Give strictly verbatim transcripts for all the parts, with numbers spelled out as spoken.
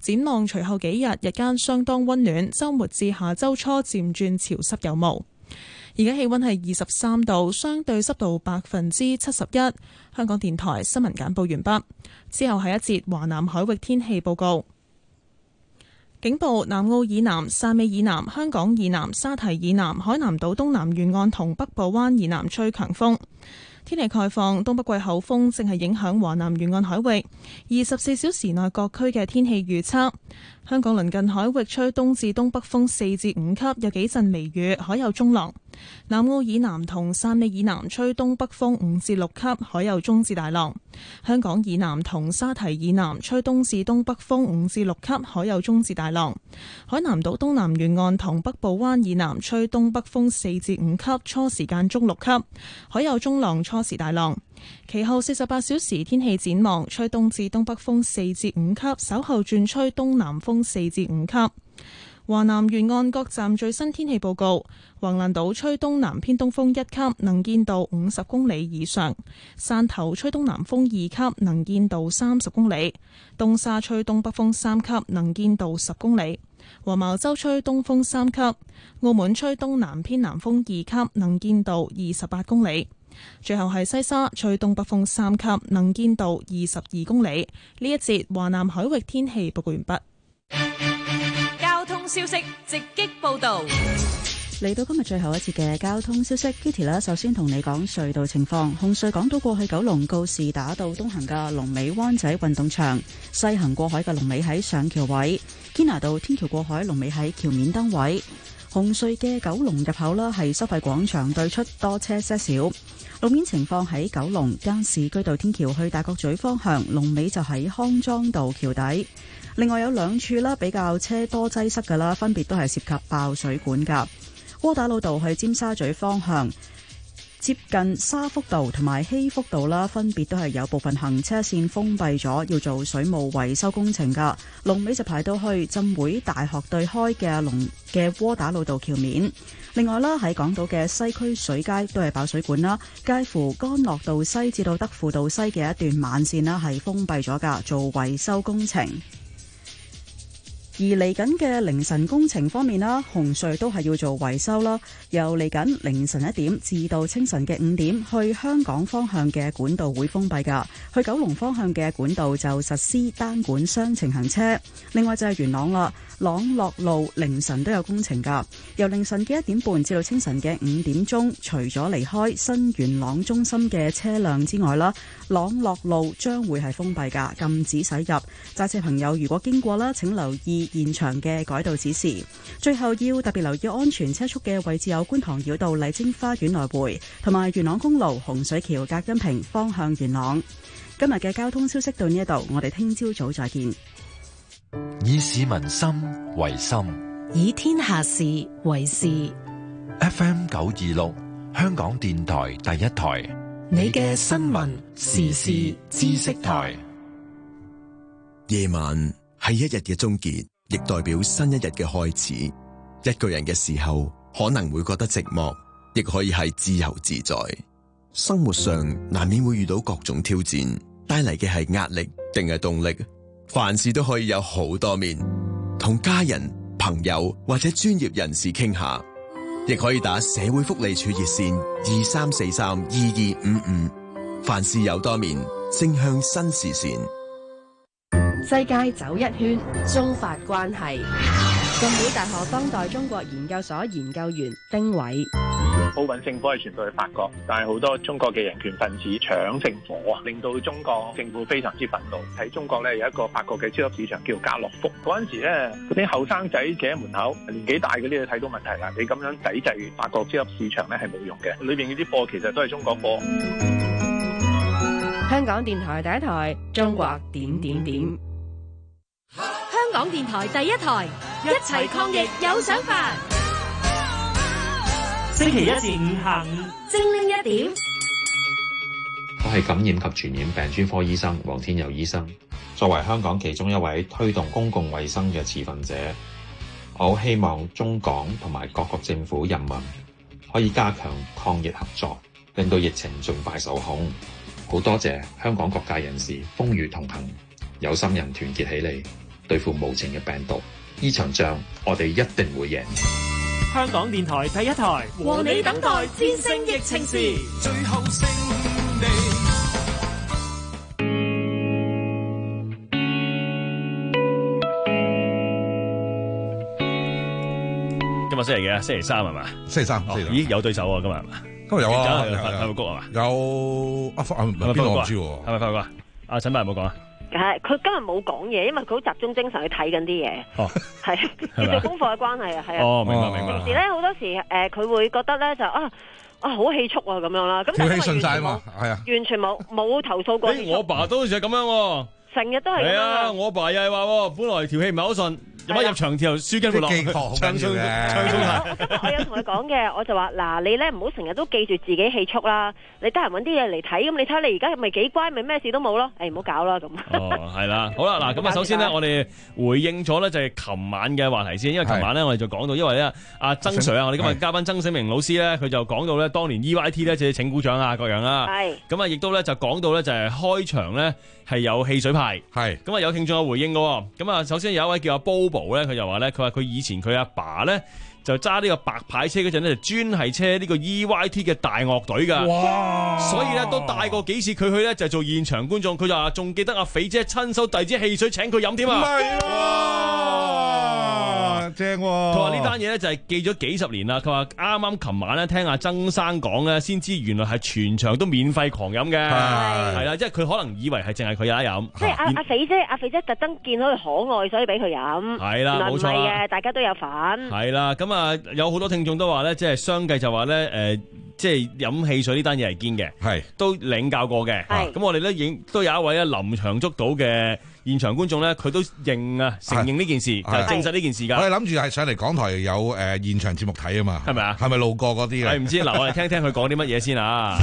展望隨後幾日日間相當溫暖，週末至下週初漸轉潮濕有霧。而家氣溫係二十三度，相對濕度百分之七十一。香港電台新聞簡報完畢，之後係一節華南海域天氣報告。警報：南澳以南、汕尾以南、香港以南、沙堤以南、海南島東南沿岸同北部灣以南吹強風。天氣概況：東北季候風正係影響華南沿岸海域，二十四小時內各區嘅天氣預測。香港鄰近海域吹東至東北風四至五級，有幾陣微雨，海有中浪。南澳以南同汕尾以南吹東北風五至六級，海有中至大浪。香港以南同沙堤以南吹東至東北風五至六級，海有中至大浪。海南島東南沿岸同北部灣以南吹東北風四至五級，初時間中六級，海有中浪，初時大浪。其後四十八小時天氣展望，吹東至東北風四至五級，稍後轉吹東南風四至五級。華南沿岸各站最新天氣報告：橫瀾島吹東南偏東風一級，能見度五十公里以上；汕頭吹東南風二級，能見度三十公里；東沙吹東北風三級，能見度十公里；黃茅洲吹東風三級；澳門吹東南偏南風二級，能見度二十八公里。最後係西沙吹東北風三級，能見度二十二公里。呢一節華南海域天氣報告完畢。 交通消息直擊報道。 嚟到今日最後一節嘅交通消息 Kitty 啦，首先同你講隧道情況。紅隧港島過去九龍告士打道東行嘅龍尾灣仔運動場，西行過海嘅龍尾喺上橋位；堅拿道天橋過海龍尾喺橋面燈位。紅隧嘅九龍入口啦，係收費廣場對出，多車些少。路面情況喺九龍加士居道天橋去大角咀方向，龍尾就喺康莊道橋底。另外有兩處啦，比較車多擠塞噶啦，分別都係涉及爆水管噶。窩打老道去尖沙咀方向，接近沙福道同埋希福道啦，分別都係有部分行車線封閉咗，要做水務維修工程噶。龍尾就排到去浸會大學對開嘅龍嘅窩打老道橋面。另外啦，喺港島嘅西區水街都係爆水管啦，介乎干諾道西至到德輔道西嘅一段慢線啦係封閉咗噶，做維修工程。而嚟緊嘅凌晨工程方面啦，紅隧都係要做維修啦。由嚟緊凌晨一點至到清晨嘅五點，去香港方向嘅管道會封閉噶，去九龍方向嘅管道就實施單管雙程行車。另外就係元朗啦，朗樂路凌晨都有工程噶，由凌晨嘅一點半至到清晨嘅五點鐘，除咗離開新元朗中心嘅車輛之外啦，朗樂路將會係封閉噶，禁止駛入。揸車朋友如果經過啦，請留意現場嘅改道指示。最後要特別留意安全車速嘅位置有觀塘繞道麗晶花園來回，同埋元朗公路洪水橋隔音屏方向元朗。今日嘅交通消息到呢一度，我哋聽朝早再見。 以市民心為心， 以天下事為事。 F M 九二六，香港電台第一台， 你嘅新聞時事知識台。 夜晚係一日嘅終結，亦代表新一日嘅開始。一個人嘅時候，可能會覺得寂寞，亦可以係自由自在。生活上難免會遇到各種挑戰，帶嚟嘅係壓力定係動力？凡事都可以有好多面，同家人、朋友或者專業人士傾下，亦可以打社會福利署熱線二三四三二二五五。凡事有多面，正向新視線。 世界走一圈，中法關係。浸會大學當代中國研究所研究員丁偉。 奧運聖火係傳到去法國，但係好多中國嘅人權分子搶聖火啊，令到中國政府非常之憤怒。喺中國咧有一個法國嘅超級市場叫家樂福，嗰陣時咧嗰啲後生仔企喺門口，年紀大嗰啲就睇到問題啦。你咁樣抵制法國超級市場咧係冇用嘅，裏邊嗰啲貨其實都係中國貨。 香港電台第一台，中國點點點。 香港電台第一台，一齊抗疫有想法。 星期一至五下午精靈一點。 我係感染及傳染病專科醫生黃天佑醫生。作為香港其中一位推動公共衛生嘅持份者，我好希望中港同埋各國政府人民可以加強抗疫合作，令到疫情盡快受控。好多謝香港各界人士風雨同行，有心人團結起嚟， 對付無情嘅病毒。呢場仗我哋一定會贏。 香港電台第一台， 和你等待戰勝疫情時， 最後勝利。 今日星期幾啊？星期三係嘛？ 星期三， 哦、咦有對手啊？今日係嘛？ 今日有啊， 係咪谷啊嘛？ 有啊，係咪邊個唔知喎？ 係咪發覺啊？阿陳伯有冇講啊？ 係佢今日冇講嘢，因為佢好集中精神去睇緊啲嘢。哦，係要做功課嘅關係啊，係啊。 哦，明白明白。 平時咧好多時誒，佢、呃、會覺得咧就啊啊好氣促啊咁樣啦。咁條氣順晒啊嘛，係啊， 完全冇冇投訴過。 我爸都好似係咁樣喎， 成日都係。 係啊，我爸又係話，本來條氣唔係好順。入一入場之後，輸筋會落，唱中唱中下。 我有同佢講嘅，我就話嗱，你咧唔好成日都記住自己氣促啦，你得閒揾啲嘢嚟睇，咁你睇你而家咪幾乖，咪咩事都冇咯。誒，唔好搞啦咁。 哦，係啦，好啦，嗱，咁啊，首先咧，我哋回應咗咧就係琴晚嘅話題先，因為琴晚咧我哋就講到，因為咧阿曾 Sir 啊，我哋今日嘉賓曾醒明老師咧，佢就講到咧當年 E Y T 咧就請鼓掌啊各樣啦。係。咁啊，亦都咧就講到咧就係開場咧係有汽水派。係。咁啊有聽眾有回應嘅，咁啊首先有一位叫阿 Bobo 咧，佢就話咧。佢話佢以前佢阿爸咧就揸呢個白牌車嗰陣咧，就專係車呢個 E Y T 嘅大樂隊㗎。哇！所以咧都帶過幾次佢去咧就做現場觀眾。佢就話仲記得阿肥姐親手遞支汽水請佢飲添啊！唔係哇，正喎！ 佢話呢單嘢咧就係記咗幾十年啦。佢話啱啱琴晚咧聽阿曾生講咧，先知原來係全場都免費狂飲嘅。係啦，即係佢可能以為係淨係佢有得飲。 即係阿阿肥姐，阿肥姐特登見到佢可愛，所以俾佢飲。係啦，冇錯啦。大家都有份。 係啦，咁啊有好多聽眾都話咧，即係相繼就話咧，誒、呃，即係飲汽水呢單嘢係堅嘅，係都領教過嘅。係咁，我哋咧已經都有一位咧臨場捉到嘅現場觀眾咧，佢都認啊，承認呢件事，就係證實呢件事㗎。 我哋諗住係上嚟港台有誒、呃、現場節目睇啊嘛，係咪啊？係咪路過嗰啲啊？係唔知嗱，我哋聽聽佢講啲乜嘢先啊！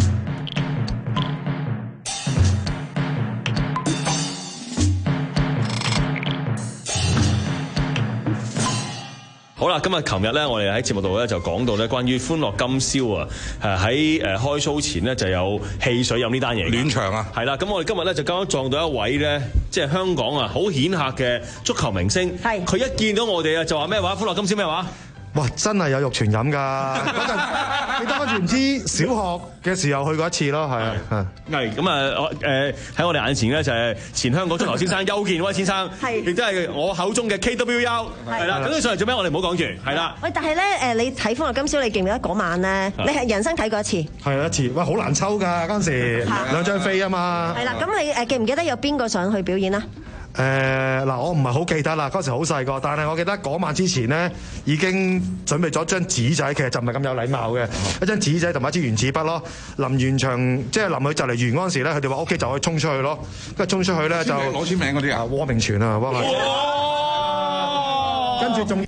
好啦，今日琴日咧，我哋喺節目度咧就講到咧，關於歡樂今宵啊，誒喺誒開 show 前呢，就有汽水飲呢單嘢。暖場啊！係啦，咁我哋今日咧就剛剛撞到一位咧，即係香港啊好顯赫嘅足球明星。係。佢一見到我哋啊，就話咩話？歡樂今宵咩話？ 哇！真係有肉泉飲㗎！嗰陣記得嗰陣唔知小學嘅時候去過一次咯，係啊， 係咁啊！誒喺我哋眼前咧就係前香港足球先生邱健威先生，係亦都係我口中嘅 K W U， 係啦。咁你上嚟做咩？我哋唔好講住，係啦。 喂，但係咧誒，你睇《歡樂今宵》，你記唔記得嗰晚咧？你係人生睇過一次？ 係一次，喂，好難抽㗎嗰陣時，兩張飛啊嘛。 係啦，咁你誒記唔記得有邊個上去表演啊？ 誒嗱，我唔係好記得啦，嗰時好細個，但係我記得嗰晚之前咧已經準備咗張紙仔，其實就唔係咁有禮貌嘅，一張紙仔同埋一支原子筆咯。臨完場即係臨佢就嚟完嗰陣時咧，佢哋話 OK 就可以衝出去咯，跟住衝出去咧就攞簽名嗰啲啊，汪明荃啊，汪明荃，跟住仲。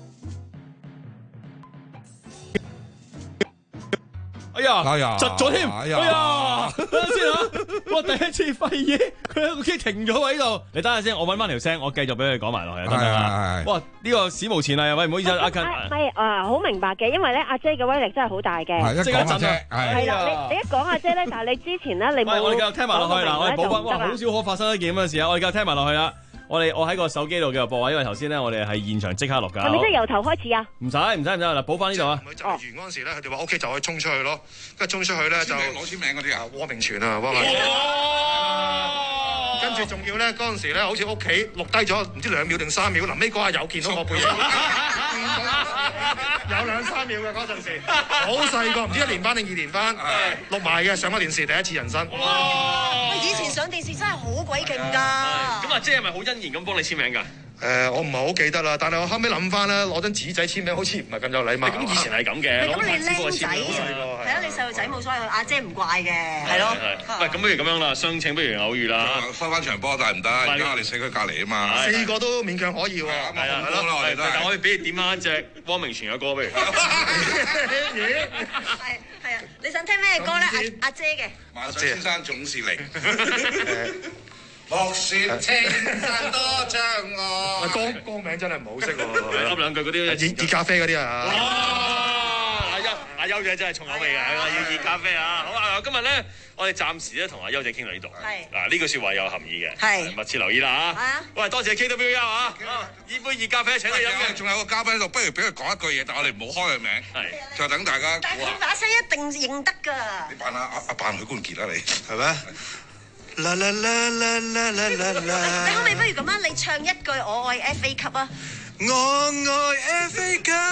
哎呀，哎呀，窒咗添，哎呀，等陣先啊！我第一次發現佢喺個機停咗喺度。你等下先，我揾翻條聲，我繼續俾佢講埋落去，得唔得啊？哇，呢個史無前例啊！喂，唔好意思，阿近， 係啊，好明白嘅，因為咧阿姐嘅威力真係好大嘅。 即刻震啊！ 係啦，你你一講阿姐咧，但係你之前咧，你冇。 我哋繼續聽埋落去嗱，我哋補翻，哇，好少可發生一件咁嘅事啊！我哋繼續聽埋落去啦。我哋我喺個手機度繼續播啊，因為頭先咧我哋係現場即刻錄㗎。 係咪即係由頭開始啊？ 唔使唔使唔使嗱，補翻呢度啊！ 佢就完嗰陣時咧，佢哋話 OK 就可以衝出去咯，跟住衝出去咧就攞簽名嗰啲啊，汪明荃啊，汪明荃。跟住仲要咧，嗰陣時咧，好似屋企錄低咗唔知兩秒定三秒，臨尾嗰下有見到我背影，有兩三秒嘅嗰陣時，好細個，唔知一年班定二年班，錄埋嘅，上咗電視第一次人生。 哇！以前上電視真係好鬼勁㗎。 咁阿姐係咪好欣然咁幫你簽名㗎？ 誒，我唔係好記得啦，但係我後尾諗翻咧，攞張紙仔簽名好似唔係咁有禮貌。 咁以前係咁嘅。 咁你僆仔，係啊，你細路仔冇所謂，阿姐唔怪嘅，係咯。 喂，咁不如咁樣啦，相請不如偶遇啦。 收翻場波得唔得？而家我哋社區隔離啊嘛。 四個都勉強可以喎。 係啊，係咯，我哋都係。但我哋俾你點翻一隻汪明荃嘅歌，不如。 係係啊，你想聽咩歌咧？阿阿姐嘅。 萬水先生總是零。莫說青山多障礙。 歌歌名真係唔好識喎， 噏兩句嗰啲熱熱咖啡嗰啲啊。 哇！阿阿優仔真係重口味嘅，係啦，要熱咖啡啊！好啊，今日咧，我哋暫時咧同阿優仔傾到呢度。係嗱，呢句説話有含義嘅，係密切留意啦嚇。係啊，喂，多謝 K W L 啊！呢杯熱咖啡請你飲嘅。 仲有個嘉賓喺度，不如俾佢講一句嘢，但我哋唔好開佢名，係就等大家估下。 但係佢把聲一定認得㗎。 你扮下阿阿扮許冠傑啦，你係咩？ 啦啦啦啦啦啦啦啦！你可唔可以不如咁啊？你唱一句我愛 F A 級啊！ 我愛 F A 級。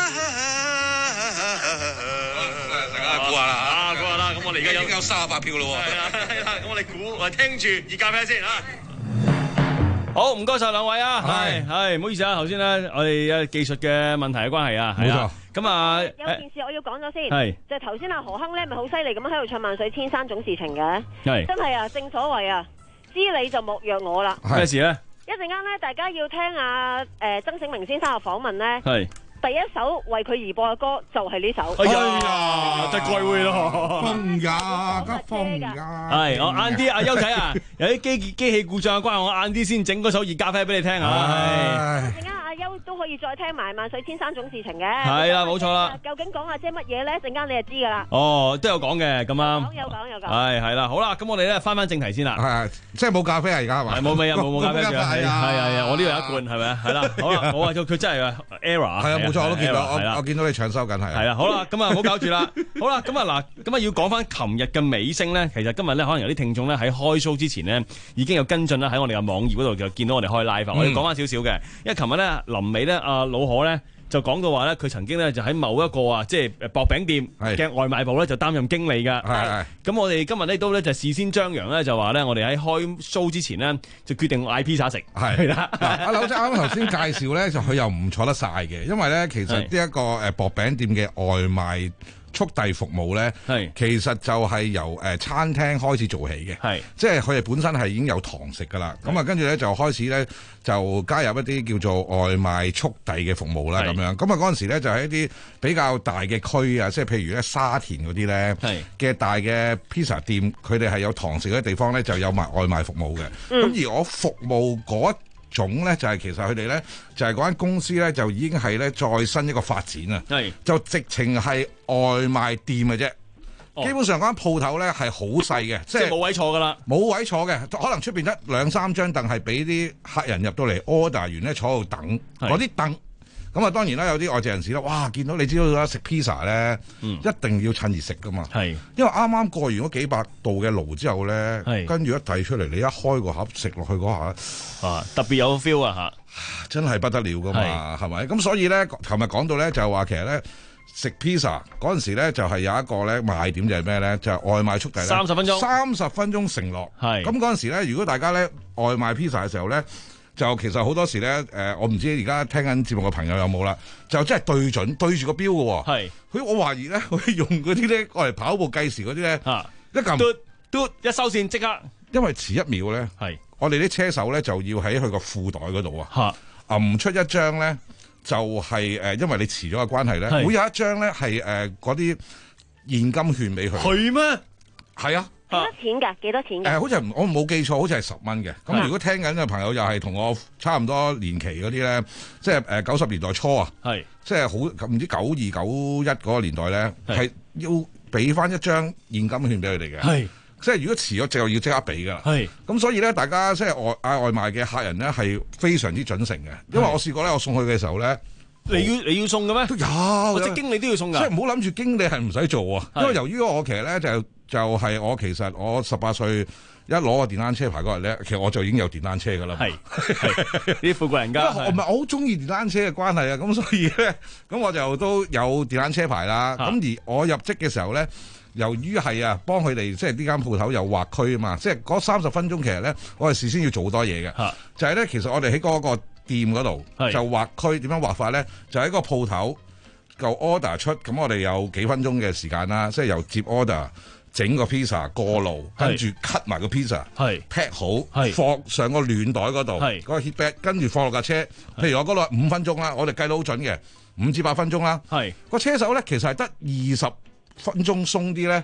大家估下啦啊，估下啦！咁我哋而家有有三十八票咯喎。 係啦係啦，咁我哋估，我哋聽住熱咖啡先啊！好，唔該曬兩位啊，係係，唔好意思啊，頭先咧我哋嘅技術嘅問題嘅關係啊，冇錯。咁啊， 有件事我要講咗先， 係就係頭先阿何鏗咧，咪好犀利咁樣喺度唱萬水千山總是情嘅， 係真係啊，正所謂啊，知你就莫若我啦。 咩事咧？ 一陣間咧，大家要聽阿誒曾醒明先生嘅訪問咧， 係第一首為佢而播嘅歌就係呢首。 哎呀，真係貴會咯， 風呀，急風呀。 係我晏啲，阿優仔啊，有啲機機器故障嘅關係，我晏啲先整嗰首熱咖啡俾你聽啊。 陣間阿優都可以再聽埋萬水千山總是情嘅。 係啦，冇錯啦。 究竟講下即係乜嘢咧？陣間你就知噶啦。 哦，都有講嘅咁啱。 講有講有講。 係係啦，好啦，咁我哋咧翻翻正題先啦。 係，即係冇咖啡啊，而家係嘛？ 冇味啊，冇冇咖啡嘅。 係啊係啊，我呢度有一罐係咪啊？係啦，好啦，我話佢真係啊 error。 係啊，冇錯，我都見到，我我見到你搶收緊係。 係啦，好啦，咁啊唔好搞住啦。好啦，咁啊嗱，咁啊要講翻琴日嘅尾聲咧，其實今日咧可能有啲聽眾咧喺開 show 之前呢已經有跟進啦，喺我哋嘅網頁嗰度就見到我哋開 live。我哋講翻少少嘅，因為琴日咧臨尾咧阿老何咧就講到話咧，佢曾經咧就喺某一個啊即係薄餅店嘅外賣部咧就擔任經理㗎。係咁我哋今日呢都咧就事先張揚咧就話咧，我哋喺開 show 之前呢就決定嗌 pizza 食。係啦， 阿劉仔啱啱頭先介紹咧，就佢又唔坐得晒嘅，因為咧其實呢一個誒薄餅店嘅外賣速遞服務咧，係其實就係由誒餐廳開始做起嘅，係即係佢哋本身係已經有堂食噶啦，咁啊跟住咧就開始咧就加入一啲叫做外賣速遞嘅服務啦，咁樣咁啊嗰陣時咧就喺一啲比較大嘅區啊，即係譬如咧沙田嗰啲咧嘅大嘅 pizza 店，佢哋係有堂食嗰啲地方咧就有埋外賣服務嘅，咁、嗯、而我服務嗰種咧就係其實佢哋咧就係嗰間公司咧就已經係咧再新一個發展啊，就直情係外賣店嘅啫。哦、基本上嗰間鋪頭咧係好細嘅，即係冇位坐噶啦， 冇位坐嘅，可能出邊得兩三張凳係俾啲客人入到嚟 order 完咧坐喺度等嗰啲凳。咁啊，當然啦，有啲外籍人士啦，哇！見到你知道啦，食 pizza 咧，嗯、一定要趁熱食噶嘛。係，因為啱啱過完嗰幾百度嘅爐之後咧，跟住一遞出嚟，你一開個盒食落去嗰下， 啊，特別有 feel 啊嚇， 真係不得了噶嘛，係咪？咁所以咧，琴日講到咧，就係話其實咧食 pizza 嗰陣時咧，就係有一個咧賣點就係咩咧？就係、是、外賣速遞咧， 三十分鐘， 三十分鐘承諾。係，咁嗰陣時咧，如果大家咧外賣 pizza 嘅時候咧。就其實好多時咧，誒、呃，我唔知而家聽緊節目嘅朋友有冇啦，就真係對準對住個標嘅喎。係，佢我懷疑咧，佢用嗰啲咧，過嚟跑步計時嗰啲咧，一撳嘟嘟一收線即刻， 因為遲一秒咧，係我哋啲車手咧就要喺佢個褲袋嗰度啊，揞出一張咧，就係、是、誒、呃，因為你遲咗嘅關係咧，會有一張咧係誒嗰啲現金券俾佢。係咩？係啊。 幾多錢㗎？幾多錢㗎？ 誒、呃，好似我冇記錯，好似係十蚊嘅。咁如果聽緊嘅朋友又係同我差唔多年期嗰啲咧，即係誒九十年代初啊，係即係好唔知九二九一嗰個年代咧，係要俾翻一張現金券俾佢哋嘅。係即係如果遲咗就要即刻俾㗎啦。係咁，所以咧大家即係外嗌外賣嘅客人咧係非常之準成嘅，因為我試過咧，我送去嘅時候咧。 你要你要送嘅咩？都有，我即經理都要送㗎。 即係唔好諗住經理係唔使做啊，因為由於我其實咧就就係、是、我其實我十八歲一攞個電單車牌嗰日咧，其實我就已經有電單車㗎啦。係啲富貴人家。 我唔係我好中意電單車嘅關係啊，咁所以咧咁我就都有電單車牌啦。咁而我入職嘅時候咧，由於係啊幫佢哋即係呢間鋪頭有劃區啊嘛，即係嗰三十分鐘其實咧我哋事先要做好多嘢嘅，就係、是、咧其實我哋喺嗰個店嗰度就劃區，點樣劃法咧？就喺個鋪頭夠 order 出，咁我哋有幾分鐘嘅時間啦，即係由接 order 整個 pizza 過爐，跟住 cut 埋個 pizza， pack 好，放上個暖袋嗰度，嗰、嗰個 heat bag， 跟住放落架車。譬如我嗰度五分鐘啦，我哋計到好準嘅，五至八分鐘啦。係個車手咧，其實係得二十分鐘鬆啲咧，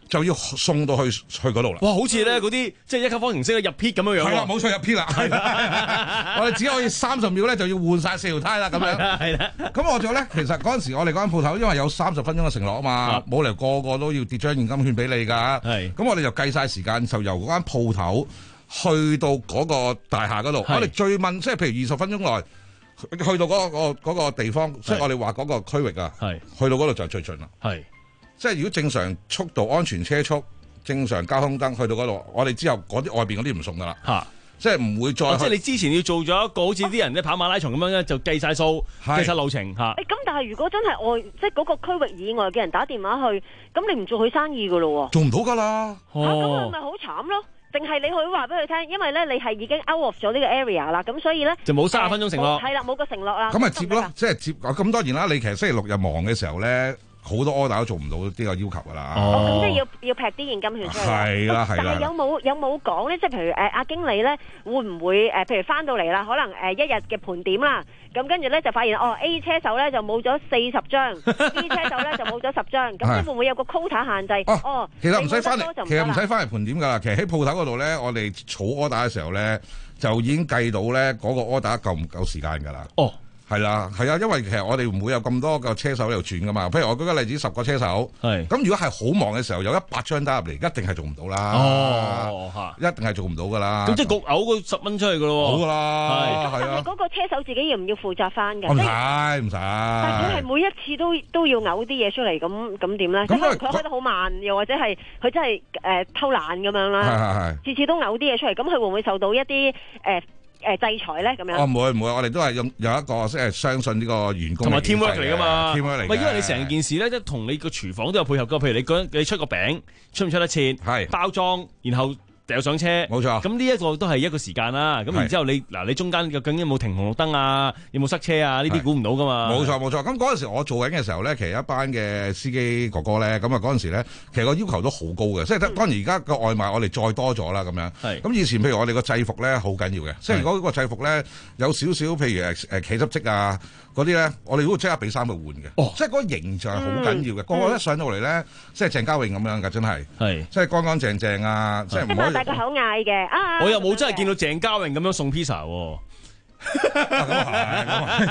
就要送到去去嗰度啦。 哇！好似咧嗰啲即係一級方程式入 P 咁樣樣。 係啦，冇錯入 P 啦。係啦，我哋只可以三十秒咧就要換晒四條胎啦咁樣。 係啦。 咁我就咧，其實嗰陣時我哋嗰間鋪頭，因為有三十分鐘嘅承諾啊嘛，冇理由個個都要跌張現金券俾你㗎。係。咁我哋就計晒時間，就由嗰間鋪頭去到嗰個大廈嗰度。我哋最問，即係譬如二十分鐘內去到嗰個嗰個地方，即係我哋話嗰個區域啊，去到嗰度就最盡啦。係。即係如果正常速度、安全車速、正常交通燈去到嗰度，我哋之後嗰啲外邊嗰啲唔送噶啦。嚇！即係唔會再、哦。即係你之前要做咗一個好似啲人咧跑馬拉松咁樣咧，就計晒數、計晒路程嚇。誒咁，但係如果真係外即係嗰個區域以外嘅人打電話去，咁你唔做佢生意噶咯喎？ 做唔到㗎啦。 嚇！咁係咪好慘咯？定係你可以話俾佢聽，因為咧你係已經 out of 咗呢個 area 啦，咁所以咧就冇三十分鐘承諾。 係啦，冇個承諾啦。 咁咪接咯，即係接。咁當然啦，你其實星期六日忙嘅時候咧。好多 order 都做唔到呢個要求㗎啦。 哦，咁即係要要劈啲現金券出嚟。 係啦係啦。 但係有冇有冇講咧？即係譬如誒阿、呃、經理咧，會唔會誒、呃？譬如翻到嚟啦，可能誒、呃、一日嘅盤點啦，咁跟住咧就發現哦 A 車手咧就冇咗四十張，B 車手咧就冇咗十張，咁即係會唔會有個 quota 限制？哦，哦其實唔使翻嚟，其實唔使翻嚟盤點㗎啦。其實喺鋪頭嗰度咧，我哋儲 order 嘅時候咧，就已經計到咧嗰個 order 夠唔夠時間㗎啦。哦。係啦，係啊，因為其實我哋唔會有咁多個車手喺度轉噶嘛。譬如我舉個例子，十個車手，係咁如果係好忙嘅時候，有一百張單入嚟，一定係做唔到啦。哦，嚇，一定係做唔到噶啦。咁即係焗嘔個十蚊出去噶咯喎。好噶啦，係。 但係嗰個車手自己要唔要負責翻㗎？ 唔使，唔使。 但係佢係每一次都都要嘔啲嘢出嚟，咁咁點咧？咁佢佢開得好慢，又或者係佢真係誒偷懶咁樣啦。係係係。次次都嘔啲嘢出嚟，咁佢會唔會受到一啲誒？誒制裁咧咁樣， 哦唔會唔會，我哋都係用有一個即係相信呢個員工同埋 teamwork 嚟噶嘛 ，teamwork 嚟。 唔係因為你成件事咧，即係同你個廚房都有配合噶。譬如你嗰你出個餅，出唔出得切？係包裝，然後掉上車， 冇錯。 咁呢一個都係一個時間啦。咁然之後你嗱，你中間究竟有冇停紅綠燈啊？有冇塞車啊？呢啲估唔到噶嘛。 冇錯冇錯。咁嗰陣時我做緊嘅時候咧，其實一班嘅司機哥哥咧，咁啊嗰陣時咧，其實個要求都好高嘅。即係當然而家個外賣我哋再多咗啦，咁樣。係。咁以前譬如我哋個制服咧好緊要嘅，即係如果個制服咧有少少譬如誒誒茄汁漬啊嗰啲咧，我哋都會即刻俾衫佢換嘅。哦。即係嗰個形象係好緊要嘅。個個一上到嚟咧，即係鄭嘉穎咁樣㗎，真係。係。即係乾乾淨淨啊！即係唔可以。 大個口嗌嘅啊！ 我又冇真係見到鄭嘉穎咁樣送 pizza 喎。 咁係，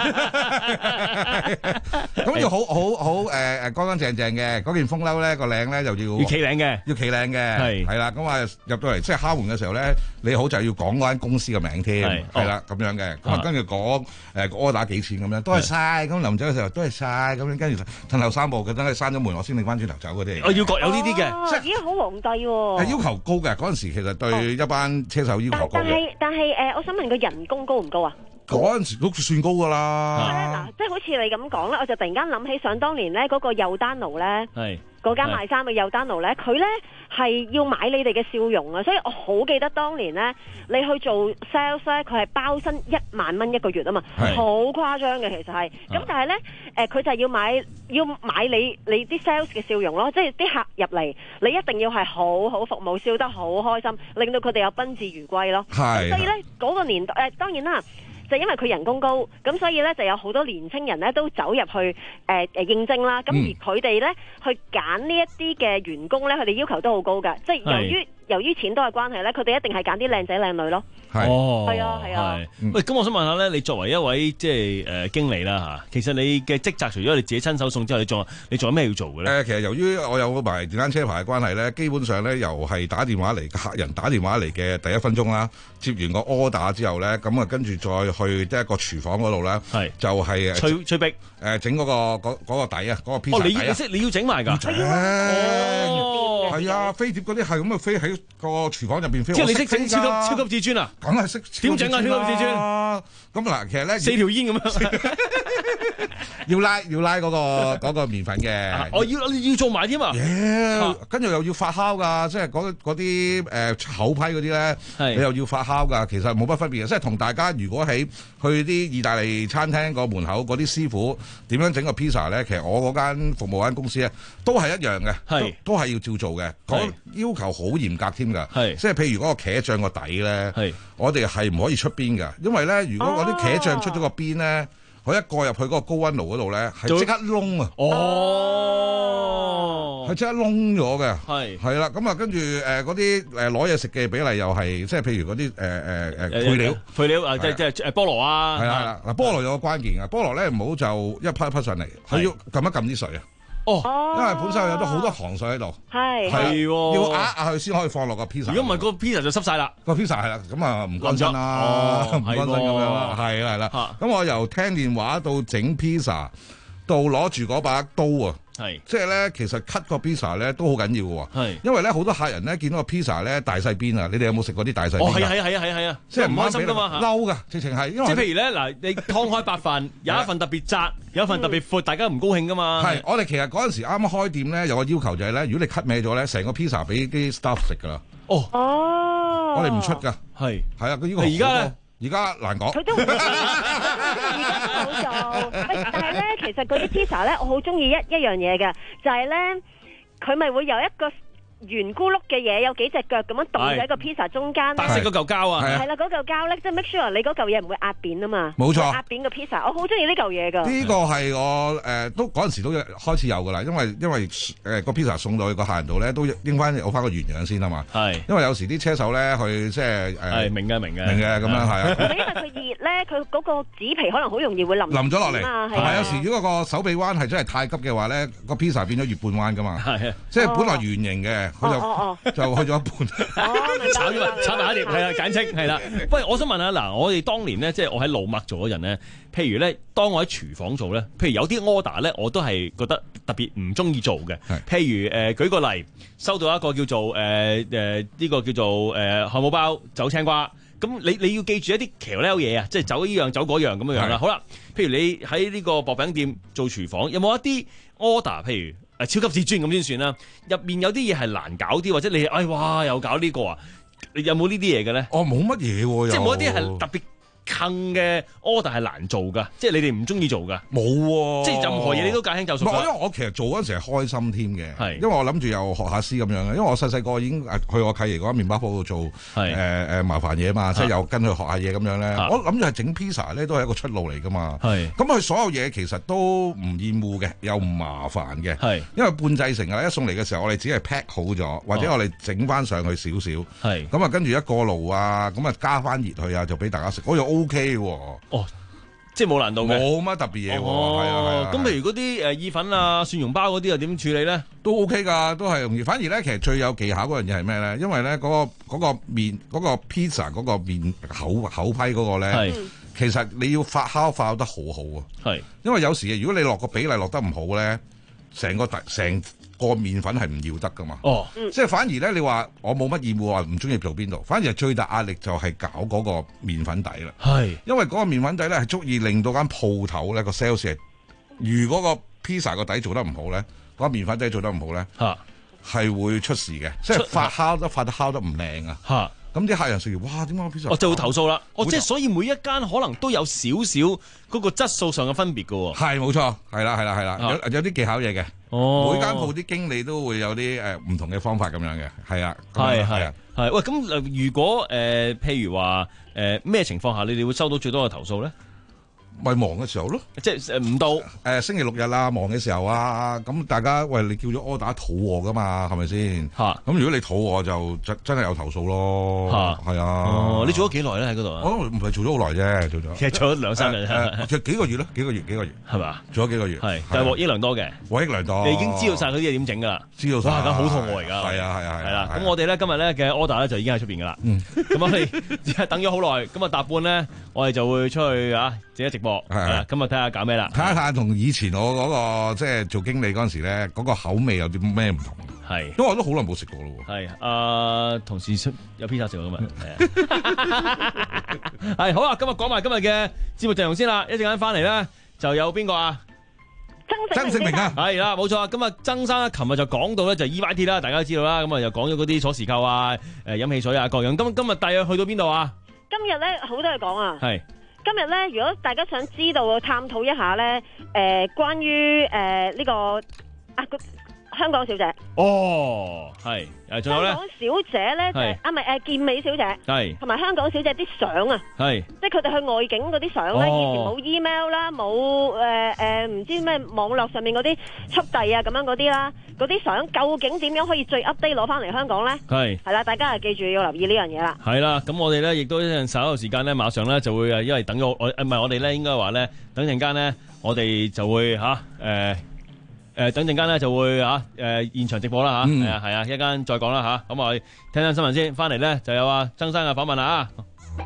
咁要好好好誒誒乾乾淨淨嘅嗰件風褸咧個領咧就要要企領嘅， 要企領嘅係係啦。咁啊入到嚟即係敲門嘅時候咧，你好就要講嗰間公司嘅名添，係啦咁樣嘅。咁啊跟住講誒 order 幾錢咁樣，多謝晒。咁臨走嘅時候多謝晒。咁樣跟住褪後三步，佢等佢閂咗門，我先擰翻轉頭走嗰啲。 我要各有呢啲嘅， 即係已經好皇帝喎。 係要求高嘅嗰陣時，其實對一班車手要求高。 但係但係誒，我想問個人工高唔高啊？ 嗰陣時都算高噶啦。 係咧，嗱，即係好似你咁講啦，我就突然間諗起想當年咧嗰個右丹奴咧，係嗰間賣衫嘅右丹奴咧，佢咧係要買你哋嘅笑容啊，所以我好記得當年咧，你去做 sales 咧，佢係包薪一萬蚊一個月啊嘛，好誇張嘅其實係。咁但係咧，誒佢就係要買要買你你啲 sales 嘅笑容咯，即係啲客入嚟，你一定要係好好服務，笑得好開心，令到佢哋有賓至如歸咯。係。所以咧嗰個年代誒，當然啦。就因為佢人工高，咁所以咧就有好多年青人咧都走入去誒誒、呃、應徵啦。咁、嗯、而佢哋咧去揀呢一啲嘅員工咧，佢哋要求都好高㗎。即係由於由於錢多嘅關係咧，佢哋一定係揀啲靚仔靚女咯。係，係啊，係啊。 喂，咁我想問下咧，你作為一位即係誒經理啦嚇，其實你嘅職責除咗你自己親手送之後，你仲你仲有咩要做嘅咧？誒， 其實由於我有埋電單車牌嘅關係咧，基本上咧又係打電話嚟客人打電話嚟嘅第一分鐘啦，接完個 order 之後咧，咁啊跟住再去即係一個廚房嗰度咧，係就係催催逼誒整嗰個嗰嗰個底啊，嗰個 pizza 底啊。哦，你即你要整埋㗎？ 哦，係啊，飛碟嗰啲係咁啊，飛喺個廚房入邊飛。 即係你識整超級超級至尊啊？ 梗係識。 點整啊？超級至尊。 咁嗱，其實咧四條煙咁樣， 要拉要拉嗰個嗰個麵粉嘅。 我要要做埋添啊！ 跟住又要發酵㗎，即係嗰嗰啲誒厚批嗰啲咧，你又要發酵㗎。其實冇乜分別嘅，即係同大家如果喺去啲意大利餐廳個門口嗰啲師傅點樣整個 pizza 咧，其實我嗰間服務間公司咧都係一樣嘅，係都係要照做嘅。講要求好嚴格添㗎，係即係譬如嗰個茄醬個底咧，係我哋係唔可以出邊㗎，因為咧如果嗰啲茄醬出咗個邊咧，佢一過入去嗰個高溫爐嗰度咧，係即刻燶啊！哦。 係即刻燶咗嘅，係係啦，咁啊跟住誒嗰啲誒攞嘢食嘅比例又係即係譬如嗰啲誒誒誒配料配料啊，即係即係誒菠蘿啊， 係啦係啦，嗱菠蘿有個關鍵嘅，菠蘿咧唔好就一批一批上嚟，佢要撳一撳啲水啊。 哦， 因為本身有咗好多糖水喺度， 係係要壓壓佢先可以放落個 pizza。 如果唔係個 pizza 就濕晒啦， 個 pizza 係啦，咁啊唔乾身啦，唔乾身咁樣啦，係啦係啦。咁我由聽電話到整 pizza，到攞住嗰把刀啊，係即係咧，其實 cut 個 pizza 咧都好緊要嘅喎，係因為咧好多客人咧見到個 pizza 咧大細邊啊，你哋有冇食過啲大細邊？ 哦，係啊係啊係啊係啊，即係唔開心噶嘛， 嬲噶，直情係，因為即係譬如咧嗱，你劏開八份，有一份特別窄，有一份特別闊，大家唔高興噶嘛。 係，我哋其實嗰陣時啱啱開店咧，有個要求就係咧，如果你 cut 歪咗咧，成個 pizza 俾啲 staff 食噶啦。 哦哦， 我哋唔出噶，係係啊，佢呢個而家咧。 而家難講， 佢都而家好做。喂，但係咧，其實嗰啲 pizza 咧，我好中意一一樣嘢嘅，就係咧，佢咪會有一個圓咕碌嘅嘢，有幾隻腳咁樣棟喺個 pizza 中間。 白色嗰嚿膠啊， 係啦，嗰嚿膠咧，即係 make sure 你嗰嚿嘢唔會壓扁啊嘛。 冇錯， 壓扁個 pizza，我好中意呢嚿嘢㗎。 呢個係我誒都嗰陣時都開始有㗎啦，因為因為誒個 pizza 送到去個客人度咧，都應翻有翻個原樣先啊嘛。係，因為有時啲車手咧去即係誒明嘅明嘅明嘅咁樣係啊。 因為佢熱咧，佢嗰個紙皮可能好容易會淋淋咗落嚟， 係咪有時如果個手臂彎係真係太急嘅話咧，個 pizza 變咗月半彎㗎嘛。係啊，即係本來圓形嘅，佢就。就去咗一半， 炒埋炒埋一碟，係啊，簡稱係啦。喂，我想問下嗱，我哋當年咧，即係我喺老麥做嗰陣咧，譬如咧，當我喺廚房做咧，譬如有啲 order 咧，我都係覺得特別唔中意做嘅。譬如誒、呃，舉個例，收到一個叫做誒誒呢個叫做誒漢堡包走青瓜，咁你你要記住一啲橋溜嘢啊，即係走呢樣走嗰樣咁樣樣啦。好啦，譬如你喺呢個薄餅店做廚房，有冇一啲 order？譬如誒超級至尊咁先算啦，入面有啲嘢係難搞啲，或者你哎哇又搞呢個啊？你有冇呢啲嘢嘅咧？ 哦，冇乜嘢喎， 即係冇一啲係特別坑嘅 order 係難做噶，即係你哋唔中意做噶。 冇喎， 即係任何嘢你都駕輕就熟。 因為我其實做嗰陣時係開心添嘅，係因為我諗住又學下師咁樣嘅，因為我細細個已經去我契爺嗰間麵包鋪度做誒誒麻煩嘢嘛，即係又跟佢學下嘢咁樣咧。我諗住係整 pizza 咧都係一個出路嚟噶嘛。係咁佢所有嘢其實都唔厭惡嘅，又唔麻煩嘅。係因為半製成啊，一送嚟嘅時候我哋只係 pack 好咗，或者我哋整翻上去少少。係咁啊，跟住一過爐啊，咁啊加翻熱佢啊，就俾大家食。我又 O K 喎， 哦，即係冇難度嘅， 冇乜特別嘢喎，係啊係啊。 咁譬如嗰啲誒意粉啊、蒜蓉包嗰啲又點處理咧？ 都 O K 㗎，都係容易。反而咧，其實最有技巧嗰樣嘢係咩咧？因為咧嗰個嗰個麵嗰個 pizza 嗰個麵口口批嗰個咧，其實你要發酵發酵得好好啊。係，因為有時如果你落個比例落得唔好咧，成個成個麵粉係唔要得噶嘛。哦，即係反而咧，你話我冇乜厭惡話唔中意做邊度，反而係最大壓力就係搞嗰個麵粉底啦。係，因為嗰個麵粉底咧係足以令到間鋪頭咧個 sales 係，如果個 pizza 個底做得唔好咧，嗰個麵粉底做得唔好咧，嚇係會出事嘅，即係發酵都發得烤得唔靚啊。嚇，咁啲客人食完，哇，點解個 pizza？ 我就會投訴啦。哦，即係所以每一間可能都有少少嗰個質素上嘅分別㗎喎。係，冇錯，係啦，係啦，係啦，有有啲技巧嘢嘅。哦，每間鋪啲經理都會有啲誒唔同嘅方法咁樣嘅，係啊，係係係。喂，咁如果誒、呃、譬如話誒咩情況下你哋會收到最多嘅投訴咧？ 咪忙嘅時候咯， 即係唔到誒、 呃、星期六日啊，忙嘅時候啊，咁大家喂你叫咗 order 肚餓噶嘛，係咪先？嚇！咁如果你肚餓就真真係有投訴咯。嚇！係啊。 哦，你做咗幾耐咧喺嗰度啊？ 我唔係做咗好耐啫，做咗。 其實做咗兩三日。 誒誒，幾個月咯，幾個月，幾個月。係嘛？做咗幾個月。係。但係獲益良多嘅。獲益良多。你已經知道晒佢啲嘢點整㗎啦。知道晒。哇！咁好肚餓而家。係啊係啊係。係啦。咁我哋咧今日咧嘅 order 咧就已經喺出邊㗎啦。嗯。咁我哋等咗好耐，咁啊搭半咧，我哋就會出去啊，自己直播。係啊。咁啊睇下搞咩啦？ 睇下同以前我嗰個即係做經理嗰陣時咧，嗰個口味有啲咩唔同？係，因為我都好耐冇食過咯。係，啊，同事出有 pizza 食咁啊。係，好啊！今日講埋今日嘅節目陣容先啦。一陣間翻嚟咧，就有邊個啊？曾曾盛明啊，係啦，冇錯啊。咁啊，曾生琴日就講到咧就 E Y T 啦，大家都知道啦。咁啊又講咗嗰啲鎖匙扣啊、誒飲汽水啊各樣。今今日大約去到邊度啊？今日咧好多嘢講啊。係。今日咧，如果大家想知道、探討一下咧，誒、呃，關於誒呢個啊， 香港小姐。 哦，係，誒，仲有咧？ 香港小姐咧就係啊，唔係誒健美小姐， 係， 同埋香港小姐啲相啊， 係， 即係佢哋去外景嗰啲相咧，以前冇 email 啦，冇誒誒唔知咩網絡上面嗰啲速遞啊咁樣嗰啲啦，嗰啲相究竟點樣可以最 update 攞翻嚟香港咧？係，係啦，大家係記住要留意呢樣嘢啦。 係啦，咁我哋咧亦都一陣稍後時間咧，馬上咧就會誒，因為等咗我誒唔係我哋咧應該話咧，等陣間咧我哋就會嚇誒。誒等陣間咧就會嚇誒現場直播啦嚇，係啊係啊，一陣間再講啦嚇，咁我哋聽聽新聞先，翻嚟咧就有阿曾生嘅訪問啦啊！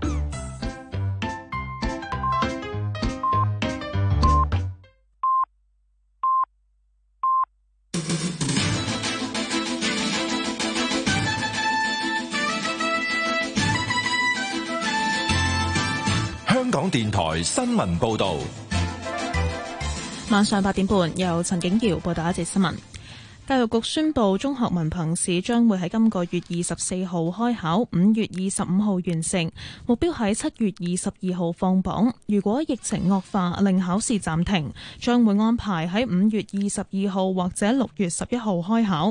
香港電台新聞報導。 晚上八點半，由陳景瑤報道一節新聞。教育局宣布，中學文憑試將會喺今個月二十四號開考，五月二十五號完成，目標喺七月二十二號放榜。如果疫情惡化令考試暫停，將會安排喺五月二十二號或者六月十一號開考。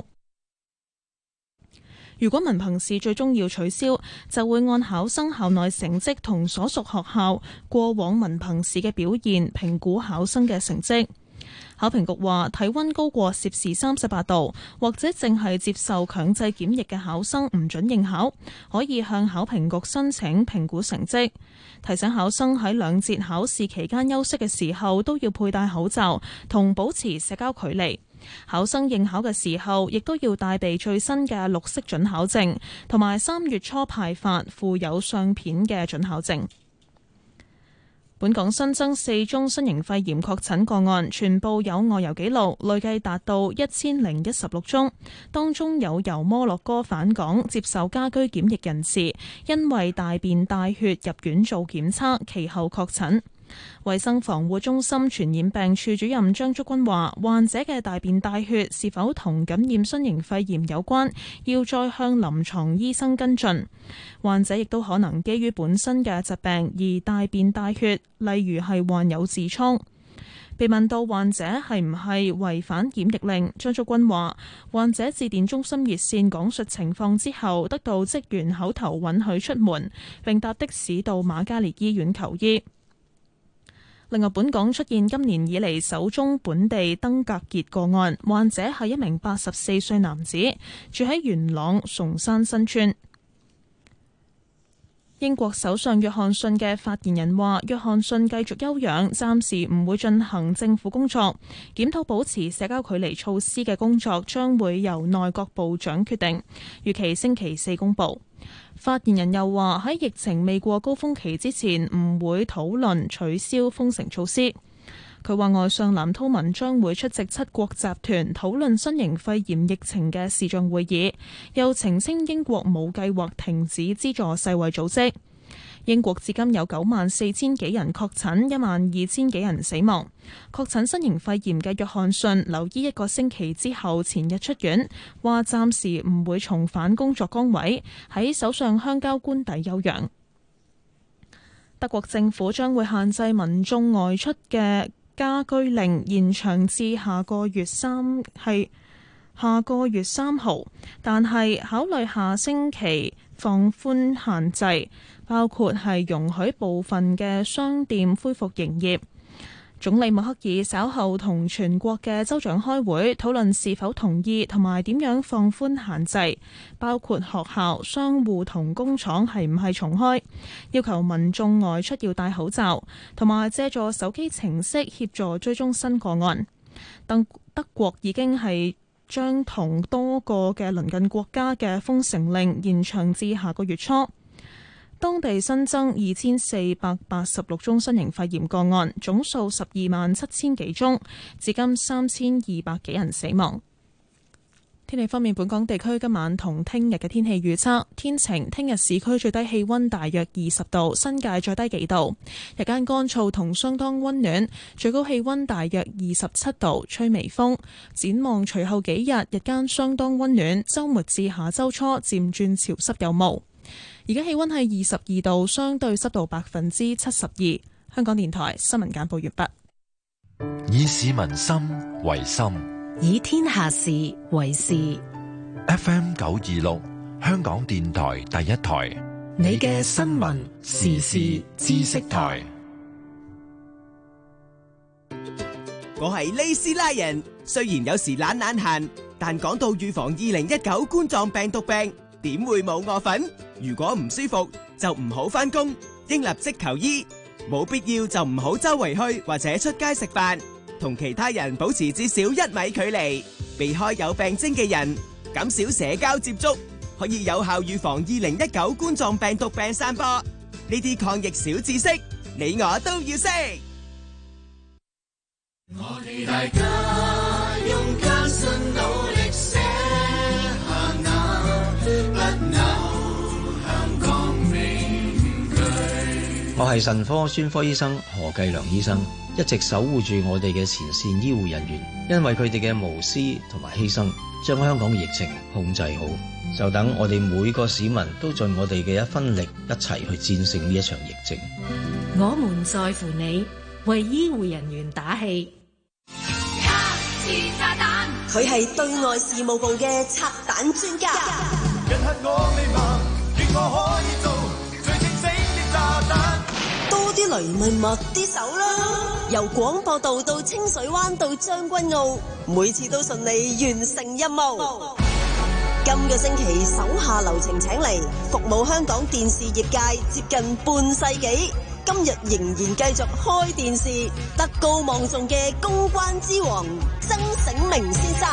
如果文憑試最終要取消，就會按考生校內成績同所屬學校過往文憑試嘅表現評估考生嘅成績。考評局話，體溫高過攝氏三十八度或者正係接受強制檢疫嘅考生唔准應考，可以向考評局申請評估成績。提醒考生喺兩節考試期間休息嘅時候都要佩戴口罩同保持社交距離。考生應考嘅時候，亦都要帶備最新嘅綠色准考證，同埋三月初派發附有相片嘅准考證。本港新增四宗新型肺炎確診個案，全部有外遊記錄，累計達到一千零一十六宗。當中有由摩洛哥返港接受家居檢疫人士，因為大便帶血入院做檢測，其後確診。衛生防護中心傳染病處主任張竹君話，患者嘅大便帶血是否同感染新型肺炎有關，要再向臨床醫生跟進。患者亦都可能基於本身嘅疾病而大便帶血，例如係患有痔瘡。被問到患者係唔係違反檢疫令，張竹君話，患者致電中心熱線講述情況之後，得到職員口頭允許出門，並搭的士到瑪嘉烈醫院求醫。另外，本港出現今年以嚟首宗本地登革熱個案，患者係一名八十四歲男子，住喺元朗崇山新村。英國首相約翰遜嘅發言人話，約翰遜繼續休養，暫時唔會進行政府工作，檢討保持社交距離措施嘅工作將會由內閣部長決定，預期星期四公佈。發言人又話，喺疫情未過高峰期之前，唔會討論取消封城措施。佢話外相藍韜文將會出席七國集團討論新型肺炎疫情嘅視像會議，又澄清英國冇計劃停止資助世衛組織。英國至今有九萬四千幾人確診，一萬二千幾人死亡。確診新型肺炎嘅約翰遜留醫一個星期之後，前日出院，話暫時唔會重返工作崗位，喺首相鄉郊官邸休養。德國政府將會限制民眾外出嘅家居令延長至下個月三係下個月三號，但係考慮下星期放寬限制，包括係容許部分嘅商店恢復營業。總理默克爾稍後同全國嘅州長開會，討論是否同意同埋點樣放寬限制，包括學校、商戶同工廠係唔係重開，要求民眾外出要戴口罩，同埋借助手機程式協助追蹤新個案。德德國已經係將同多個嘅鄰近國家嘅封城令延長至下個月初。當地新增二千四百八十六宗新型肺炎個案，總數十二萬七千幾宗，至今三千二百幾人死亡。天氣方面，本港地區今晚同聽日嘅天氣預測天晴，聽日市區最低氣溫大約二十度，新界再低幾度，日間乾燥同相當溫暖，最高氣溫大約二十七度，吹微風。展望隨後幾日，日間相當溫暖，週末至下週初漸轉潮濕有霧。而家氣溫係二十二度，相對濕度百分之七十二。香港電台新聞簡報完畢。 以市民心為心， 以天下事為事。 F M 九二六，香港電台第一台， 你嘅新聞時事知識台。 我係利斯拉人，雖然有時懶懶閒，但講到預防二零一九冠狀病毒病，點會冇我份？如果唔舒服就唔好返工，應立即求醫，冇必要就唔好周圍去或者出街食飯，同其他人保持至少一米距離，避開有病徵嘅人，減少社交接觸，可以有效預防二零一九冠狀病毒病散播。呢啲抗疫小知識，你我都要識。 我哋大家用艱辛努力寫下那不朽香港名句。 我係腎科專科醫生何繼良醫生，一直守護住我哋嘅前線醫護人員，因為佢哋嘅無私同埋犧牲，將香港嘅疫情控制好。就等我哋每個市民都盡我哋嘅一分力，一齊去戰勝呢一場疫症。 我們在乎你，為醫護人員打氣。 佢係對外事務部嘅拆彈專家。 人恨我未盲，願我可以做最清醒的炸彈。 多啲雷咪密啲手啦！由廣播道到清水灣到將軍澳，每次都順利完成任務。今個星期手下留情請嚟，服務香港電視業界接近半世紀。今日仍然繼續開電視，德高望重嘅公關之王曾醒明先生。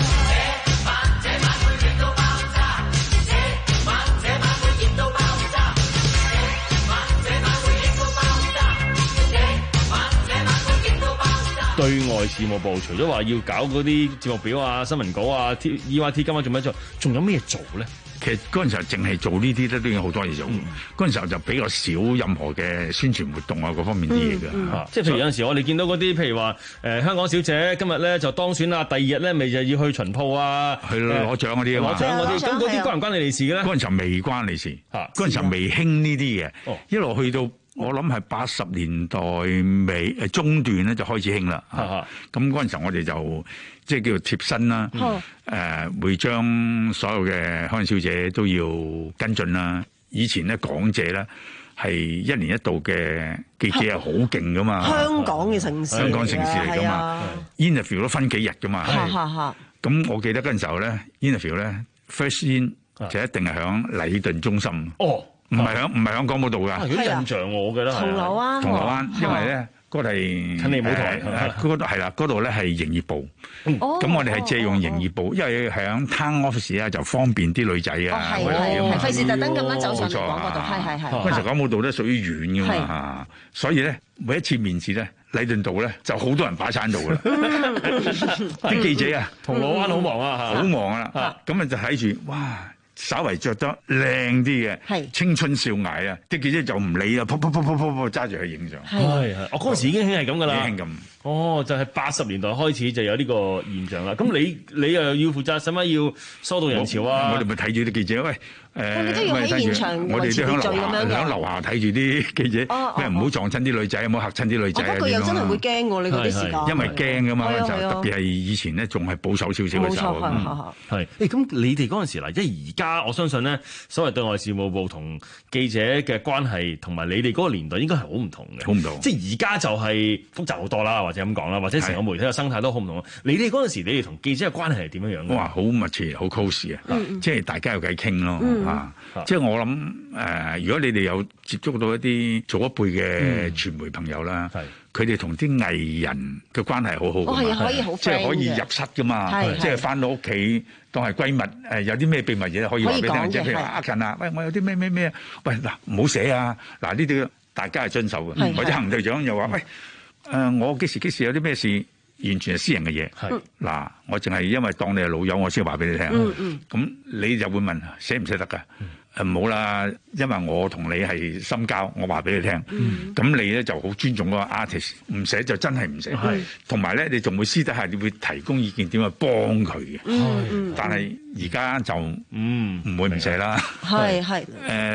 對外事務部除咗話要搞嗰啲節目表啊、新聞稿啊、E Y T 今晚做咩做？仲有咩做咧？ 其實嗰陣時候淨係做呢啲咧，都已經好多嘢做。嗰、嗯、陣時候就比較少任何嘅宣傳活動啊，各方面啲嘢嘅。 嗯嗯、即係譬如有陣時我哋見到嗰啲，譬如話誒、呃、香港小姐今日咧就當選啦，第二日咧咪就要去巡鋪啊， 去攞獎嗰啲啊嘛。 攞獎嗰啲，咁嗰啲關唔關你哋事嘅咧？ 嗰陣時候未關你事，嗰陣時候未興呢啲嘢， 哦、 一路去到。我諗係八十年代尾誒中段咧就開始興啦，咁嗰陣時候我哋就即係叫做貼身啦，誒、嗯呃、會將所有嘅香港小姐都要跟進啦。以前咧港姐咧係一年一度嘅記者係好勁噶嘛， 香港嘅城市， 香港城市嚟噶嘛 ，interview 都分幾日噶嘛。咁我記得嗰陣時候咧 interview 咧 first in 就一定係響禮頓中心。哦。唔係響唔係響廣播道㗎。 如果印象我嘅啦， 銅鑼灣， 銅鑼灣，因為咧嗰度係近利舞台， 嗰度係啦，嗰度咧係營業部。咁我哋係借用營業部，因為係響 town office 啊，就方便啲女仔啊。 係係，費事特登咁樣走上嚟廣播道。係係係。 嗰陣時廣播道咧屬於遠㗎嘛，所以咧每一次面試咧，禮頓道咧就好多人擺餐度㗎啦。啲記者啊， 銅鑼灣好忙啊， 好忙啊。咁啊就睇住，哇！稍為着得靚啲嘅，青春少艾啊！啲記者就唔理啦，噗噗噗噗噗噗揸住去影相。 係係，我嗰陣時已經興係咁噶啦。 已經興咁。 哦，就係八十年代開始就有呢個現象啦。咁你你又要負責，使乜要疏導人潮啊？ 我哋咪睇住啲記者，喂，誒， 你都要喺現場我哋都響樓下，響樓下睇住啲記者，咩唔好撞親啲女仔，唔好嚇親啲女仔啊！ 不過又真係會驚喎，你嗰啲時間。 因為驚噶嘛，就特別係以前咧，仲係保守少少嘅時候。 冇錯， 係。誒，咁你哋嗰陣時嗱，即係而家我相信咧，所謂對外事務部同記者嘅關係，同埋你哋嗰個年代應該係好唔同嘅。 好唔同。 即係而家就係複雜好多啦，或者咁講啦，或者成個媒體嘅生態都好唔同。你哋嗰陣時，你哋同記者嘅關係係點樣樣嘅？ 哇，好密切，好 close 啊！即係大家有偈傾咯，啊！即係我諗誒，如果你哋有接觸到一啲早一輩嘅傳媒朋友啦，佢哋同啲藝人嘅關係好好㗎嘛，即係可以入室㗎嘛，即係返到屋企當係閨蜜誒，有啲咩秘密嘢可以話俾你聽，即係譬如阿勤啊，喂，我有啲咩咩咩，喂嗱唔好寫啊，嗱呢啲大家係遵守嘅，或者行隊長又話喂誒，我幾時幾時有啲咩事。完全係私人嘅嘢，嗱，我淨係因為當你係老友，我先話俾你聽。咁、嗯嗯、你就會問寫唔寫得㗎？誒唔好啦，因為我同你係深交，我話俾你聽。咁、嗯、你咧就好尊重嗰個 artist， 唔寫就真係唔寫。同埋咧，你仲會私底下你會提供意見點去幫佢嘅。嗯、但係而家就唔唔會唔寫啦。 係係誒。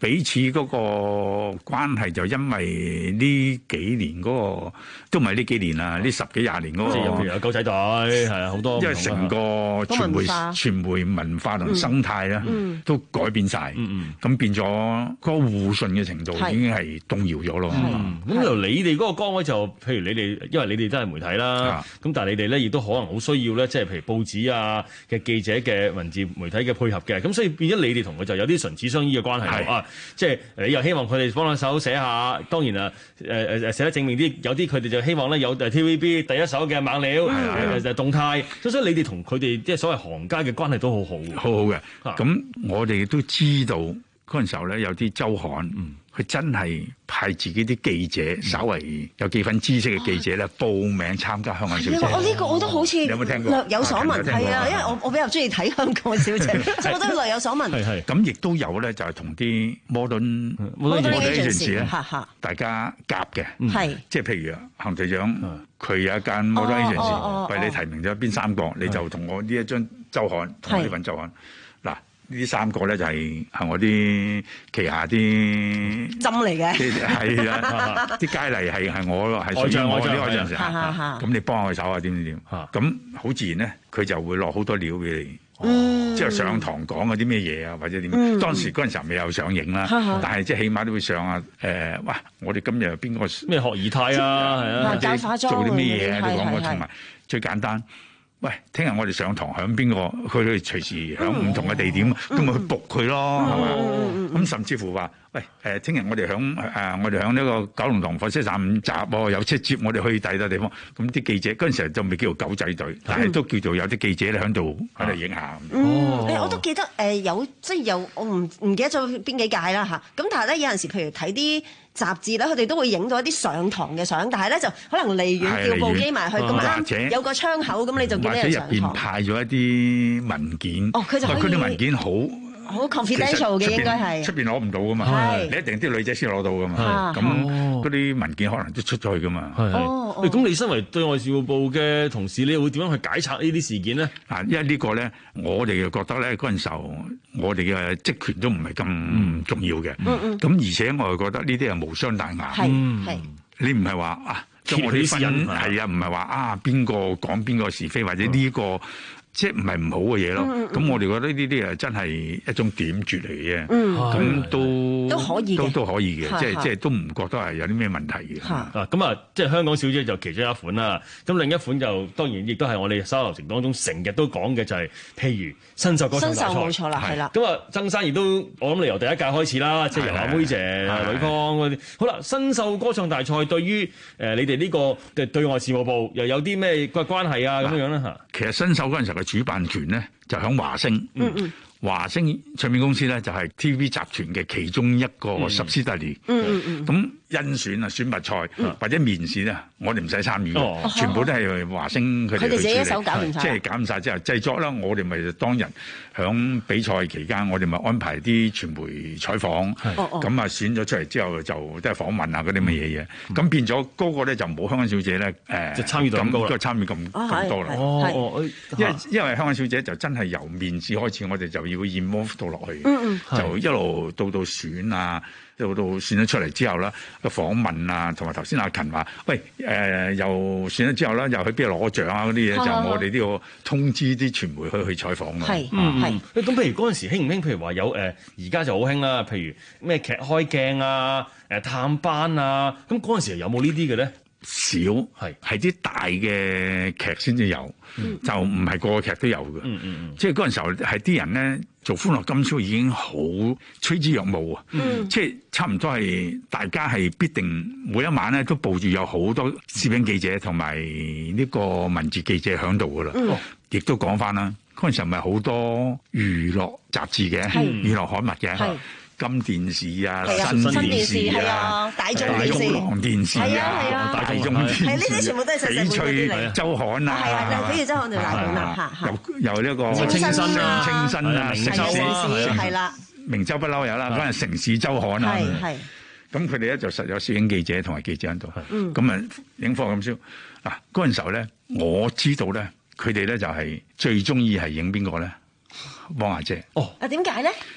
彼此嗰個關係就因為呢幾年嗰、嗰個都唔係呢幾年啦，呢十幾廿年嗰、嗰個， 即係譬如有狗仔隊，係啊，好多。 因為成個傳媒傳媒文化同生態咧、嗯，都改變晒，咁、嗯嗯、變咗嗰個互信嘅程度已經係動搖咗咯。 咁由你哋嗰個崗位就，譬如你哋，因為你哋都係媒體啦，咁但係你哋咧亦都可能好需要咧，即係譬如報紙啊嘅記者嘅文字媒體嘅配合嘅，咁所以變咗你哋同佢就有啲唇齒相依嘅關係啊。即係你又希望佢哋幫下手寫下，當然啊誒誒寫得正面啲，有啲佢哋就希望咧有 T V B 第一手嘅猛料誒誒動態，所以你哋同佢哋即係所謂行家嘅關係都好好嘅， 好好嘅。咁我哋都知道嗰陣時候咧，有啲週刊，佢真係派自己啲記者，稍為有幾分知識嘅記者咧，報名參加香港小姐。 我呢個我都好似有冇聽過？ 略有所聞，係啊，因為我我比較中意睇香港小姐，所以我都略有所聞。 係係。咁亦都有咧，就係同啲 modern modern agency 咧，大家夾嘅。係。即係譬如行隊長，佢有一間 modern agency，為你提名咗邊三個，你就同我呢一張週刊，同我呢份週刊。嗱。呢三個咧就係係我啲旗下啲針嚟嘅， 係啊，啲佳麗係係我係屬於我啲愛將士，咁你幫我手啊點點點，咁好自然咧，佢就會落好多料俾你， 嗯、 即係上堂講嗰啲咩嘢啊，或者點、嗯？當時嗰陣時候未有上映啦，嗯、但係即係起碼都會上啊。誒、呃，哇！我哋今日邊個咩學儀態啊？係啊， 教化妝做啲咩嘢啊？都講過，同埋最簡單。喂，聽日我哋上堂響邊個？佢哋隨時響唔同嘅地點，咁、嗯、咪去 book 佢咯，係、嗯、嘛？咁、嗯、甚至乎話，喂，誒，聽日我哋響誒，我哋響呢個九龍塘火車站五閘喎，有車接我哋去第二笪地方。咁啲記者嗰陣時就未叫做狗仔隊，嗯、但係都叫做有啲記者咧響度喺度影下。 嗯，誒，我都記得誒有，即係有我唔唔記得咗邊幾屆啦嚇。咁但係咧有陣時，譬如睇啲雜誌咧，佢哋都會影到一啲上堂嘅相，但係咧就可能離遠叫部機埋去，咁啱有個窗口，咁你就見到人上堂。 或者入邊派咗一啲文件， 哦，佢就可以。 佢啲文件好好 confidential 嘅，應該係出邊攞唔到噶嘛，你一定啲女仔先攞到噶嘛。咁嗰啲文件可能都出咗去噶嘛。 係係。咁你身為對外事務部嘅同事，你會點樣去解拆呢啲事件呢？ 啊，因為呢個咧，我哋就覺得咧，嗰陣時候我哋嘅職權都唔係咁重要嘅。嗯嗯。咁而且我又覺得呢啲係無傷大雅。係係。你唔係話啊，將我哋分係啊，唔係話啊邊個講邊個是非，或者呢個。即係唔係唔好嘅嘢咯？咁、嗯、我哋覺得呢啲誒真係一種點綴嚟嘅，咁、嗯、都都可以都都可以嘅，即係即係都唔覺得係有啲咩問題嘅。 啊，咁啊，即係香港小姐就其中一款啦。咁另一款就當然亦都係我哋收流程當中成日都講嘅，就係譬如新秀歌唱大賽。新秀冇錯啦，係啦。咁啊，曾生亦都我諗你由第一屆開始啦，即係由阿妹姐、呂方嗰啲。好啦，新秀歌唱大賽對於誒你哋呢個嘅對外事務部又有啲咩個關係啊？咁樣樣咧嚇。 其實新秀嗰陣時候嘅主辦權咧就響華星。嗯嗯。華星唱片公司咧就係 T V B 集團嘅其中一個 subsidiary。嗯嗯嗯。咁甄選啊、選拔賽、嗯、或者面試啊，我哋唔使參與、哦，全部都係華星佢哋去處理。佢哋自己一手搞掂晒。即係搞掂晒之後，製作啦，我哋咪當日響比賽期間，我哋咪安排啲傳媒採訪。咁啊選咗出嚟之後，就即係訪問啊嗰啲乜嘢嘢。咁、嗯、變咗嗰個咧就冇香港小姐咧誒，就參與到咁高啦。參與咁咁多啦。哦，因為因為香港小姐就真係由面試開始，我哋就要 involve 到落去，嗯嗯，就一路到到選啊。到到選咗出嚟之後啦，個訪問啊，同埋頭先阿勤話，喂，誒、呃、又選咗之後啦，又去邊度攞獎啊嗰啲嘢，就我哋都要通知啲傳媒去去採訪咯。係， 嗯係。咁譬如嗰陣時興唔興？譬如話有誒，而家就好興啦。譬如咩劇開鏡啊，誒探班啊，咁嗰陣時有冇呢啲嘅咧？ 少係係啲大嘅劇先至有，嗯、就唔係個個劇都有嘅。嗯嗯嗯，即係嗰陣時候係啲人咧做歡樂今宵已經好趨之若鶩啊！嗯、即係差唔多係大家係必定每一晚咧都佈住有好多攝影記者同埋呢個文字記者喺度噶啦。亦、嗯、都講翻啦，嗰陣時候咪好多娛樂雜誌嘅、娛樂刊物嘅。金電視啊，新電視啊， 大眾電視、 大眾電視啊，大眾電視， 係呢啲全部都係細細本嗰啲嚟。 週刊啊， 係啊，翡翠週刊就大本啦，嚇又又呢個清新啊， 清新啊， 城市係啦， 明週不嬲有啦，嗰陣城市週刊啊，係咁佢哋咧就實有攝影記者同埋記者喺度，咁啊影課咁少嗱嗰陣時候咧，我知道咧，佢哋咧就係最中意係影邊個咧？汪阿姐。 哦，啊點解咧？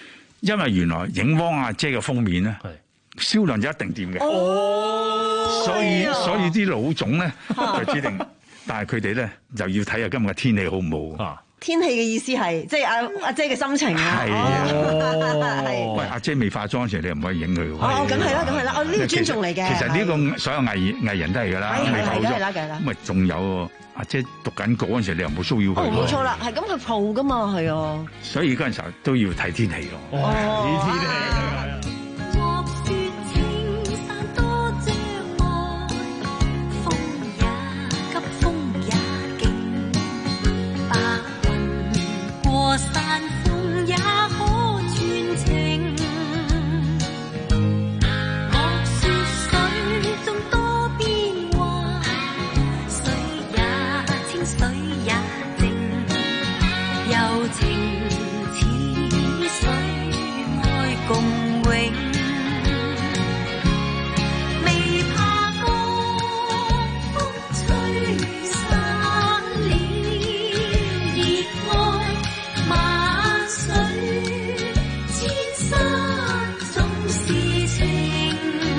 因為原來影汪阿姐嘅封面咧，銷量就一定掂嘅。哦，所以所以啲老總咧就指定，但係佢哋咧就要睇下今日嘅天氣好唔好。 天氣嘅意思係即係阿阿姐嘅心情啊。 係啊，喂，阿姐未化妝時，你又唔可以影佢喎。 哦，梗係啦，梗係啦，哦呢個尊重嚟嘅。 其實呢個所有藝藝人都係㗎啦，未化妝。 梗係啦，梗係啦。 咁咪仲有阿姐讀緊稿嗰陣時，你又冇騷擾佢。 哦，冇錯啦，係咁佢鋪㗎嘛，係啊。 所以嗰陣時候都要睇天氣咯。 哦， 睇天氣。 山峰也可傳情，莫說水中多變幻，水也清水也靜，柔情似水愛共永，未怕江風吹散了熱愛。萬水千山總是情，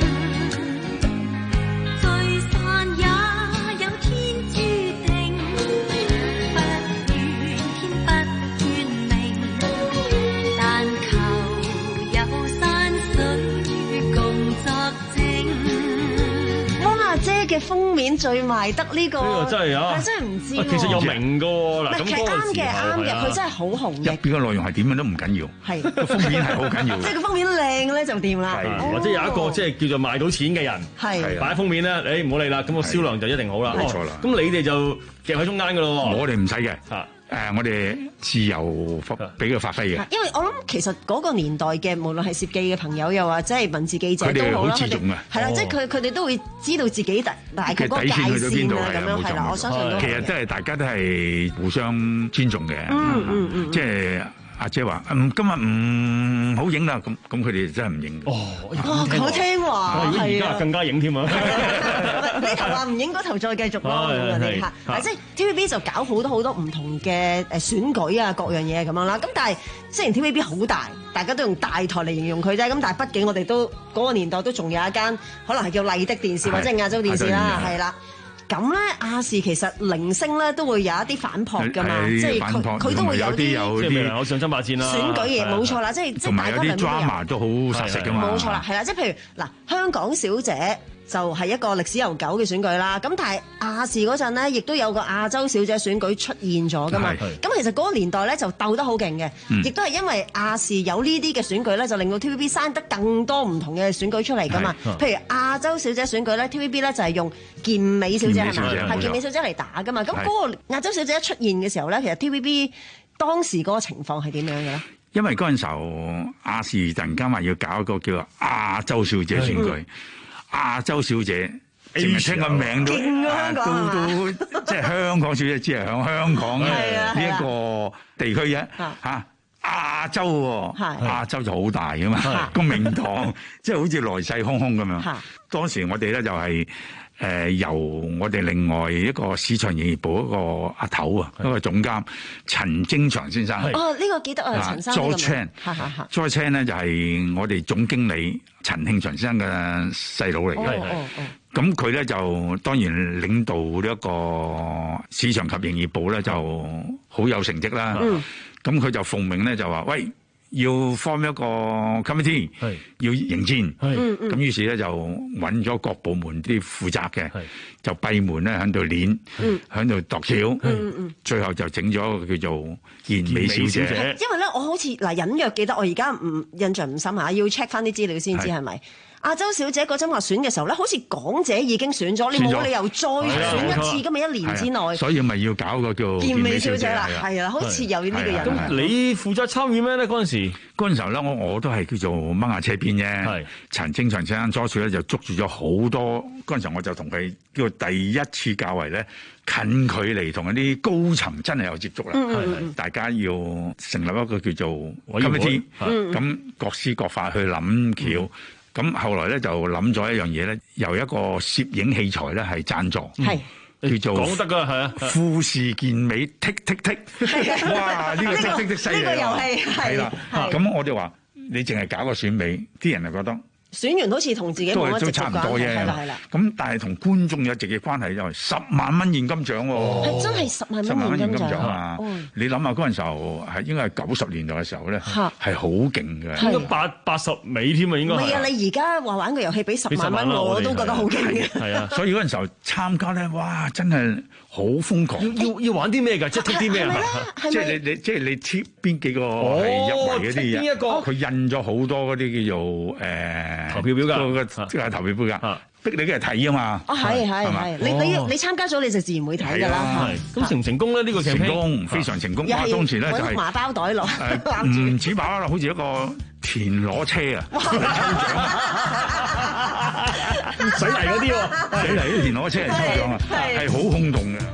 聚散也有天注定，不怨天不怨命，但求有山水共作證。 汪阿姐嘅封面最賣得呢個， 呢個真係啊， 真係唔知。 其實有名㗎喎，嗱咁其實啱嘅，啱嘅，佢真係好紅嘅。 入邊嘅內容係點樣都唔緊要， 係個封面係好緊要。 即係個封面靚咧就掂啦， 或者有一個即係叫做賣到錢嘅人， 係擺封面咧，誒唔好理啦，咁個銷量就一定好啦。 冇錯啦。 咁你哋就夾喺中間㗎咯喎。 我哋唔使嘅，誒我哋自由俾佢發揮嘅。 因為我諗其實嗰個年代嘅無論係攝記嘅朋友，又或者係文字記者都好啦，佢哋係啦，即係佢佢哋都會知道自己大大概嗰個界線啊，咁樣係啦。我相信都其實真係大家都係互相尊重嘅。 嗯嗯嗯， 即係。阿姐話：嗯，今日唔好影啦，咁咁佢哋真係唔影。 哦， 好聽話， 如果而家更加影添啊！ 呢頭話唔影，嗰頭再繼續咯，咁樣嚇。嗱，即係 T V B 就搞好多好多唔同嘅誒選舉啊，各樣嘢咁樣啦。咁但係雖然 T V B 好大，大家都用大台嚟形容佢啫。咁但係畢竟我哋都嗰個年代都仲有一間可能係叫麗的電視或者係亞洲電視啦，係啦。咁咧亞視其實零星咧都會有一啲反撲㗎嘛，即係佢佢都會有啲有啲有上爭霸戰啦， 選舉嘢冇錯啦，即係即係大家兩邊都有。 同埋有啲 drama 都好實食㗎嘛。 冇錯啦，係啦，即係譬如嗱，香港小姐就係一個歷史悠久嘅選舉啦。咁但係亞視嗰陣咧，亦都有個亞洲小姐選舉出現咗㗎嘛。咁其實嗰個年代咧就鬥得好勁嘅，亦都係因為亞視有呢啲嘅選舉咧，就令到 T V B 生得更多唔同嘅選舉出嚟㗎嘛。譬如亞洲小姐選舉咧 ，T V B 咧就係用健美小姐係嘛，係健美小姐嚟打㗎嘛。咁嗰個亞洲小姐一出現嘅時候咧，其實 T V B 當時嗰個情況係點樣嘅咧？ 因為嗰陣時候亞視突然間話要搞一個叫做亞洲小姐選舉。亞洲小姐，淨係聽個名都都都即係香港小姐，只係響香港呢一個地區啫嚇。亞洲喎，亞洲就好大噶嘛，個名堂即係好似來勢洶洶咁樣。當時我哋咧就係誒由我哋另外一個市場營業部一個阿頭啊，一個總監陳精祥先生。 哦，呢個記得啊，陳生。 George Chan，George Chan 咧就係我哋總經理陳慶祥先生嘅細佬嚟嘅。咁佢咧就當然領導呢一個市場及營業部咧就好有成績啦。咁佢就奉命咧就話：喂，要 form 一個 committee，要迎戰。咁於是咧就揾咗各部門啲負責嘅，就閉門咧喺度練，喺度度橋。最後就整咗一個叫做健美小姐。 因為咧，我好似嗱隱約記得，我而家唔印象唔深嚇，要 check 翻啲資料先知係咪。亞洲小姐嗰陣話選嘅時候咧，好似港姐已經選咗，你冇理由再選一次㗎嘛，一年之內。 所以咪要搞個叫健美小姐啦，係啊，好似有呢個人。 咁你負責參與咩咧？嗰陣時， 嗰陣時候咧，我我都係叫做掹下車邊啫。陳正祥先生初處咧就捉住咗好多，嗰陣時候我就同佢叫做第一次較為咧近距離同一啲高層真係有接觸啦。大家要成立一個叫做 committee，咁各施各法去諗橋。咁後來咧就諗咗一樣嘢咧，由一個攝影器材咧係贊助，係叫做講得㗎，係啊， 富士健美剔剔剔，哇！呢個剔剔剔犀利啊！ 呢個遊戲係啦，咁我哋話你淨係搞個選美，啲人就覺得。 選完好似同自己冇乜直接關係，係啦係啦。 咁但係同觀眾有直接關係就係十萬蚊現金獎喎， 係真係十萬蚊現金獎啊！你諗下嗰陣時候係應該係九十年代嘅時候咧，係好勁嘅， 應該八八十尾添啊，應該。 唔係啊！你而家話玩個遊戲俾十萬蚊我都覺得好勁嘅。 係啊， 所以嗰陣時候參加咧，哇！真係好瘋狂。 要要要玩啲咩㗎？即係貼啲咩啊？ 即係你你即係你貼邊幾個係入圍嗰啲嘢？ 邊一個？ 佢印咗好多嗰啲叫做誒投票表格。 即係投票表㗎，逼你嘅睇啊嘛！ 哦，係係係，你你你參加咗你就自然會睇㗎啦。 咁成唔成功咧？呢個成功，非常成功。哇！當時咧就係麻包袋落， 唔似麻包袋，好似一個田螺車啊！ 水泥嗰啲喎， 水泥啲田螺車嚟抽獎啊，係好轟動嘅。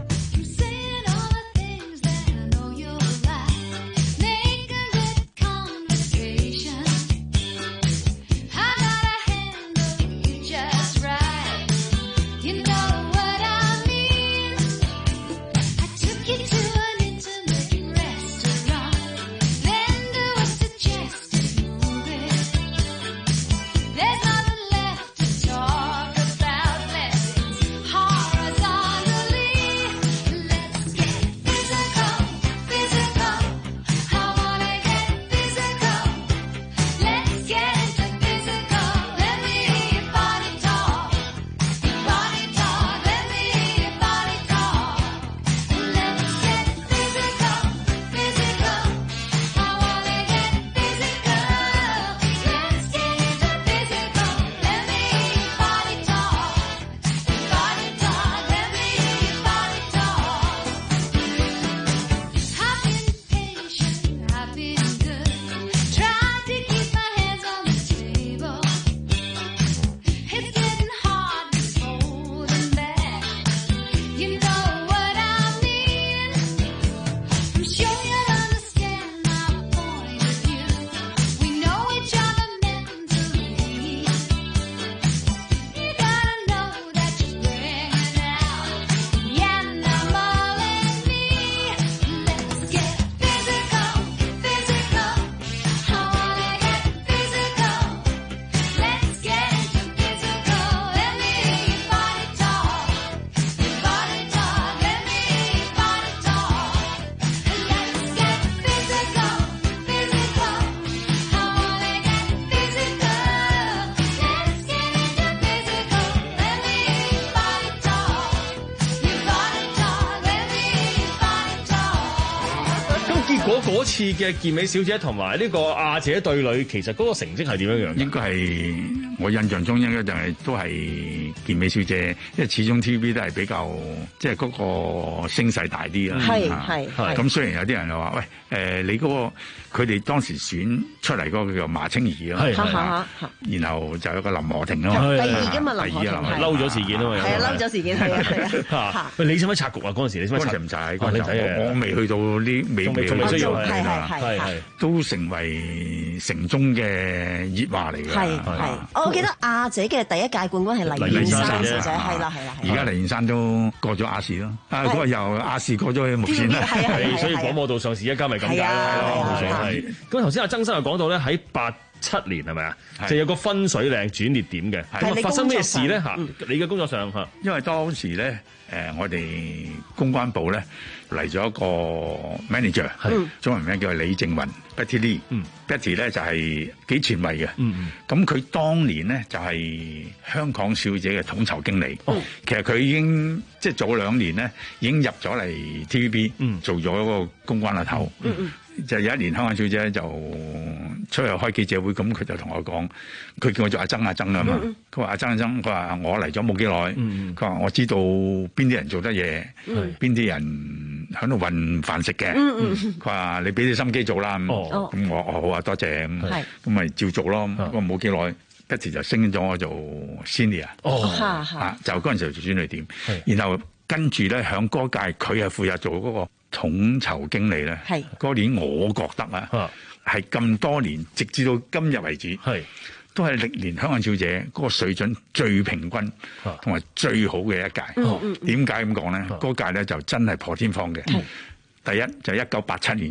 嗰次嘅健美小姐同埋呢個亞姐對壘，其實嗰個成績係點樣樣？ 應該係我印象中應該就係都係健美小姐，因為始終 T V B 都係比較即係嗰個聲勢大啲啦。 係係係。 咁雖然有啲人就話：喂，誒、呃、你嗰、嗰個佢哋當時選出嚟嗰個叫做馬清儀啊，然後就有個林和婷啊嘛， 第二㗎嘛林和婷， 嬲咗事件啊嘛， 係啊嬲咗事件係啊。 喂，你使唔使拆局啊？嗰陣時你使唔使？ 嗰陣時唔使，嗰陣時我我未去到呢，未未仲未需要。 係係係係， 都成為城中嘅熱話嚟㗎。 係係，我記得亞姐嘅第一屆冠軍係黎燕珊小姐，係啦係啦。 而家黎燕珊都過咗亞視咯，啊嗰個由亞視過咗去無線啦， 係所以廣播道上市一家咪咁解咯。係咁頭先阿曾生又講到咧，喺八七年係咪啊？就有個分水嶺轉捩點嘅，咁啊發生咩事咧嚇？你嘅工作上嚇， 因為當時咧誒，我哋公關部咧。嚟咗一個 manager，中文名叫李靜雲 Betty Lee，Betty 咧就係幾前衞嘅。咁佢當年咧就係香港小姐嘅統籌經理。其實佢已經即係早兩年咧已經入咗嚟 T V B 做咗個公關阿頭。就有一年香港小姐就出去開記者會，咁佢就同我講，佢叫我做阿曾阿曾啊嘛。佢話阿曾阿曾，佢話我嚟咗冇幾耐，佢話我知道邊啲人做得嘢，邊啲人喺度混飯食嘅。佢話你俾啲心機做啦。咁我我好啊，多謝。咁咪照做咯。不過冇幾耐 Betty 就升咗我做 senior。啊，就嗰陣時做專利店，然後跟住咧響嗰屆佢係負責做嗰個統籌經理咧，嗰年我覺得啊，係咁多年，直至到今日為止，都係歷年香港小姐嗰個水準最平均同埋最好嘅一屆。點解咁講咧？嗰屆咧就真係破天荒嘅。第一就一九八七年，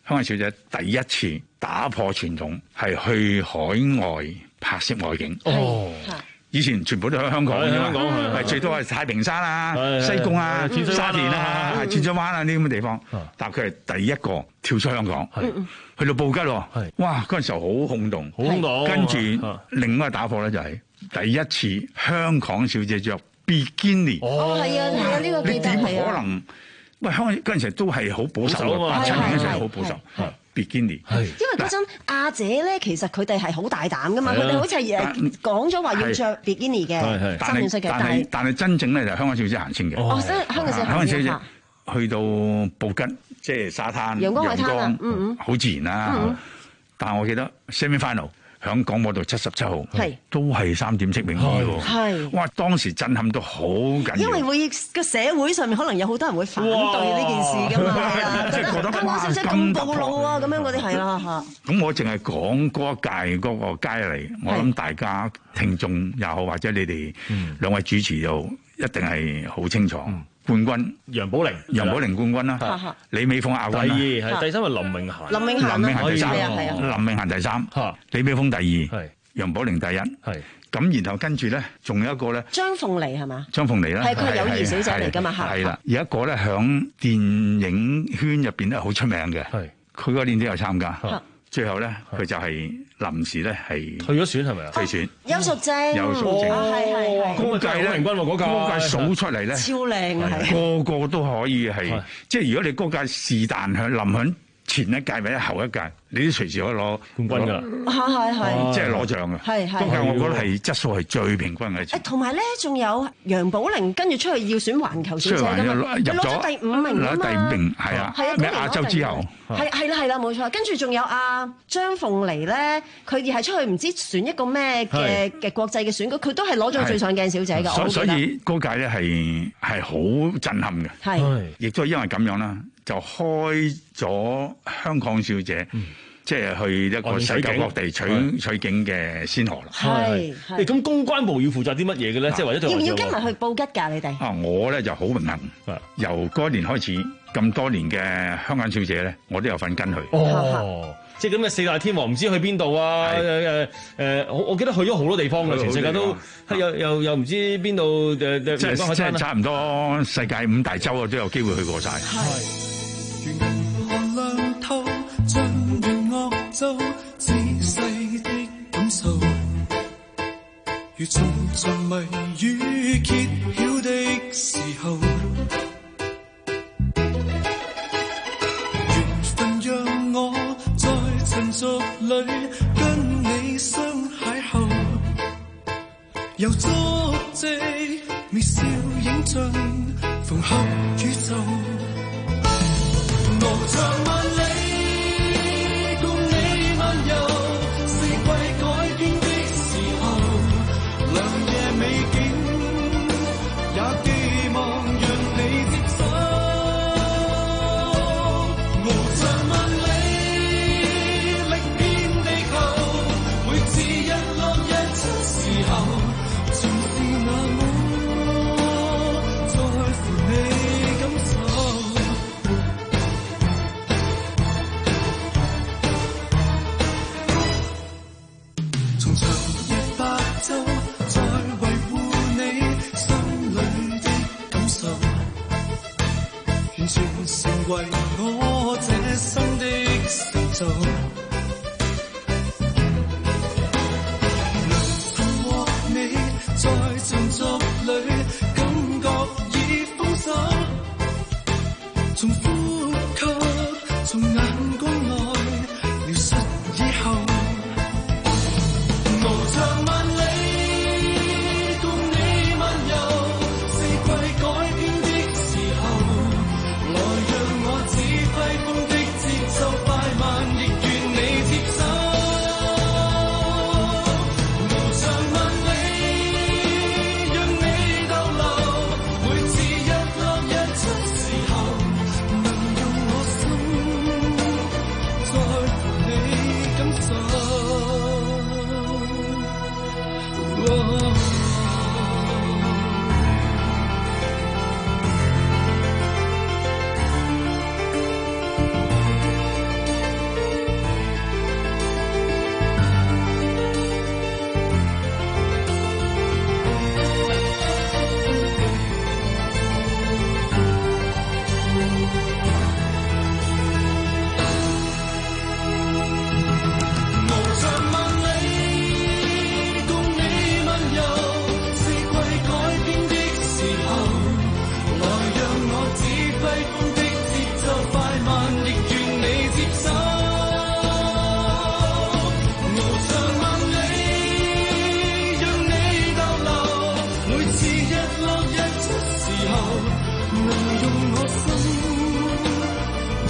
香港小姐第一次打破傳統，係去海外拍攝外景。哦，以前全部都喺香港嘅嘛，係最多係太平山啊、西貢啊、沙田啊、淺水灣啊呢啲咁嘅地方。但佢係第一個跳出香港，去到布吉喎。哇！嗰陣時候好轟動，好轟動。跟住另外一個打破咧就係第一次香港小姐着比基尼。 哦，係啊，係啊，呢個記得係啊。 你點可能？喂，香港嗰陣時都係好保守嘅，八七年嗰陣時係好保守。比基尼， 因為嗰陣亞姐咧，其實佢哋係好大膽噶嘛，佢哋好似係誒講咗話要着比基尼嘅三點式嘅，但係但係真正咧就香港小姐行先嘅。 哦，香港小姐香港小姐去到布吉，即係沙灘、 陽光海灘啊，嗯嗯， 好自然啦。但係我記得 semi final。喺廣播道七十七號，都係三點式泳衣喎。係，哇！當時震撼到好緊要。 因為會個社會上面可能有好多人會反對呢件事㗎嘛，係啊， 即係覺得香港小姐咁暴露啊，咁樣嗰啲係啦嚇。 咁我淨係講嗰一屆嗰個佳麗，我諗大家聽眾又好，或者你哋兩位主持又一定係好清楚。冠軍楊寶玲， 楊寶玲冠軍啦，李美鳳亞軍， 第二係第三係林詠嫻， 林詠嫻， 林詠嫻第三， 林詠嫻第三，李美鳳第二，楊寶玲第一，係咁，然後跟住咧，仲有一個咧， 張鳳妮係嘛？ 張鳳妮啦， 係佢係友誼小姐嚟㗎嘛？ 係啦，有一個咧響電影圈入邊咧好出名嘅，係佢嗰年都有參加。最後咧，佢就係臨時咧係退咗選係咪啊？ 退選。 邱淑貞， 邱淑貞， 係係係。 嗰屆咧，嗰屆數出嚟咧， 超靚啊！ 個個都可以係，即係如果你嗰屆是但響臨響前一屆或者後一屆，你都隨時可以攞冠軍㗎。 係係係。 即係攞獎㗎。係係。嗰屆我覺得係質素係最平均嘅一次。 誒，同埋咧，仲有楊寶玲跟住出去要選環球小姐㗎嘛？佢攞咗第五名啊嘛。 攞第五名係啊。 係啊。 咩亞洲之後？ 係係啦係啦，冇錯。跟住仲有阿張鳳妮咧，佢而係出去唔知選一個咩嘅嘅國際嘅選舉，佢都係攞咗最上鏡小姐㗎。 所所以嗰屆咧係係好震撼嘅。係。亦都係因為咁樣啦。就開咗香港小姐，嗯、即係去一個世界各地取取景嘅先河啦。 係係。咁公關部要負責啲乜嘢嘅咧？即係或者要唔要跟埋去布吉㗎？你哋啊，我咧就好榮幸，由嗰一年開始咁多年嘅香港小姐咧，我都有份跟佢。 哦。即係咁嘅四大天王唔知去邊度啊？誒誒，我我記得去咗好多地方嘅，全世界都係又又又唔知邊度誒誒。 即係即係差唔多世界五大洲啊，都有機會去過晒。 如銀河亮透，像弦樂奏，仔細的感受，如重重謎語揭曉的時候，緣分讓我在塵俗裏跟你相邂逅，由足跡微笑影像，縫合宇宙。無常萬里，共你漫遊，四季改變的時候，良夜美景，也寄望讓你接手。無常萬里，歷遍地球，每次日落日出時候，全是那麼在乎你感受。全成為我這生的成就，能尋獲你在塵俗裏，感覺已豐收，從呼吸，從眼光內描述以後，無常萬里，共你漫遊，四季改變的時候。來讓我指揮風的節奏，快慢亦願你接手。無常萬里，讓你逗留，每次日落日出時候，能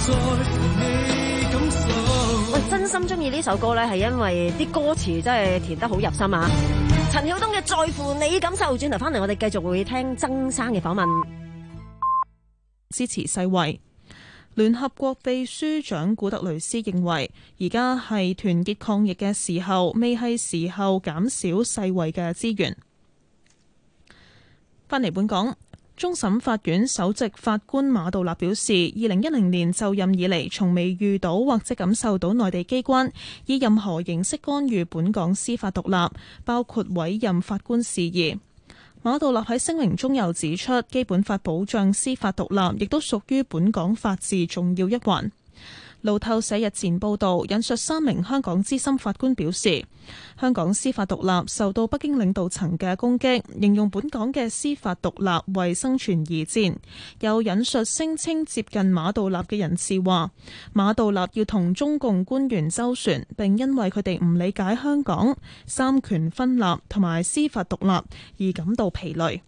喂，真心中意呢首歌咧，係因為啲歌詞真係填得好入心啊！陳曉東嘅《在乎你感受》，轉頭翻嚟我哋繼續會聽曾生嘅訪問。 支持世衛。聯合國秘書長古特雷斯認為，而家係團結抗疫嘅時候，未係時候減少世衛嘅資源。返嚟本港，終審法院首席法官馬道立表示，二零一零年就任以嚟，從未遇到或者感受到內地機關以任何形式干預本港司法獨立，包括委任法官事宜。馬道立喺聲明中又指出，基本法保障司法獨立，亦都屬於本港法治重要一環。路透社日前報道，引述三名香港資深法官表示，香港司法獨立受到北京領導層嘅攻擊，形容本港嘅司法獨立為生存而戰。又引述聲稱接近馬道立嘅人士話，馬道立要同中共官員周旋，並因為佢哋唔理解香港三權分立同埋司法獨立而感到疲累。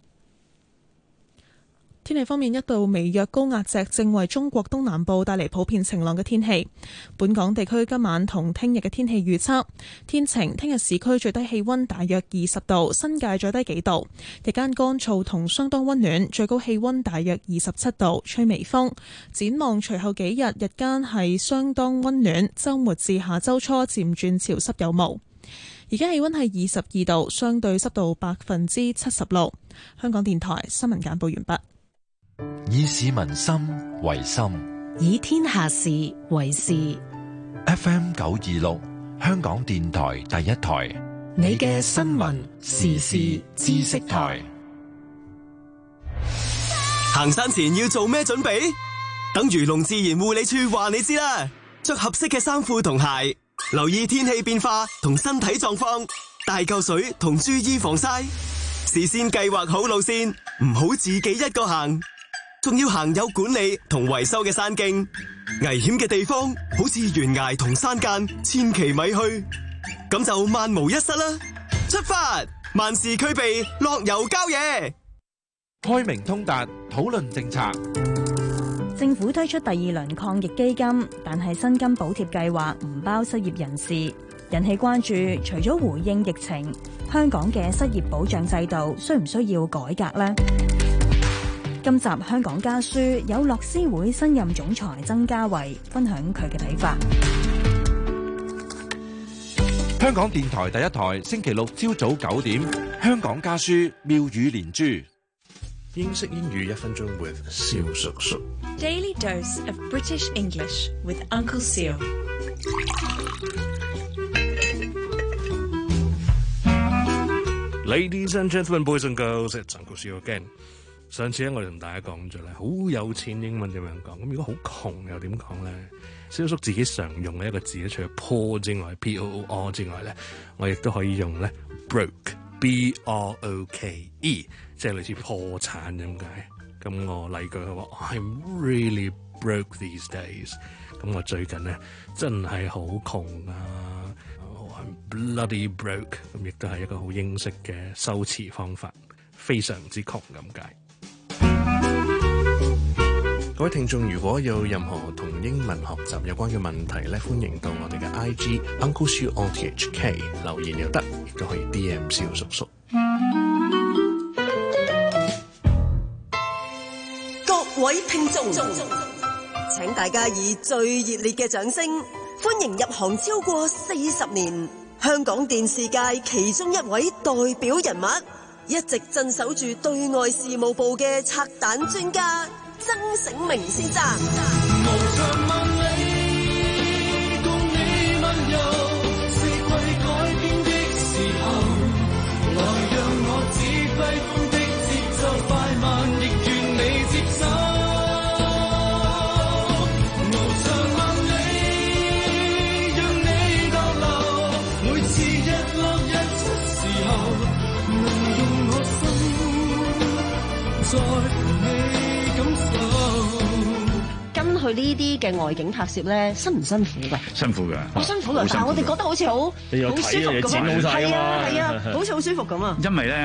天氣方面，一道微弱高壓脊正為中國東南部帶嚟普遍晴朗嘅天氣。本港地區今晚同聽日嘅天氣預測：天晴，聽日市區最低氣溫大約二十度，新界再低幾度。日間乾燥同相當溫暖，最高氣溫大約二十七度，吹微風。展望隨後幾日，日間係相當溫暖，週末至下週初漸轉潮濕有霧。而家氣溫係二十二度，相對濕度百分之七十六。香港電台新聞簡報完畢。 以市民心為心， 以天下事為事。 F M 九二六，香港電台第一台， 你嘅新聞時事知識台。 行山前要做咩準備？等漁農自然護理處話你知啦。着合適嘅衫褲同鞋，留意天氣變化同身體狀況，帶夠水同注意防曬。事先計劃好路線，唔好自己一個行。仲要行有管理同維修嘅山徑，危險嘅地方好似懸崖同山間，千祈咪去。咁就萬無一失啦！出發，萬事俱備，樂遊郊野。 開明通達，討論政策。 政府推出第二輪抗疫基金，但係薪金補貼計劃唔包失業人士，引起關注。除咗回應疫情，香港嘅失業保障制度需唔需要改革呢？今集香港家書有樂施會新任總裁曾家維分享佢嘅睇法。 香港電台第一台，星期六朝早九點，香港家書妙語連珠。 英式英語一分鐘 with 蕭叔叔。 Daily dose of British English with Uncle Seal。 Ladies and gentlemen, boys and girls, it's Uncle Seal again。上次咧，我哋同大家講咗咧，好有錢英文點樣講？咁如果好窮又點講咧？蕭叔自己常用嘅一個字咧，除咗 poor 之外 ，P O O R 之外咧，我亦都可以用咧 broke，B R O K E， 即係類似破產咁解。咁我例句佢話 I'm really broke these days。咁我最近咧真係好窮啊、oh, I'm bloody broke。咁亦都係一個好英式嘅修辭方法，非常之窮咁解。各位聽眾，如果有任何同英文學習有關嘅問題咧，歡迎到我哋嘅 I G Uncle Siu O T H K 留言又得，亦都可以 D M 蕭叔叔。 各位聽眾，請大家以最熱烈嘅掌聲，歡迎入行超過四十年，香港電視界其中一位代表人物，一直鎮守住對外事務部嘅拆彈專家曾醒明先生。無常萬里，共你漫遊，四季改變的時候，來讓我指揮風的節奏快慢，亦願你接受。無常萬里，讓你逗留，每次日落日出時候，能用我心在乎你。跟去呢啲嘅外景拍攝咧，辛唔辛苦㗎？ 辛苦㗎， 好辛苦㗎，但係我哋覺得好似好好舒服咁啊！係啊係啊，好似好舒服咁啊！ 因為咧，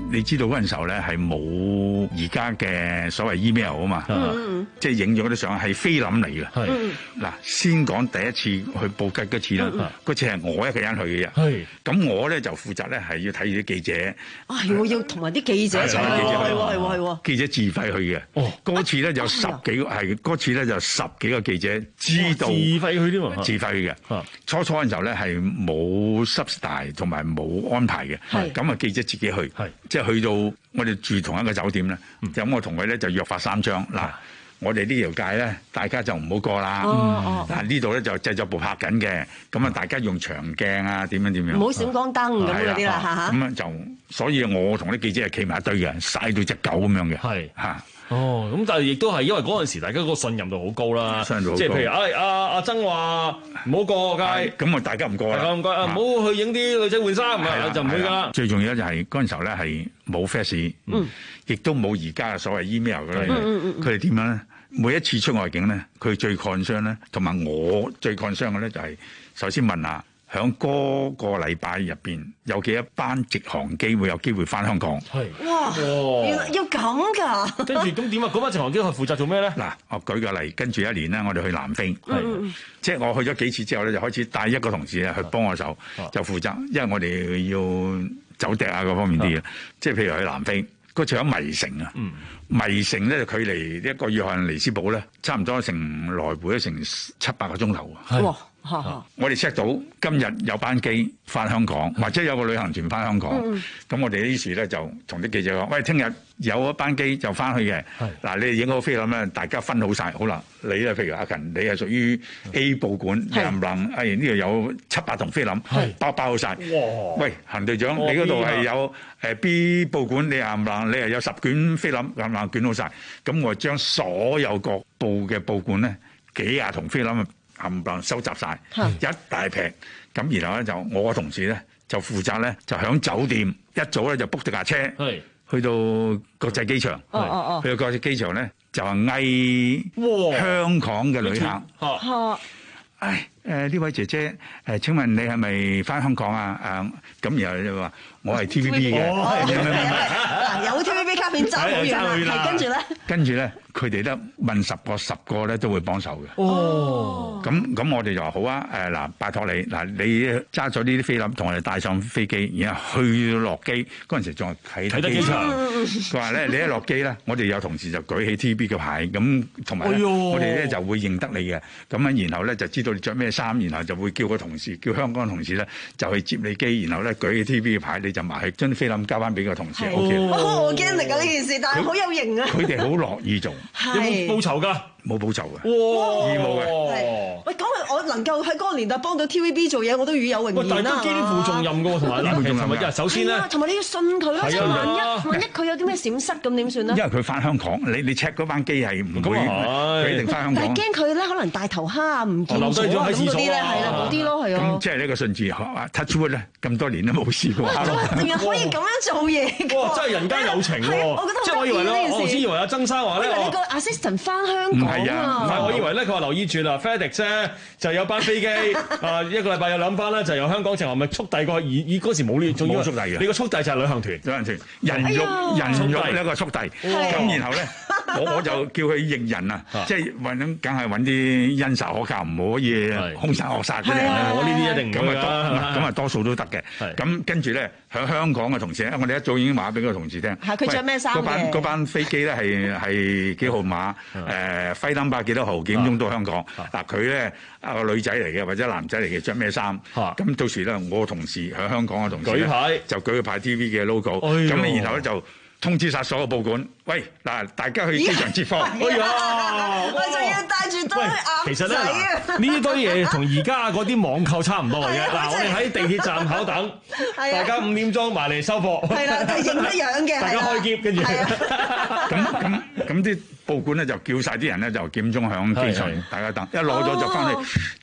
你知道嗰陣時候咧係冇而家嘅所謂 email 啊嘛， 嗯即係影咗嗰啲相係菲林嚟嘅。 嗯嗱，先講第一次去布吉嗰次啦， 嗯嗰次係我一個人去嘅啫。咁我咧就負責咧係要睇住啲記者。 啊，要要同埋啲記者一齊去，係喎係喎係喎。 記者自費去嘅。哦，嗰次咧有十幾個係，嗰次咧就十幾個記者知道。 自費去添喎。 自費嘅。初初嘅時候咧係冇 subsidy 同埋冇安排嘅。係。咁啊記者自己去。係。即係去到我哋住同一個酒店咧，咁我同佢咧就約法三章嗱。我哋呢條街咧，大家就唔好過啦。嗱呢度咧就製作部拍緊嘅，咁啊大家用長鏡啊，點樣點樣。 唔好閃光燈咁嗰啲啦嚇。 咁樣就，所以我同啲記者係企埋一堆嘅，曬到隻狗咁樣嘅。係嚇。 哦，咁但係亦都係因為嗰陣時大家個信任度好高啦，即係譬如誒阿阿曾話唔好過街， 咁啊大家唔過啦， 唔該啊，唔好去影啲女仔換衫，啊就唔會㗎啦。 最重要就係嗰陣時候咧係冇 fax，亦都冇而家嘅所謂 email 嗰啲，佢哋點樣咧？每一次出外景咧，佢最 concern 咧，同埋我最 concern 嘅咧就係首先問下，響嗰個禮拜入邊有幾多班直航機會有機會翻香港？ 係哇，要要咁㗎？ 跟住咁點啊？嗰班直航機係負責做咩咧？嗱，我舉個例，跟住一年咧，我哋去南非，係即係我去咗幾次之後咧，就開始帶一個同事咧去幫我手，就負責，因為我哋要走趯啊嗰方面啲嘢，即係譬如去南非。嗰次喺迷城啊，嗯、迷城咧就距離呢一個約翰尼斯堡咧，差唔多成來回成七八個鐘頭啊！哇！我哋 check 到今日有班機翻香港，或者有個旅行團翻香港，咁、嗯、我哋呢時咧就同啲記者講：喂，聽日有一班機就翻去嘅。嗱，你哋影好菲林咧，大家分好晒。好啦，你咧譬如阿勤，你係屬於 A 報館，你能唔能？哎，呢度有七八筒菲林，包包好晒。喂，行隊長，你嗰度係有誒 B 報館，你能唔能？你係有十卷菲林，能唔能捲好晒？咁我將所有各報嘅報館咧，幾廿筒菲林啊！冚唪唥收集晒一大劈，咁然後咧就我個同事咧就負責咧就響酒店一早咧就 book 咗架車，去到國際機場，去到國際機場咧就嗌香港嘅旅客，唉誒呢位姐姐誒請問你係咪返香港啊？誒咁然後就話我係 T V B 嘅， 嗱有 T V B 卡片爭好遠啦，係跟住咧， 跟住咧佢哋咧問十個十個咧都會幫手嘅。哦，咁咁我哋就話好啊，誒嗱拜託你嗱你揸咗呢啲菲林同我哋帶上飛機，然後去到落機嗰陣時仲係啟德機場。佢話咧你一落機咧，我哋有同事就舉起 T V B 嘅牌，咁同埋咧我哋咧就會認得你嘅，咁樣然後咧就知道你着咩衫，然後就會叫個同事叫香港嘅同事咧就去接你機，然後咧舉起 T V B 嘅牌，你就埋去將啲菲林交翻俾個同事。O K。 我好驚力㗎呢件事，但係好有型啊！ 佢哋好樂意做， 有冇報酬㗎？ 冇報酬嘅， 哇！ 義務嘅。 喂，講起我能夠喺嗰個年代幫到 T V B 做嘢，我都與有榮焉啦。 但係都肩負重任㗎喎，同埋嗱，其實咪即係首先咧， 同埋你要信佢咯，即係萬一萬一佢有啲咩閃失咁點算咧？ 因為佢翻香港，你你 check 嗰班機係唔會佢一定翻香港。 但係驚佢咧，可能大頭蝦啊，唔見咗咁嗰啲咧，係啦，嗰啲咯，係啊。 咁即係呢個順治 touch wood 咧，咁多年都冇試過。 定係可以咁樣做嘢？ 哇！真係人間有情喎！ 我覺得即係我以為咧，我頭先以為阿曾生話咧， 我以為你個 assistant 翻香港啊， 唔係我以為咧，佢話留意住啦 ，FedEx 咧就有班飛機啊，一個禮拜有兩班咧，就由香港直航咪速遞過去，而而嗰時冇呢，仲要速遞嘅。 你個速遞就係旅行團， 旅行團人肉人肉呢個速遞，咁然後咧，我我就叫佢認人啊，即係揾梗係揾啲因仇可靠，唔可以兇殺惡殺嗰啲人。 我呢啲一定咁啊，咁啊多數都得嘅。咁跟住咧，喺香港嘅同事，我哋一早已經話俾個同事聽， 係佢着咩衫嘅？ 嗰班嗰班飛機咧係係幾號碼？誒飛 number 幾多號？幾點鐘到香港？嗱佢咧啊個女仔嚟嘅或者男仔嚟嘅，着咩衫？咁到時咧，我同事喺香港嘅同事舉牌就舉牌 T V 嘅 logo，咁然後咧就通知晒所有報館，喂嗱，大家去機場接貨。 哎呀， 我仲要帶住堆鴨仔啊！ 呢堆嘢同而家嗰啲網購差唔多嘅。嗱，我哋喺地鐵站口等，大家五點鐘埋嚟收貨。 係啦，係影一樣嘅。 大家開篋，跟住咁咁咁啲報館咧就叫晒啲人咧就幾點鐘響機場，大家等，一攞咗就翻去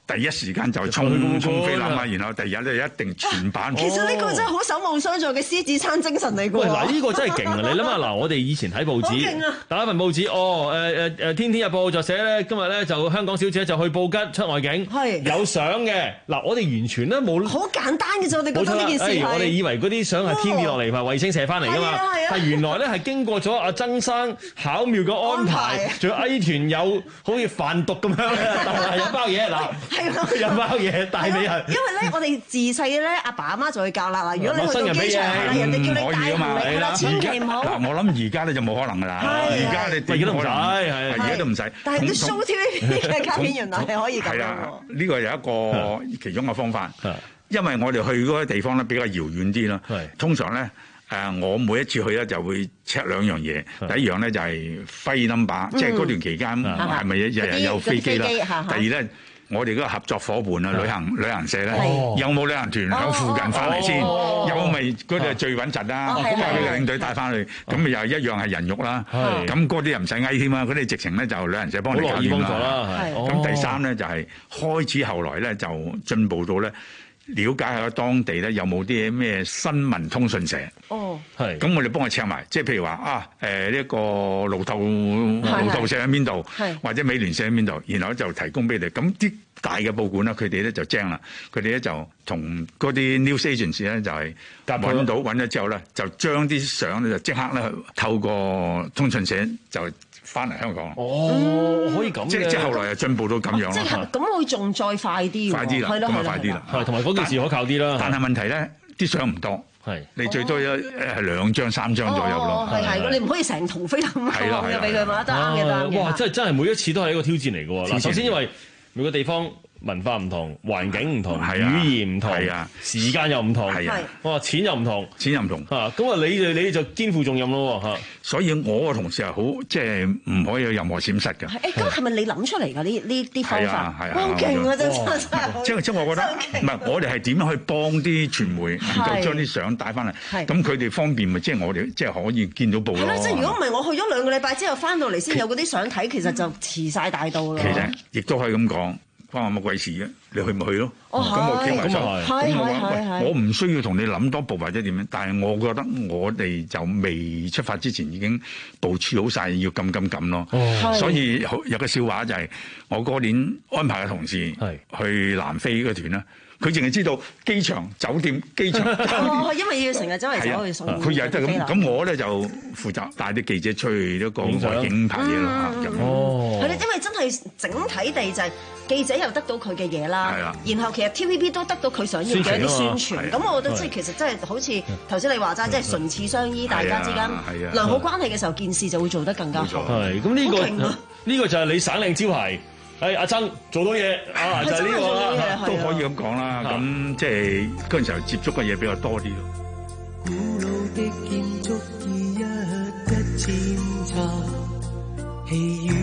第一時間就衝衝飛啦嘛，然後第二日咧一定全版。 其實呢個真係好守望相助嘅獅子山精神嚟㗎。 喂，嗱，呢個真係勁啊！你諗下嗱，我哋以前睇報紙，打一份報紙，哦，誒誒誒，《天天日報》就寫咧，今日咧就香港小姐就去布吉出外景，係有相嘅。嗱，我哋完全咧冇好簡單嘅啫，我哋覺得呢件事係。 我哋以為嗰啲相係天跌落嚟，係衛星射翻嚟㗎嘛，但係原來咧係經過咗阿曾生巧妙嘅安排，仲有 A 團友好似販毒咁樣，但係有包嘢嗱，有包嘢，但係你係因為咧，我哋自細咧，阿爸阿媽就會教啦。嗱，如果你去到機場，人哋叫你帶行李啦，千祈唔好。 嗱，我諗而家咧就冇可能㗎啦。而家你而家都唔使，係而家都唔使。 但係啲 show T V B 嘅卡片原來係可以咁樣。 係啊，呢個有一個其中嘅方法。因為我哋去嗰個地方咧比較遙遠啲啦。通常咧。誒，我每一次去咧就會 check 兩樣嘢。第一樣咧就係飛 number，即係嗰段期間係咪日日有飛機啦？第二咧，我哋嗰個合作伙伴啊，旅行旅行社咧，有冇旅行團喺附近翻嚟先？有咪嗰啲係最穩陣啦。咁啊，俾個領隊帶翻去，咁咪又一樣係人肉啦。咁嗰啲又唔使翳添啊，嗰啲直情咧就旅行社幫你搞掂啦。咁第三咧就係開始後來咧就進步到咧。了解下當地咧有冇啲咩新聞通訊社？哦，係。咁我哋幫佢 check 埋，即係譬如話啊，誒呢一個路透路透社喺邊度，或者美聯社喺邊度，然後就提供俾你。咁啲大嘅報館啦，佢哋咧就精啦，佢哋咧就同嗰啲 news agency 咧就係揾到揾咗之後咧，就將啲相咧就即刻咧透過通訊社就翻嚟香港。 哦，可以咁。 即係即係後來又進步到咁樣咯。 即係咁會仲再快啲。 快啲啦，咁啊快啲啦。 係同埋嗰件事可靠啲啦。 但係問題咧，啲相唔多。係，你最多一誒兩張三張左右咯。 係係，你唔可以成圖飛咁多嘅俾佢嘛，得啱嘅得啱嘅。 哇！真係真係每一次都係一個挑戰嚟嘅喎。嗱，首先因為每個地方文化唔同，環境唔同，語言唔同，時間又唔同，哇！錢又唔同， 錢又唔同。 嚇，咁啊，你你就肩負重任咯嚇。 所以我個同事係好，即係唔可以有任何閃失嘅。 誒，咁係咪你諗出嚟㗎？呢呢啲方法，好勁啊！真真真係。 即係即係，我覺得唔係，我哋係點樣去幫啲傳媒能夠將啲相帶翻嚟？咁佢哋方便咪即係我哋即係可以見到報咯。 係咯，即係如果唔係，我去咗兩個禮拜之後翻到嚟先有嗰啲相睇，其實就遲晒大到啦。 其實亦都可以咁講。關我乜鬼事嘅？你去咪去咯。咁我傾埋咗。咁我話我唔需要同你諗多步或者點樣，但係我覺得我哋就未出發之前已經部署好晒要咁咁咁咯。所以有個笑話就係我嗰年安排嘅同事去南非嗰團啦。佢淨係知道機場、酒店、機場。 哦，因為要成日周圍走去送。 佢日日都咁，咁我咧就負責帶啲記者出去一個外景拍嘢咯。 哦，係啦，因為真係整體地就係記者又得到佢嘅嘢啦，然後其實 T V B 都得到佢想要嘅一啲宣傳。咁我覺得即係其實真係好似頭先你話齋，即係唇齒相依，大家之間良好關係嘅時候，件事就會做得更加好。 係，咁呢個呢個就係你省靚招牌。誒阿曾做到嘢啊，就係呢個啦， 都可以咁講啦。咁即係嗰陣時候接觸嘅嘢比較多啲咯。 古老的建築已一一漸拆，戲院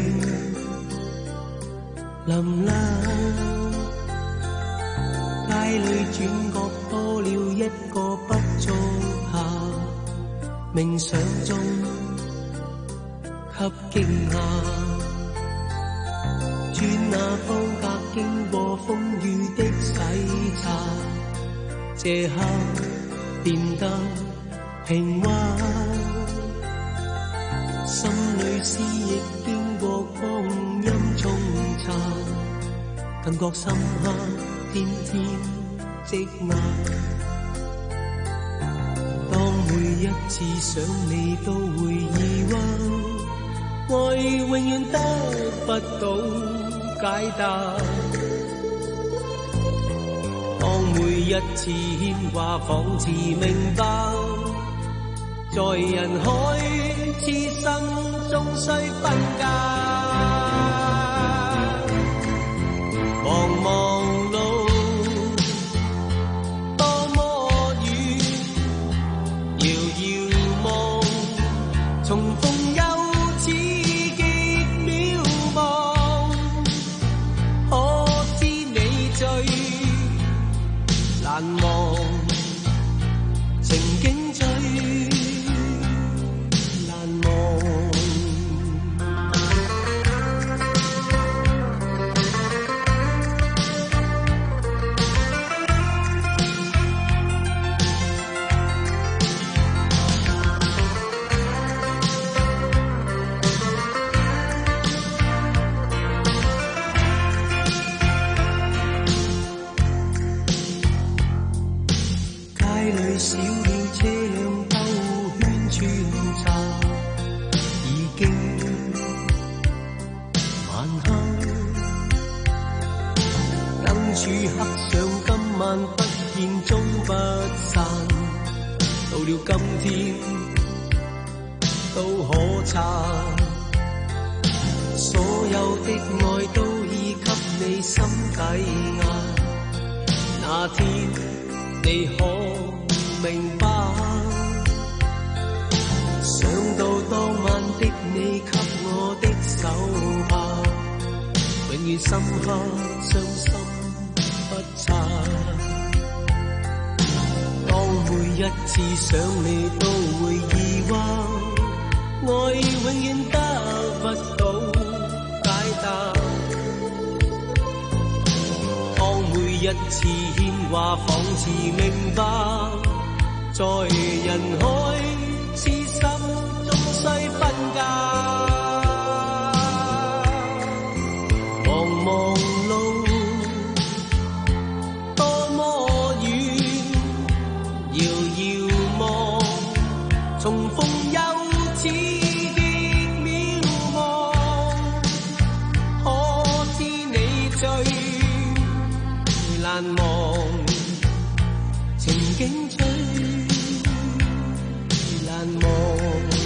林立，街裏轉角多了一個不足下，冥想中給驚訝。轉那方格經過風雨的洗刷，這刻變得平滑，心裏思憶經過光陰沖刷，感覺深刻天天積壓。當每一次想你都會疑惑，愛永遠得不到解答，當每一次牽掛仿似明白，在人海痴心終須分隔，茫茫路多麼遠，遙遙望重逢又似極渺茫。難忘情景最難忘。 晚黑，燈柱刻上今晚不見終不散。到了今天都可測，所有的愛都已給你心底壓。那天你可明白？想到當晚的你給我的手拍，永遠深刻傷心不拆。當每一次想你都會疑惑，愛永遠得不到解答。當每一次牽掛仿似明白，在人海痴心終須分家。茫茫路多麼遠，遙遙望，重逢又似見渺茫。可知你最難忘，情景最難忘。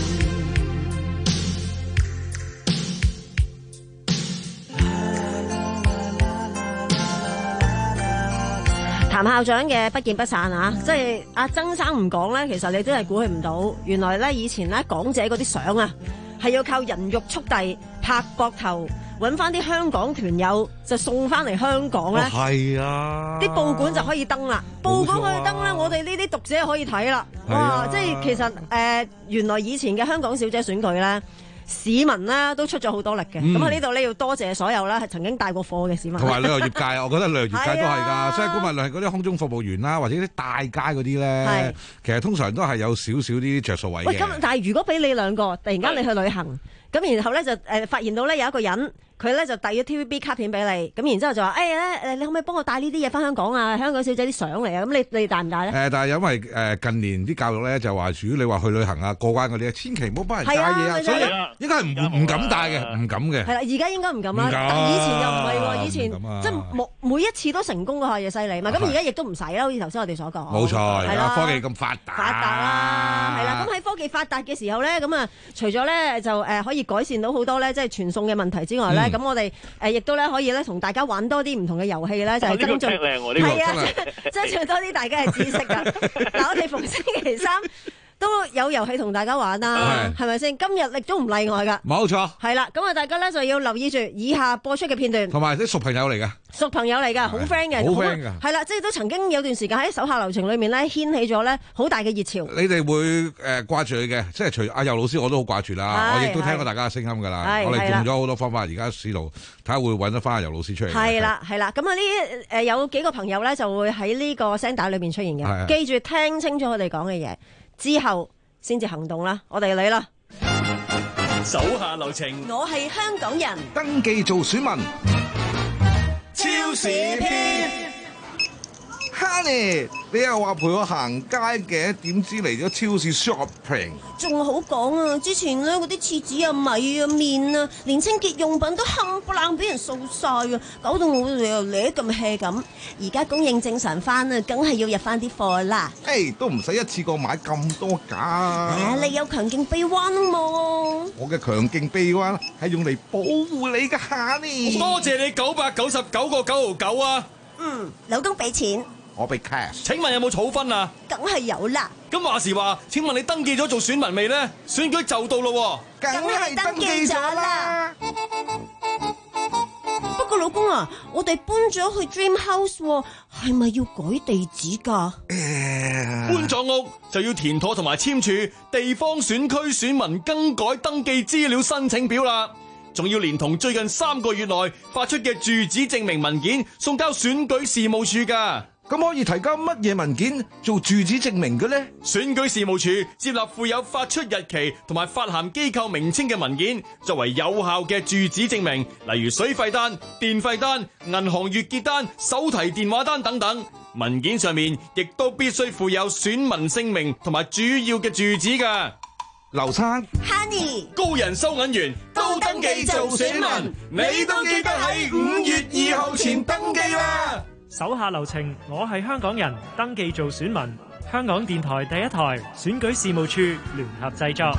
譚校長嘅不見不散啊！即係阿曾生唔講咧，其實你真係估佢唔到，原來咧以前咧港姐嗰啲相啊，係要靠人肉速遞拍膊頭，揾翻啲香港團友就送翻嚟香港咧。 係啊， 啲報館就可以登啦，報館可以登咧，我哋呢啲讀者可以睇啦。哇！即係其實誒、呃，原來以前嘅香港小姐選舉咧。市民咧都出咗好多力嘅，咁喺呢度咧要多謝所有咧係曾經帶過貨嘅市民， 同埋旅遊業界，我覺得旅遊業界都係㗎，所以估無論係嗰啲空中服務員啦，或者啲大街嗰啲咧，其實通常都係有少少啲着數位嘅。 喂，咁但係如果俾你兩個突然間你去旅行，咁然後咧就誒發現到咧有一個人。佢咧就遞咗 T V B 卡片俾你，咁然之後就話：誒咧誒，你可唔可以幫我帶呢啲嘢翻香港啊？香港小姐啲相嚟啊！咁你你帶唔帶咧？誒， 但係因為誒近年啲教育咧就話，如果你話去旅行啊、過關嗰啲，千祈唔好幫人帶嘢啊，所以應該係唔唔敢帶嘅，唔敢嘅。 係啦，而家應該唔敢啦，但以前又唔係喎，以前即係每每一次都成功嘅係犀利嘛。咁而家亦都唔使啦，好似頭先我哋所講。 冇錯，係啦，科技咁發達。 發達啦，係啦。咁喺科技發達嘅時候咧，咁啊，除咗咧就誒可以改善到好多咧，即係傳送嘅問題之外咧，咁我哋誒。亦都咧可以咧同大家玩多啲唔同嘅遊戲咧，就係增進係啊，增進多啲大家嘅知識㗎。嗱，我哋逢星期三都有遊戲同大家玩啦，係咪先？今日亦都唔例外㗎。 冇錯。 係啦，咁啊，大家咧就要留意住以下播出嘅片段， 同埋啲熟朋友嚟㗎。 熟朋友嚟㗎，好 friend 嘅， 好 friend 㗎。係啦，即係都曾經有段時間喺手下留情裏面咧掀起咗咧好大嘅熱潮。 你哋會誒掛住佢嘅，即係除阿佑老師我都好掛住啦，我亦都聽過大家嘅聲音㗎啦。我哋用咗好多方法，而家試圖睇下會揾得翻阿佑老師出嚟。係啦，係啦，咁啊呢誒有幾個朋友咧就會喺呢個聲帶裏邊出現嘅，記住聽清楚我哋講嘅嘢之後先至行動啦。我哋嚟啦， 手下留情。 我係香港人， 登記做選民。 超市篇 ，Honey， 你又話陪我行街嘅，點知嚟咗超市 shopping？ 仲好講啊！之前咧嗰啲廁紙啊、米啊、麵啊，連清潔用品都冚唪唥俾人掃晒啊，搞到我哋又攣咁 hea 咁。而家供應正常翻啊，梗係要入翻啲貨啦。 誒、hey，都唔使一次過買咁多架。 啊，你有強勁臂彎啊嘛！ 我嘅強勁臂彎係用嚟保護你嘅，Honey。 多謝你九百九十九個九毫九啊！ 嗯，老公俾錢。 我俾 cash。 請問有冇儲分啊？ 梗係有啦。咁話時話，請問你登記咗做選民未呢？選舉就到咯。 梗係登記咗啦。不過老公啊，我哋搬咗去 Dream House，係咪要改地址㗎？ 搬咗屋就要填妥同埋簽署地方選區選民更改登記資料申請表啦。仲要連同最近三個月內發出嘅住址證明文件送交選舉事務處㗎。 咁可以提交乜嘢文件做住址證明嘅呢？ 選舉事務處接納附有發出日期同埋發函機構名稱嘅文件，作為有效嘅住址證明，例如水費單、電費單、銀行月結單、手提電話單等等。文件上面亦都必須附有選民姓名同埋主要嘅住址㗎。 劉生、 Honey、 高人收銀員都登記做選民，你都記得喺五月二號前登記啦。 手下留情，我係香港人，登記做選民。香港電台第一台選舉事務處聯合製作。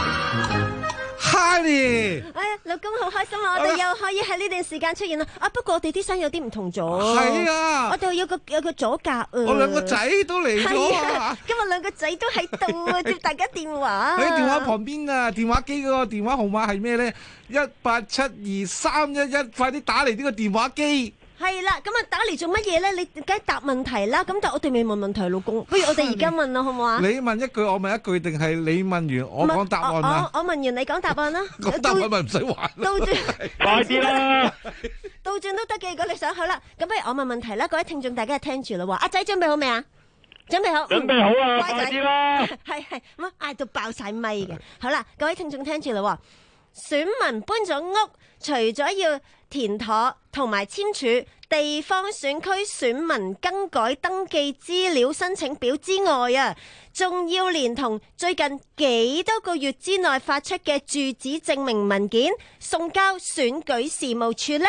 Honey， 哎呀，老公好開心啊！我哋又可以喺呢段時間出現啦。啊，不過我哋啲聲有啲唔同咗。 係啊， 我哋有個有個阻隔啊。 我兩個仔都嚟咗啊！ 今日兩個仔都喺度啊，接大家電話。 喺電話旁邊啊，電話機嗰個電話號碼係咩咧？一八七二三一一，快啲打嚟呢個電話機。 係啦，咁啊打嚟做乜嘢咧？你梗係答問題啦。咁但係我哋未問問題，老公，不如我哋而家問啦，好唔好啊？ 你問一句，我問一句，定係你問完我講答案啊？ 我我問完你講答案啦。 講答案咪唔使玩。 倒轉， 快啲啦！ 倒轉都得嘅，如果你想好啦。咁不如我問問題啦，各位聽眾大家聽住啦喎。阿仔準備好未啊？準備好。 準備好啦， 乖仔快啲啦！ 係係，咁嗌到爆晒咪嘅。好啦，各位聽眾聽住啦喎。選民搬咗屋，除咗要填妥同埋簽署地方選區選民更改登記資料申請表之外啊，仲要連同最近幾多個月之內發出嘅住址證明文件送交選舉事務處呢？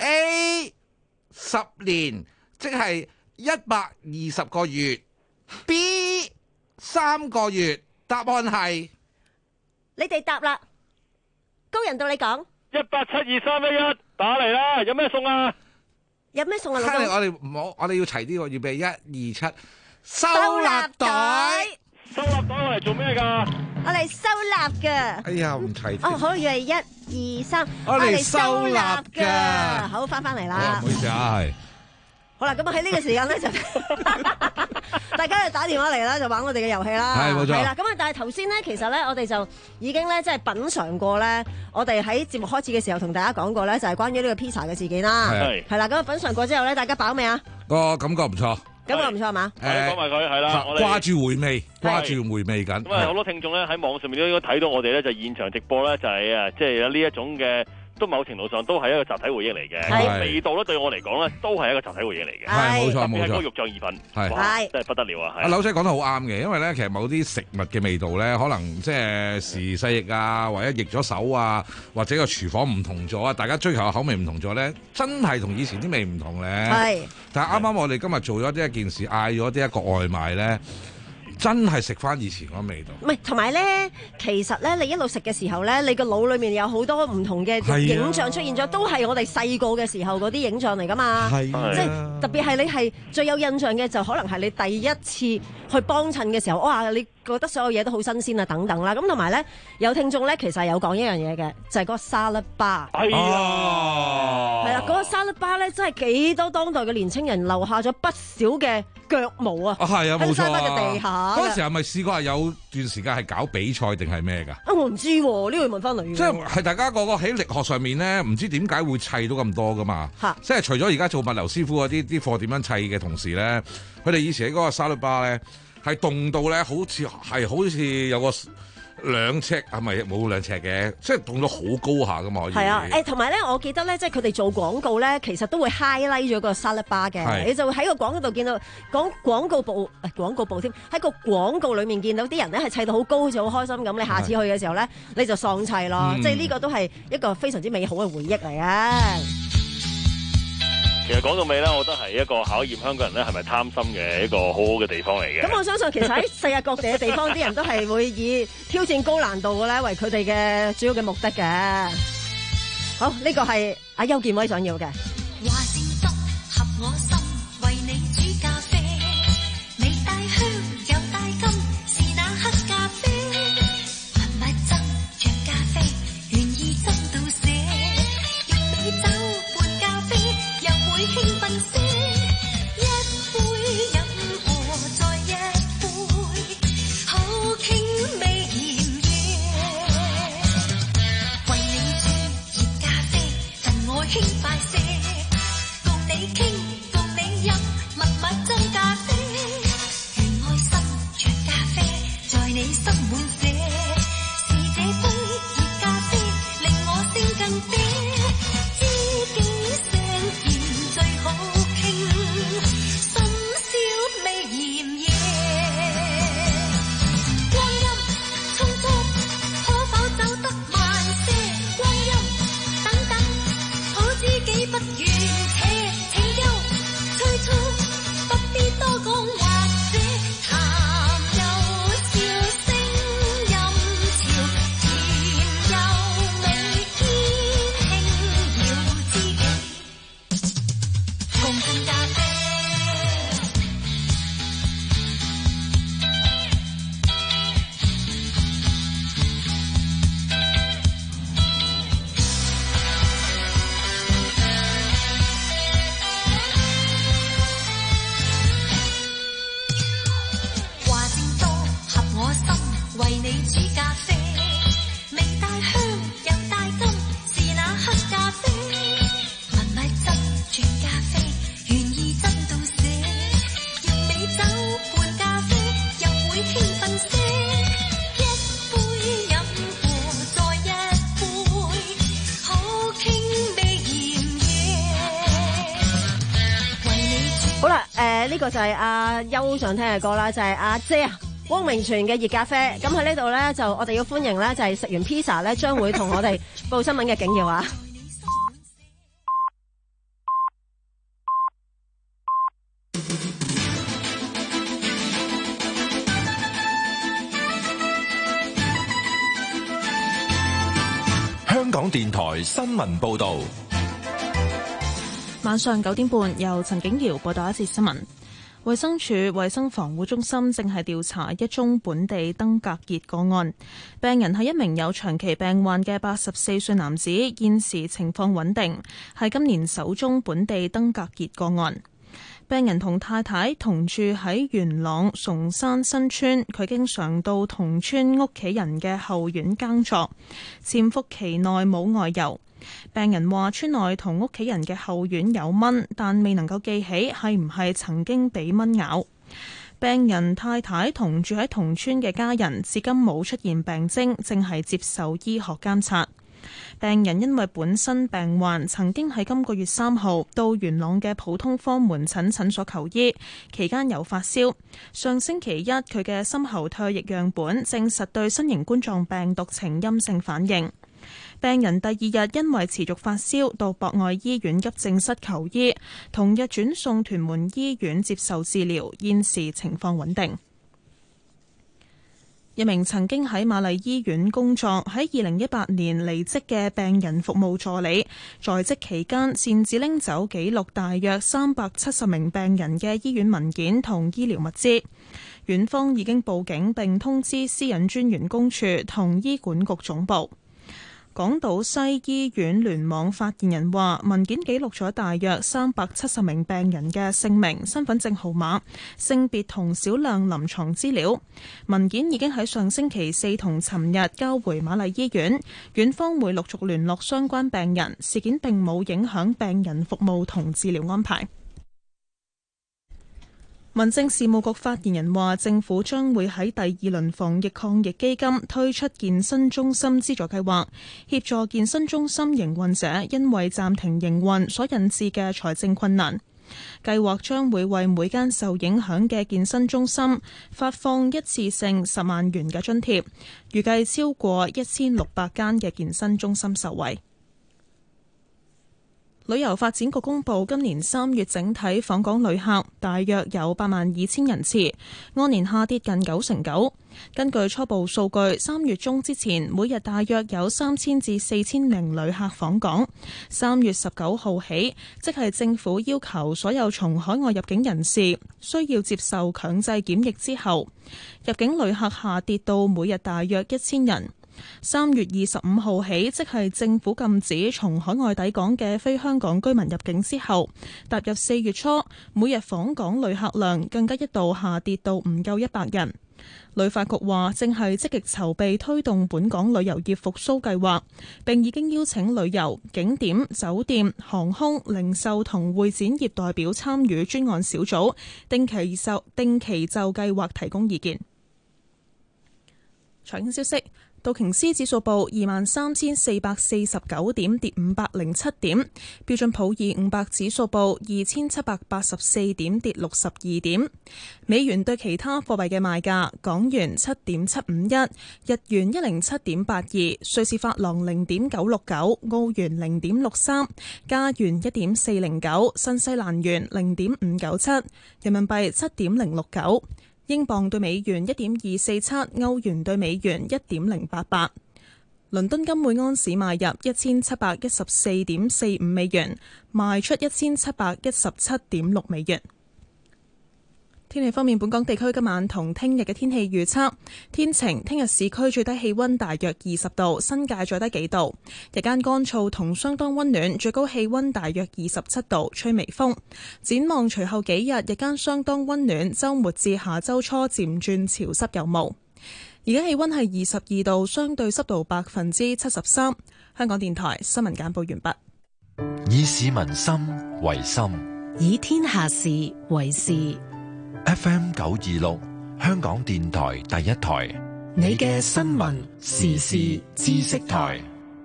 A 十年，即係一百二十個月。B 三個月。答案係你哋答啦。高人到你講。 一八七二三一一，打嚟啦！有咩送啊？ 有咩送啊？老公， 我哋唔好，我哋要齊啲喎，預備一二七，收納袋。 收納袋我嚟做咩㗎？ 我嚟收納㗎。 哎呀，唔齊。 哦，好，預備一二三， 我嚟收納㗎。 好，翻返嚟啦。 唔好意思啊，係。 好啦，咁啊喺呢個時間咧就大家就打電話嚟啦，就玩我哋嘅遊戲啦。 係冇錯。 係啦，咁啊，但係頭先咧，其實咧，我哋就已經咧，即係品嚐過咧，我哋喺節目開始嘅時候同大家講過咧，就係關於呢個披薩嘅事件啦。 係。 係啦，咁啊品嚐過之後咧，大家飽未啊？ 個感覺唔錯。 感覺唔錯係嘛？ 誒，講埋佢係啦，我哋掛住回味，掛住回味緊。 咁啊，好多聽眾咧喺網上面都應該睇到我哋咧，就現場直播咧，就係啊，即係有呢一種嘅。都某程度上都係一個集體回憶嚟嘅，味道咧對我嚟講咧都係一個集體回憶嚟嘅。 係冇錯冇錯， 特別係嗰個肉醬意粉，係真係不得了啊！ 阿柳仔講得好啱嘅，因為咧其實某啲食物嘅味道咧，可能即係時勢易啊，或者易咗手啊，或者個廚房唔同咗啊，大家追求嘅口味唔同咗咧，真係同以前啲味唔同咧。係，但係啱啱我哋今日做咗呢一件事，嗌咗呢一個外賣咧。真係食翻以前嗰味道， 唔係同埋咧，其實咧，你一路食嘅時候咧，你個腦裏面有好多唔同嘅影像出現咗，都係我哋細個嘅時候嗰啲影像嚟噶嘛。係、啊，即係特別係你係最有印象嘅，就可能係你第一次去幫襯嘅時候，哇！你覺得所有嘢都好新鮮啊，等等啦。咁同埋咧，有聽眾咧，其實有講一樣嘢嘅，就係、是、嗰個沙律巴。係啊，係啦，嗰、那個沙律巴咧，真係幾多當代嘅年青人留下咗不少嘅腳毛啊！啊，係啊，冇錯啊！喺嘅地下。嗰陣時係咪試過係有段時間係搞比賽定係咩㗎？啊，我唔知喎，呢個要問翻你。即係係大家個個喺力學上面咧，唔知點解會砌到咁多㗎嘛？嚇！即係除咗而家做物流師傅嗰啲啲貨點樣砌嘅同時咧，佢哋以前喺嗰個沙律巴咧係凍到咧，好似係好似有個兩尺係咪冇兩尺嘅？即係凍到好高下㗎嘛？可以。係啊，誒同埋咧，我記得咧，即係佢哋做廣告咧，其實都會 highlight 咗個沙律巴嘅，你就會喺個廣告度見到講廣告部誒廣告部添，喺個廣告裡面見到啲人咧係砌到好高，好似好開心咁。你下次去嘅時候咧，你就喪砌咯，即係呢個都係一個非常之美好嘅回憶嚟嘅。 其實講到尾咧，我覺得係一個考驗香港人咧係咪貪心嘅一個好好嘅地方嚟嘅。咁我相信其實喺世界各地嘅地方，啲人都係會以挑戰高難度嘅咧為佢哋嘅主要嘅目的嘅。好，呢、這個係阿邱建威想要嘅。話聲汁合我心，為你煮咖啡，你帶香又帶金，是那黑咖啡，密密斟着咖啡，願意斟到瀉，一杯酒半咖啡。興奮些，一杯飲過再一杯，好傾味鹽嘢。為你煮熱咖啡，贈我輕快些，共你傾，共你飲，密密斟咖啡，願愛心着咖啡，在你心滿瀉，是這杯熱咖啡令我聲更嗲。 不願且請休，催促不必多講，或者談有笑聲音潮，甜又美天輕要知己，共進咖啡。為你煮咖啡，味帶香又帶金，是那黑咖啡。聞米汁轉咖啡，願意真到瀉。用美酒伴咖啡，又會興奮些。一杯飲過再一杯，好傾味鹽嘢。為你煮。 好啦，誒、呃、呢、這個就係阿優想聽嘅歌啦，就係、是、阿姐啊。汪明荃嘅熱咖啡，咁喺呢度咧就我哋要歡迎咧就係食完 pizza 咧將會同我哋報新聞嘅景耀啊！ 香港電台新聞報導， 晚上九點半由陳景瑤報道一節新聞。衛生署衛生防護中心正係調查一宗本地登革熱個案，病人係一名有長期病患嘅八十四歲男子，現時情況穩定，係今年首宗本地登革熱個案。病人同太太同住喺元朗崇山新村，佢經常到同村屋企人嘅後院耕作，潛伏期內冇外遊。病人話村內同屋企人嘅後院有蚊，但未能夠記起係唔係曾經俾蚊咬。病人太太同住喺同村嘅家人至今冇出現病徵，正係接受醫學監察。病人因為本身病患，曾經喺今個月三號到元朗嘅普通科門診診所求醫，期間有發燒。上星期一佢嘅深喉唾液樣本證實對新型冠狀病毒呈陰性反應。病人第二日因為持續發燒到博愛醫院急症室求醫，同日轉送屯門醫院接受治療，現時情況穩定。一名曾經喺瑪麗醫院工作，喺二零一八年離職嘅病人服務助理，在職期間擅自拎走記錄大約三百七十名病人嘅醫院文件同醫療物資。院方已經報警並通知私隱專員公署同醫管局總部。港島西醫院聯網發言人話，文件記錄咗大約三百七十名病人嘅姓名、身份證號碼、性別同少量臨床資料。文件已經喺上星期四同尋日交回瑪麗醫院，院方會陸續聯絡相關病人。事件並冇影響病人服務同治療安排。民政事務局發言人話，政府將會喺第二輪防疫抗疫基金推出健身中心資助計劃，協助健身中心營運者因為暫停營運所引致嘅財政困難。計劃將會為每間受影響嘅健身中心發放一次性十萬元嘅津貼，預計超過一千六百間嘅健身中心受惠。旅遊發展局公布，今年三月整體訪港旅客大約有八萬二千人次，按年下跌近九成九。根據初步數據，三月中之前每日大約有三千至四千名旅客訪港。三月十九號起，即係政府要求所有從海外入境人士需要接受強制檢疫之後，入境旅客下跌到每日大約一千人。三月二十五號起，即係政府禁止從海外抵港嘅非香港居民入境之後，踏入四月初，每日訪港旅客量更加一度下跌到唔夠一百人。旅發局話，正係積極籌備推動本港旅遊業復甦計劃，並已經邀請旅遊、景點、酒店、航空、零售同會展業代表參與專案小組，定期就定期就計劃提供意見。財經消息。 道瓊斯指數報二萬三千四百四十九點，跌五百零七點。標準普爾五百指數報二千七百八十四點，跌六十二點。美元對其他貨幣嘅賣價：港元七點七五一，日元一零七點八二，瑞士法郎零點九六九，澳元零點六三，加元一點四零九，新西蘭元零點五九七，人民幣七點零六九。英鎊對美元一點二四七，歐元對美元一點零八八。倫敦金每安士買入一千七百一十四點四五美元，賣出一千七百一十七點六美元。天氣方面，本港地區今晚同聽日嘅天氣預測：天晴，聽日市區最低氣溫大約二十度，新界最低幾度。日間乾燥同相當溫暖，最高氣溫大約二十七度，吹微風。展望隨後幾日，日間相當溫暖，週末至下週初漸轉潮濕有霧。而家氣溫係二十二度，相對濕度百分之七十三。香港電台新聞簡報完畢。 以市民心為心， 以天下事為事。 F M 九二六，香港電台第一台， 你嘅新聞時事知識台。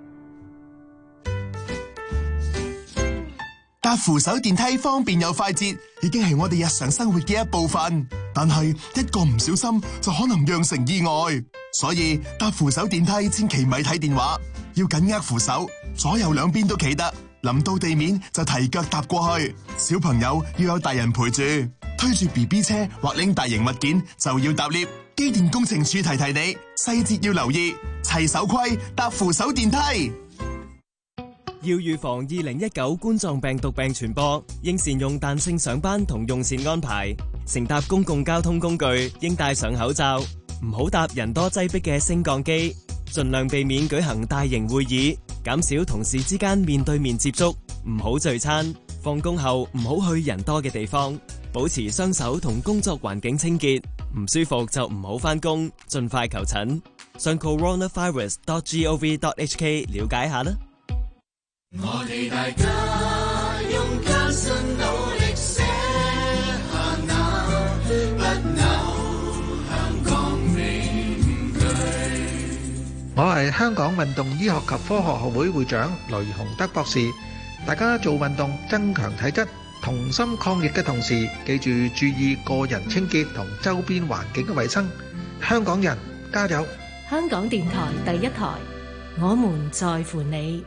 搭扶手電梯方便又快捷，已經係我哋日常生活嘅一部分。但係一個唔小心就可能釀成意外，所以搭扶手電梯千祈咪睇電話，要緊握扶手，左右兩邊都企得。臨到地面就提腳踏過去。小朋友要有大人陪住。推住 B B 車或拎大型物件就要搭 lift。機電工程署提提你，細節要留意，齊守規搭扶手電梯。 要預防二零一九冠狀病毒病傳播，應善用彈性上班同用膳安排。乘搭公共交通工具應戴上口罩，唔好搭人多擠迫嘅升降機。盡量避免舉行大型會議，減少同事之間面對面接觸，唔好聚餐。放工後唔好去人多嘅地方。保持雙手同工作環境清潔，唔舒服就唔好返工，盡快求診。上 coronavirus dot gov dot hk 了解下啦。 我哋大家用艱辛努力寫下那不朽香港名句。 我係香港運動醫學及科學學會會長雷洪德博士。大家做運動增強體質，同心抗疫嘅同時，記住注意個人清潔同周邊環境嘅衛生。香港人加油！ 香港電台第一台，我們在乎你。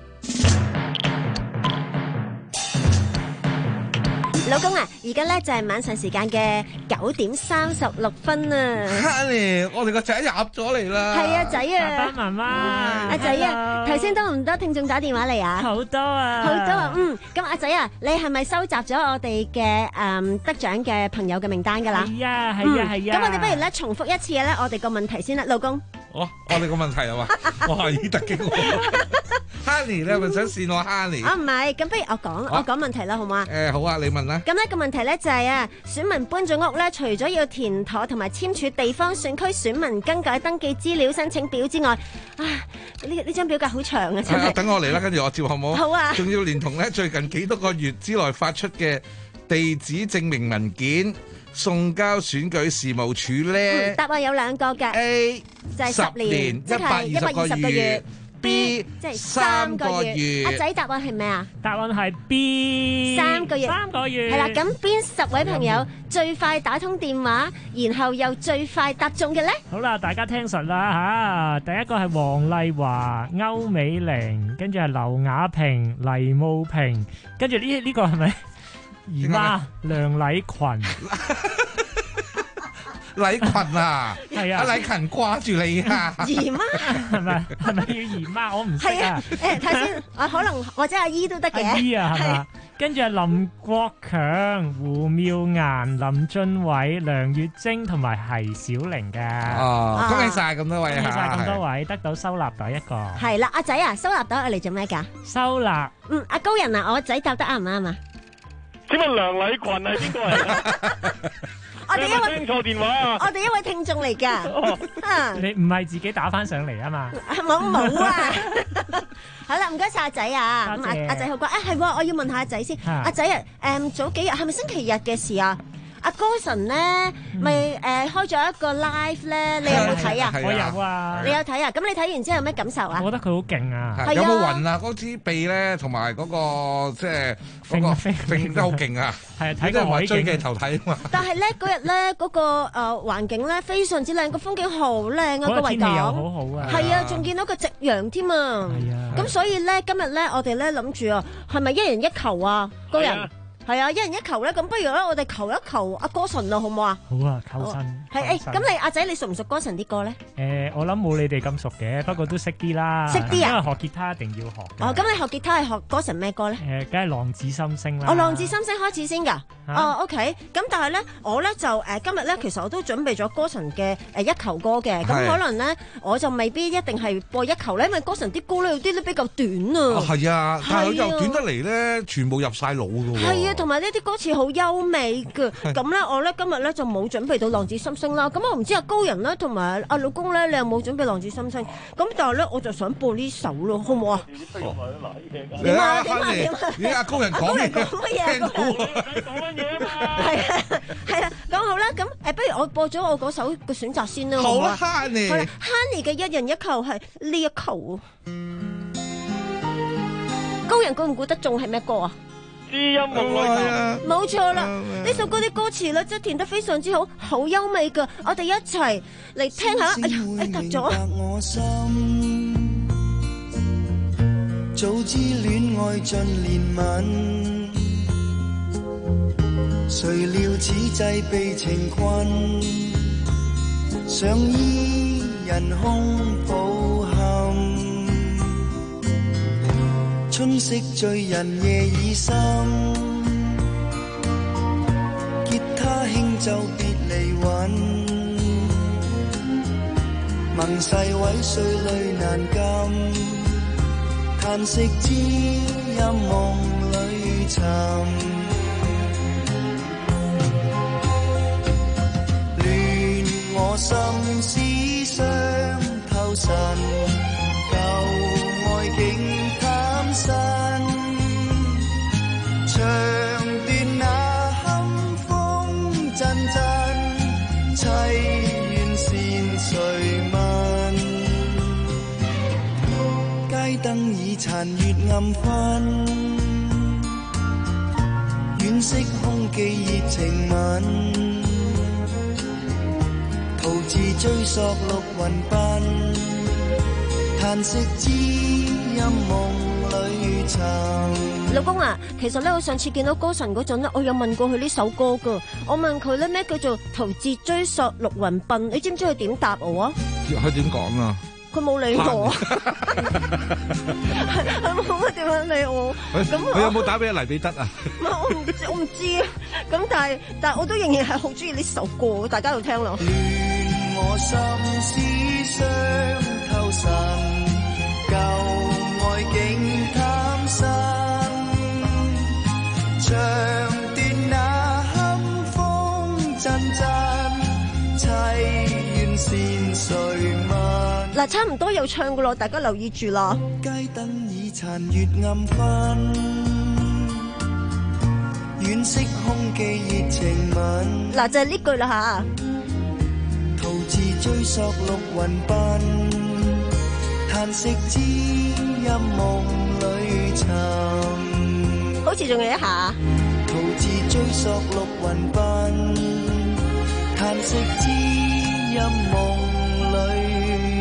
老公啊，而家咧就係晚上時間嘅九點三十六分啊 Honey， 我哋個仔入咗嚟啦。 係啊，仔啊， 爸爸媽媽， 阿仔啊，頭先多唔多聽眾打電話嚟啊？ 好多啊， 好多啊，嗯，咁阿仔啊，你係咪收集咗我哋嘅誒得獎嘅朋友嘅名單噶啦？ 係啊，係啊，係啊。 咁我哋不如咧重複一次咧，我哋個問題先啦，老公。 哦，我哋個問題啊嘛，哇，已經突擊我。Honey， 你係咪想試我 Honey？ 啊唔係，咁不如我講，我講問題啦，好唔好啊？ 誒好啊，你問啦。 咁呢個問題咧就係啊，選民搬咗屋咧，除咗要填妥同埋簽署地方選區選民更改登記資料申請表之外，啊呢呢張表格好長啊，真係。 等我嚟啦，跟住我照好冇？ 好啊。仲要連同咧最近幾多個月之內發出嘅地址證明文件送交選舉事務處咧。 答案有兩個嘅 ，A 就係十年，即係一百二十個月。B 即係三個月，阿仔答案係咩啊？ 答案係 B 三個月， 三個月係啦。咁邊十位朋友最快打通電話，然後又最快答中嘅咧？ 好啦，大家聽實啦吓，第一個係黃麗華、歐美玲，跟住係劉雅萍、黎慕萍，跟住呢呢個係咪姨媽梁禮群？ 禮群啊，係啊，阿禮群掛住你啊， 姨媽係咪係咪要姨媽？我唔識啊。 誒，睇先，啊可能或者阿姨都得嘅。 阿姨啊，係嘛？跟住係林國強、胡妙顏、林俊偉、梁月晶同埋係小玲嘅。 哦，恭喜晒咁多位， 恭喜晒咁多位，得到收納袋一個。 係啦，阿仔啊，收納袋我嚟做咩㗎？ 收納。 嗯，阿高人啊，我仔答得啱唔啱啊？ 請問梁禮群係邊個嚟？ 我哋一位聽錯電話啊！ 我哋一位聽眾嚟噶， 你唔係自己打翻上嚟啊嘛？ 冇冇啊！好啦，唔該晒阿仔啊！阿阿仔好乖啊，係我要問下阿仔先。阿仔啊，誒早幾日係咪星期日嘅事啊？ 阿歌神咧，咪誒開咗一個 live 咧，你有冇睇啊？ 我有啊。 你有睇啊？咁你睇完之後有咩感受啊？ 我覺得佢好勁啊！ 係啊有冇暈啊？嗰支臂咧，同埋嗰個即係嗰個揈得好勁啊！ 係啊，睇個海景追鏡頭睇啊嘛。 但係咧嗰日咧嗰個誒環境咧非常之靚，個風景好靚啊，個維港好好啊。 係啊，仲見到個夕陽添啊。係啊。咁所以咧今日咧我哋咧諗住啊，係咪一人一球啊？高人。係啊，一人一球咧，咁不如咧，我哋求一求阿歌神啦，好唔好啊？ 好啊，求神。 係誒，咁你阿仔你熟唔熟歌神啲歌咧？ 誒，我諗冇你哋咁熟嘅，不過都識啲啦。 識啲啊？ 因為學吉他一定要學。 哦，咁你學吉他係學歌神咩歌咧？ 誒，梗係浪子心聲啦。 哦，浪子心聲開始先㗎。哦 ，OK。咁但係咧，我咧就誒今日咧，其實我都準備咗歌神嘅誒一球歌嘅。咁可能咧，我就未必一定係播一球咧，因為歌神啲歌咧有啲都比較短啊。 係啊，但係佢又短得嚟咧，全部入曬腦㗎喎。 係啊，同埋呢啲歌詞好優美嘅，咁咧我咧今日咧就冇準備到浪子心聲啦。咁我唔知阿高人咧同埋阿老公咧，你有冇準備浪子心聲？咁但係咧我就想播呢首咯，好唔好啊？點啊點啊點啊！ 點阿高人講咩？ 講乜嘢？講乜嘢啊嘛？係啊係啊，咁好啦，咁誒不如我播咗我嗰首嘅選擇先啦，好啊 Honey 好啦 Honey 嘅一人一球係呢一球。高人估唔估得中係咩歌啊？ 知音夢裏頭， 冇錯啦！呢首歌啲歌詞咧，真係填得非常之好，好優美噶。我哋一齊嚟聽下。哎呀，哎突咗。 早知戀愛盡憐憫，誰料此際被情困，想依人空抱憾。春色醉人夜已深，吉他輕奏別離韻，盟誓毀碎淚難禁，嘆息知音夢裏尋，亂我心思傷透神，舊愛境身長斷那堪風陣陣，凄怨線誰問？街燈已殘月暗昏，惋惜空記熱情吻，徒自追索綠雲奔，嘆息知音夢。 老公啊，其實咧我上次見到歌神嗰陣咧，我有問過佢呢首歌噶，我問佢咧咩叫做徒自追索綠雲奔，你知唔知佢點答我啊？ 佢點講啊？ 佢冇理我，佢冇乜點樣理我。咁佢有冇打俾阿黎彼得啊？ 我唔我唔知啊。咁但係但係我都仍然係好中意呢首歌，大家要聽咯。 亂我心思傷透神，舊愛境貪新，長斷那堪風陣陣，凄怨線誰問？ 嗱，差唔多又唱噶咯，大家留意住啦。 街燈已殘月暗昏，惋惜空記熱情吻。 嗱，就係呢句啦吓。 徒自追索綠雲奔，嘆息知音夢裏尋， 好似仲有一下。 徒自追索綠雲奔，嘆息知音夢裏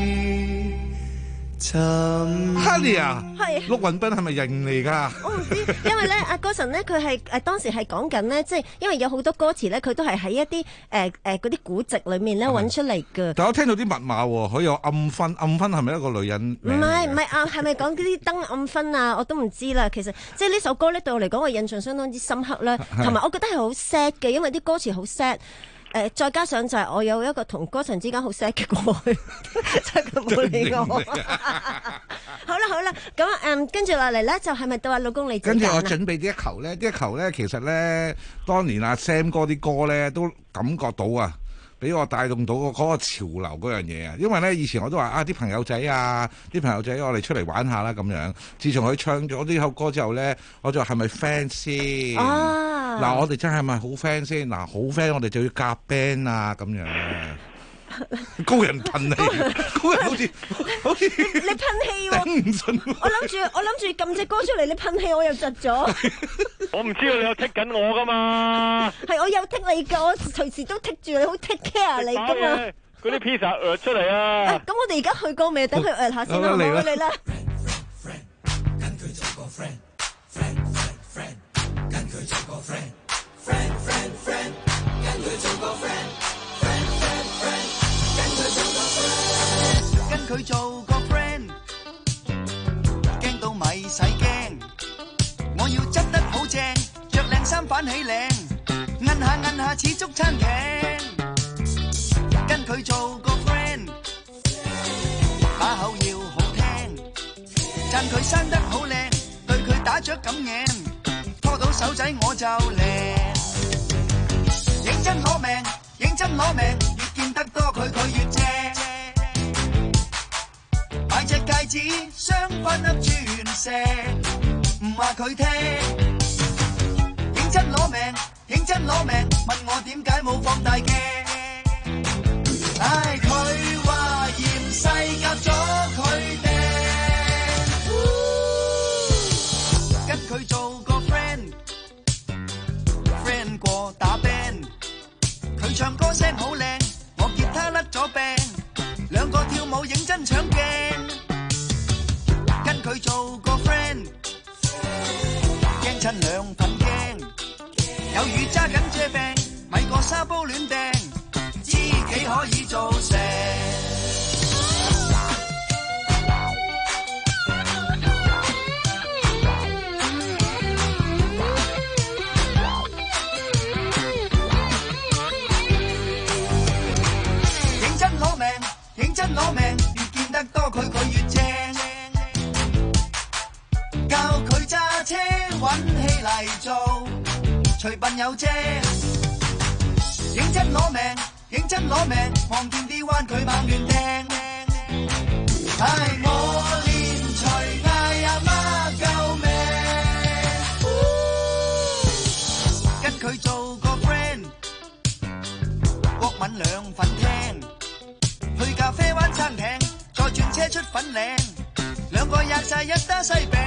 尋。 Honey 啊， 係陸雲斌係咪人嚟㗎？ 我唔知，因為咧阿歌神咧佢係誒當時係講緊咧，即係因為有好多歌詞咧，佢都係喺一啲誒誒嗰啲古籍裏面咧揾出嚟嘅。 但我聽到啲密碼喎，佢有暗婚，暗婚係咪一個女人？ 唔係唔係啊，係咪講嗰啲燈暗婚啊？我都唔知啦。其實即係呢首歌咧對我嚟講，我印象相當之深刻啦，同埋我覺得係好 sad 嘅，因為啲歌詞好 sad。誒，再加上就係我有一個同歌神之間好 sad 嘅過去，真係冇理我。好啦好啦，咁誒跟住落嚟咧，就係咪到阿老公你自己揀啊？ 跟住我準備啲一球咧，啲一球咧，其實咧，當年阿 Sam 哥啲歌咧，都感覺到啊，俾我帶動到嗰個潮流嗰樣嘢啊！因為咧，以前我都話啊，啲朋友仔啊，啲朋友仔，我哋出嚟玩下啦咁樣。自從佢唱咗呢首歌之後咧，我就係咪 fans 先？ 啊！ 嗱，我哋真係咪好 friend 先？嗱，好 friend，我哋就要夾 band 啊，咁樣。高人噴氣，高人好似好似你噴氣喎， 頂唔順。 我諗住我諗住撳隻歌出嚟，你噴氣我又窒咗。 我唔知道你有剔緊我噶嘛？ 係我有剔你噶，我隨時都剔住你，好 take care 你噶嘛。 嗰啲 pizza 呃出嚟啊！ 咁我哋而家去過未？等佢呃下先啦，好唔好？你啦。 跟佢做個 friend， friend friend friend， 跟佢做個 friend， friend friend friend， 跟佢做個 friend，friend friend friend， 跟佢做個 friend， 跟佢做個 friend， 驚到咪使驚，我要執得好正，着靚衫反起領，摁下摁下似足餐艇，跟佢做個 friend， 把口要好聽，讚佢生得好靚，對佢打雀咁應，拖到手仔我就靚，認真攞命，認真攞命，越見得多佢佢越正，買隻戒指鑲翻粒鑽石，唔話佢聽，認真攞命，認真攞命，問我點解冇放大鏡，唉佢話嫌世夾咗佢哋。跟佢做個 friend， friend 過打 band， 佢唱歌聲好靚，我吉他甩咗病，兩個跳舞認真搶鏡，跟佢做個 friend， 驚親兩份驚，有雨揸緊遮病，咪個沙煲亂掟，知己可以做成。認真攞命，越見得多佢佢越正，教佢揸車揾氣嚟做，隨笨有啫。認真攞命，認真攞命，望見啲彎佢猛亂掟。唉，我連隨嗌阿媽救命，跟佢做個 friend， 國文兩份聽。去咖啡灣餐廳，再轉車出粉嶺，兩個吔晒一打西餅，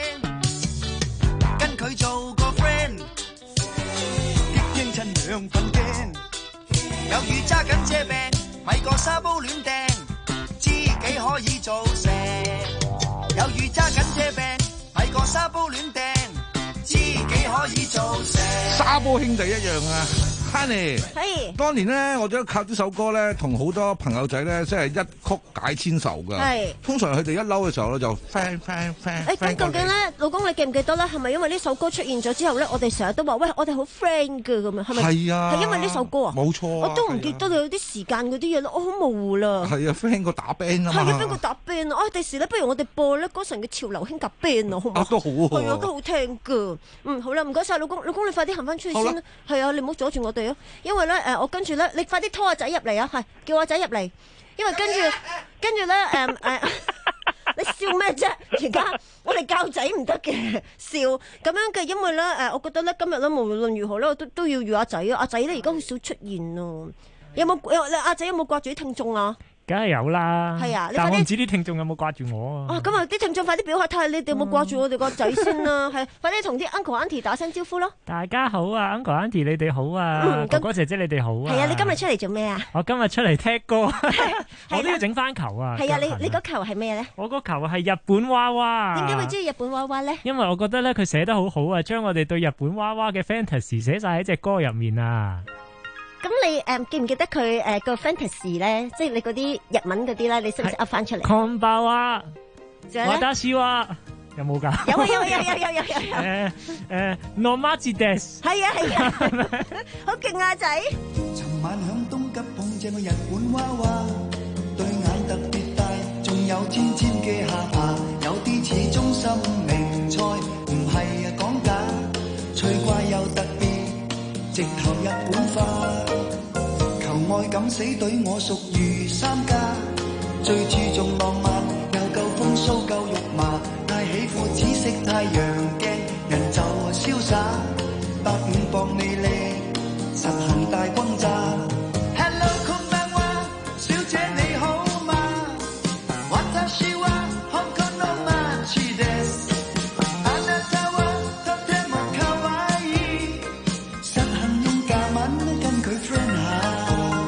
跟佢做個 friend， 亦應襯兩份驚，有雨揸緊遮病，咪個沙煲亂掟，知己可以做成，有雨揸緊遮病，咪個沙煲亂掟，知己可以做成， 沙煲兄弟一樣啊！ Honey， 係， 當年咧，我都靠呢首歌咧，同好多朋友仔咧，即係一曲解千愁噶。係，通常佢哋一嬲嘅時候咧，就 friend friend friend。 誒，咁究竟咧，老公你記唔記得咧？係咪因為呢首歌出現咗之後咧，我哋成日都話喂，我哋好 friend 噶咁樣，係咪？係啊，係因為呢首歌啊。冇錯。我都唔記得有啲時間嗰啲嘢咯，我好模糊啦。係啊 ，friend 過打 band 啊嘛。 係啊，friend 過打 band 啊！啊，第時咧，不如我哋播咧嗰陣嘅潮流興夾 band 啊，好唔好？ 都好喎。 係啊，都好聽噶。嗯，好啦，唔該曬老公，老公你快啲行翻出去先啦。係啊，你唔好阻住我哋啊，因為咧。誒，我跟住咧，你快啲拖阿仔入嚟啊！係，叫阿仔入嚟，因為跟住跟住咧，誒誒，你笑咩啫？而家我哋教仔唔得嘅，笑咁樣嘅，因為咧，誒，我覺得咧，今日咧，無論如何咧，我都都要預阿仔啊！阿仔咧，而家好少出現咯，有冇有阿仔有冇掛住啲聽眾啊？ 梗係有啦，係啊！但係我唔知啲聽眾有冇掛住我啊！ 啊，咁啊，啲聽眾快啲表下睇下你哋有冇掛住我哋個仔先啦，係快啲同啲 uncle auntie 打聲招呼咯！ 大家好啊 ，uncle auntie 你哋好啊，哥哥姐姐你哋好啊！ 係啊，你今日出嚟做咩啊？ 我今日出嚟踢歌，我都要整翻球啊！ 係啊，你你嗰球係咩咧？ 我嗰球係日本娃娃。 點解會中意日本娃娃咧？ 因為我覺得咧佢寫得好好啊，將我哋對日本娃娃嘅 fantasy 寫晒喺隻歌入面啊！ 咁你誒記唔記得佢誒個 fantasy 咧？即係你嗰啲日文嗰啲咧，你識唔識噏翻出嚟？ 康巴娃，我打斯娃，有冇㗎？ 有啊有啊有有有有有。 誒誒，normal des。 係啊係啊，好勁啊仔！ 尋晚響東急碰正個日本娃娃，對眼特別大，仲有尖尖嘅下巴，有啲似中心名菜，唔係啊講假，趣怪又特別，直頭日本化。愛敢死隊我屬於三家，最注重浪漫，又夠風騷夠肉麻，太喜歡紫色太陽鏡，人就瀟灑， 百五磅魅力，實行大轟炸。Hello， こんばんは，小姐你好嗎？私は香港の街です。あなたはとても可愛い，實行用假文跟佢 friend 下。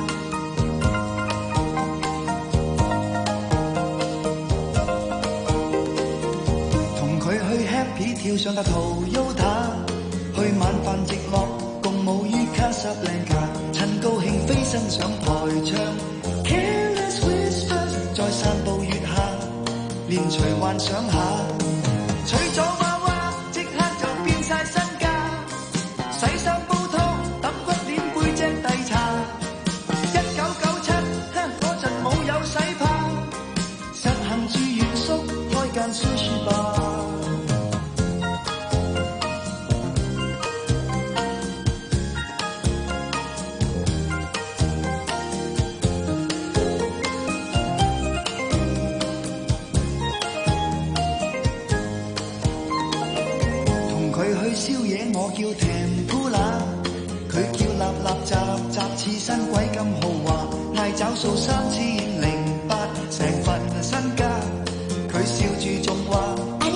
同佢去 happy 跳上架 Toyota， 去晚飯直落共舞於卡薩布蘭卡，趁高興飛身上台唱 Careless Whispers， 在散步月下連隨幻想下，娶咗娃娃即刻就變晒身家，洗衫煲湯揼骨鏈背脊遞茶，一九九七嗰陣冇有洗怕，實行住原宿開間 sushi bar。宵夜我叫 Tempura， 佢叫立立雜雜刺身鬼咁豪華，嗌找數三千零八，成份身家。佢笑住仲話：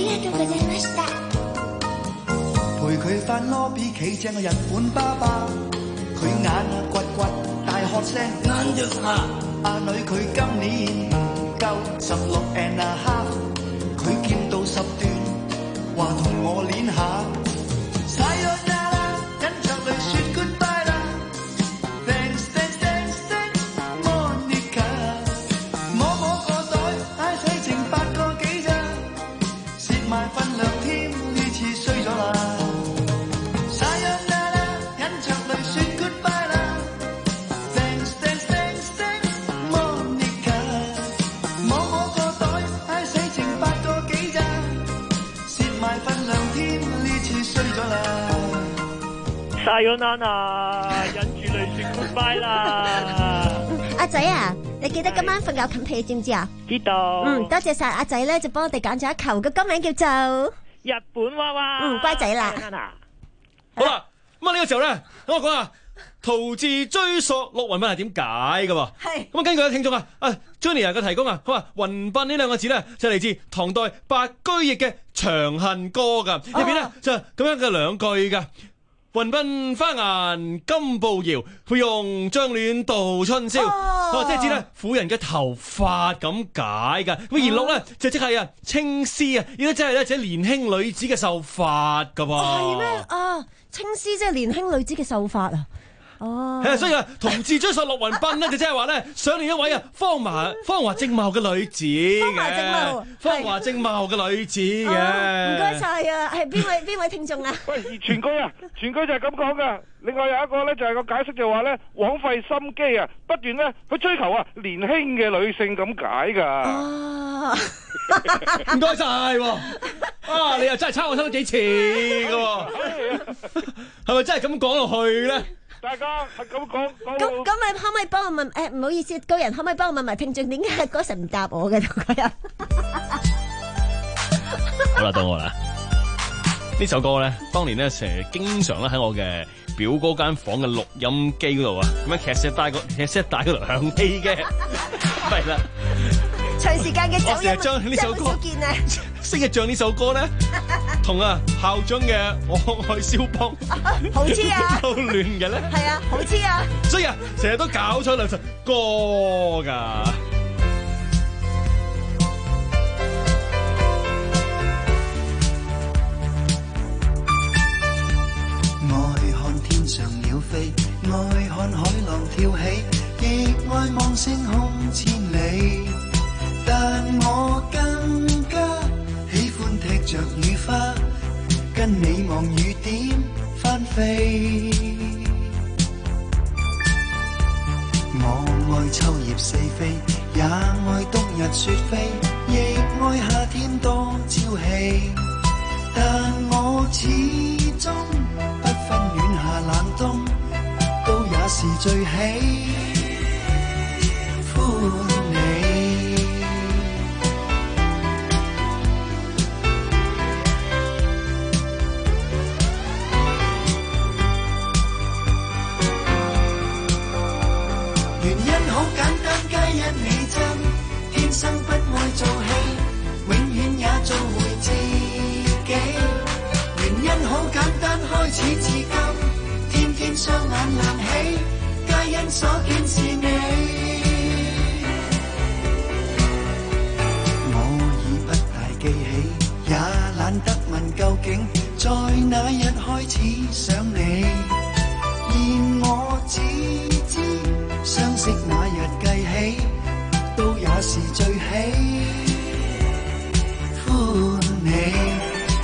陪佢翻 lobby 企正個日本爸爸，佢眼啊掘掘大喝聲，阿女佢今年唔夠十六 and a half， 佢見到十段話同我練下。Sayonara， 忍着淚說 goodbye 啦。Thanks thanks thanks thanks Monica， 摸摸個袋，唉使剩八個幾咋，蝕埋份量添，呢次衰咗啦。Sayonara， 忍着淚說 goodbye 啦。Thanks thanks thanks thanks Monica， 摸摸個袋，唉使剩八個幾咋，蝕埋份量添，呢次衰咗啦。 Sayonara， 忍住淚說 goodbye 啦。 阿仔啊，你記得今晚瞓覺冚被知唔知啊？ 知道。 嗯，多謝晒阿仔咧，就幫我哋揀咗一球嘅歌名叫做日本娃娃。 嗯，乖仔啦。 好啦，咁啊呢個時候咧，等我講下陶字追溯陸雲斌係點解噶喎？ 係。 咁啊，根據有聽眾啊，啊 Junior 嘅提供啊，佢話雲斌呢兩個字咧就嚟自唐代白居易嘅《長恨歌》噶，入邊咧就咁樣嘅兩句噶。雲鬢花顏金步搖，芙蓉帳暖度春宵。哦，即係指咧婦人嘅頭髮咁解㗎。咁而鹿咧就即係啊青絲啊，亦都即係咧指年輕女子嘅秀髮㗎喎。 係咩？啊，青絲即係年輕女子嘅秀髮啊！哦， 係啊，所以啊，陶字追溯陸雲斌咧，就即係話咧，想念一位啊芳華芳華正茂嘅女子嘅，芳華正茂，芳華正茂嘅女子嘅。 唔該晒啊，係邊位邊位聽眾啊？ 喂，全句啊，全句就係咁講噶。另外有一個咧就係個解釋就話咧，枉費心機啊，不斷咧去追求啊年輕嘅女性咁解噶。 哦， 唔該晒喎，啊你又真係抄我抄得幾似㗎喎，係咪真係咁講落去咧？ 大家係咁講講。 咁咁咪可唔可以幫我問？誒唔好意思，高人可唔可以幫我問埋聽眾點解嗰時唔答我嘅嗰日？ 好啦，到我啦。呢首歌咧，當年咧成日經常咧喺我嘅表哥間房嘅錄音機嗰度啊，咁樣劇 set 帶個劇 set 帶嗰度響起嘅，係啦。 長時間嘅走音， 我成日將呢首歌，昔日將呢首歌咧，同啊校長嘅《我愛肖邦》 好似啊， 都亂嘅咧， 係啊，好似啊， 所以啊，成日都搞錯兩首歌噶。 愛看天上鳥飛，愛看海浪跳起，亦愛望星空千里。但我更加喜歡踢着雨花，跟你望雨點翻飛。我愛秋葉四飛，也愛冬日雪飛，亦愛夏天多朝氣。但我始終不分暖夏冷冬，都也是最喜歡你。 始至今，天天雙眼亮起，皆因所見是你。我已不大記起，也懶得問究竟，在哪日開始想你。然我只知，相識那日計起，都也是最喜歡你。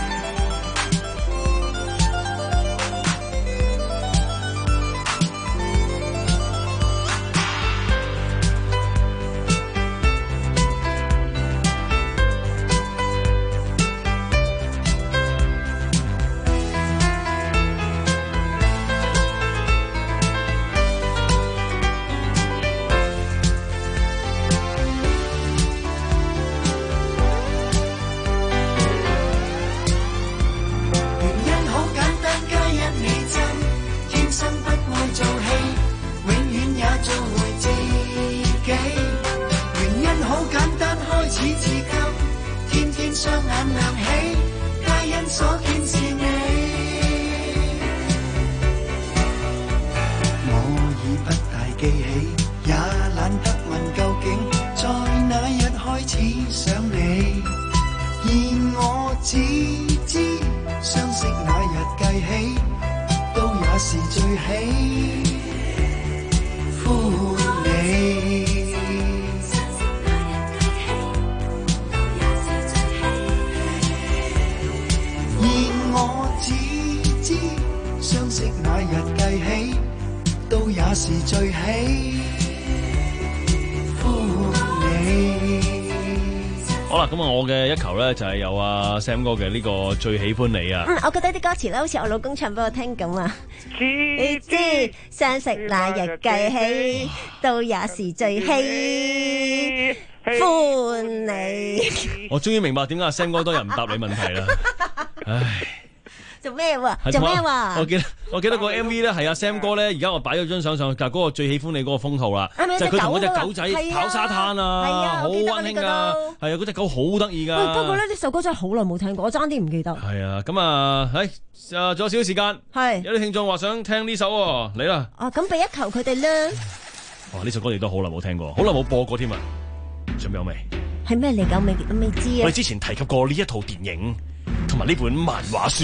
就係有阿 Sam 哥嘅呢個最喜歡你啊！ 嗯，我覺得啲歌詞咧好似我老公唱俾我聽咁啊！知知相識那日計起，都也是最喜歡你。 我終於明白點解阿 Sam 哥多人唔答你問題啦！唉。 做咩喎？做咩喎？ 我記得我記得個 M V 咧係阿 Sam 哥咧，而家我擺咗張相上去，就係嗰個最喜歡你嗰個封套啦，就係佢同嗰隻狗仔跑沙灘啊，好溫馨啊，係啊，嗰隻狗好得意噶。 不過咧呢首歌真係好耐冇聽過，我爭啲唔記得。 係啊，咁啊，誒，啊，仲有少少時間，係有啲聽眾話想聽呢首喎，嚟啦。 哦，咁俾一球佢哋啦。 哇，呢首歌你都好耐冇聽過，好耐冇播過添啊。準備好未？ 係咩嚟㗎？未未知啊。 我哋之前提及過呢一套電影同埋呢本漫畫書。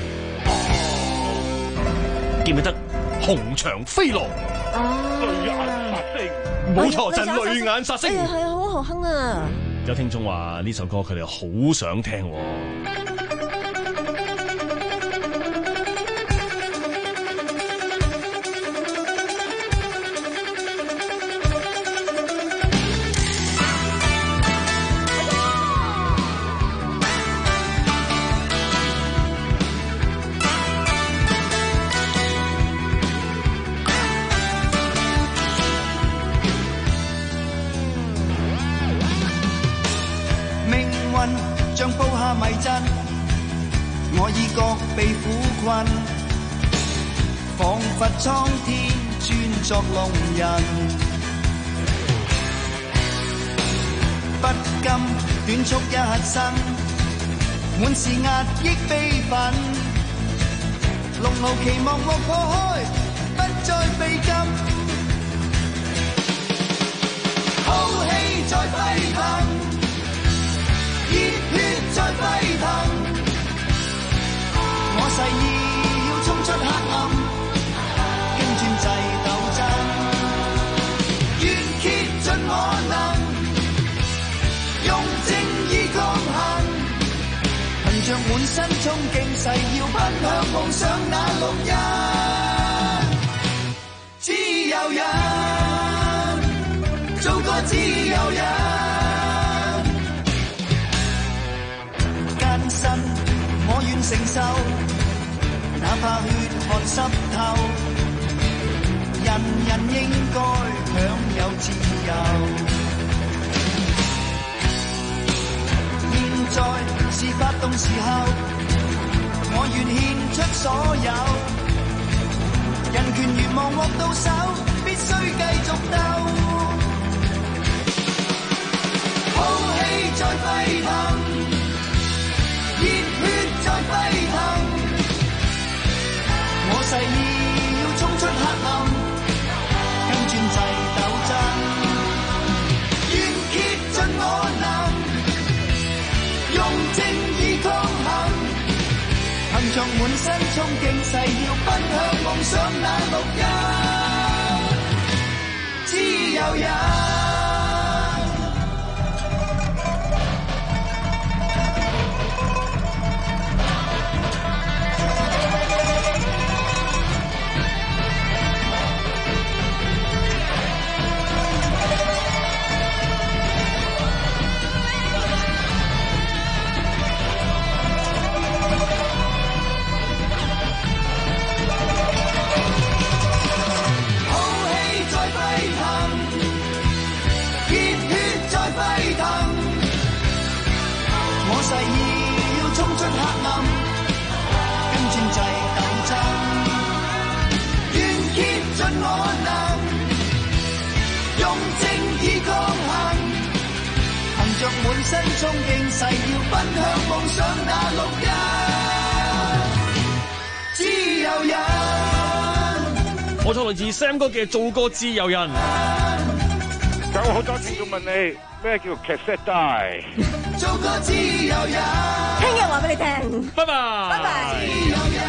記唔記得紅牆飛龍？淚眼殺星，冇錯，就係淚眼殺星。 係啊，係啊，好好哼啊！ 有聽眾話呢首歌佢哋好想聽。 像布下迷陣，我已覺被苦困，彷彿蒼天專作弄人，不甘短促一生，滿是壓抑悲憤，籠牢期望莫破開，不再被禁，好氣在沸騰。熱血在沸騰，我誓意要衝出黑暗，經專制鬥爭，願竭盡我能，用正義抗衡，憑着滿身衝勁，誓要奔向夢想那綠蔭，自由人，做個自由人。我願承受，哪怕血汗濕透，人人應該享有自由。現在是發動時候，我願獻出所有，人權願望獲到手，必須繼續鬥，好氣在沸騰。熱血在沸騰， 誓意要衝出黑暗，跟專制鬥爭，願竭盡我能，用正義抗衡，憑着滿身衝勁誓要奔向夢想那綠蔭，自由人。誓意要衝出黑暗，跟專制鬥爭，願竭盡我能，用正義抗衡，憑着滿身衝勁誓要奔向夢想那綠蔭，自由人。 我錯來自 Sam 哥嘅做個自由人。 有好多聽眾問你咩叫 cassette die？ 做個自由人， 聽日話俾你聽。 拜拜。 拜拜。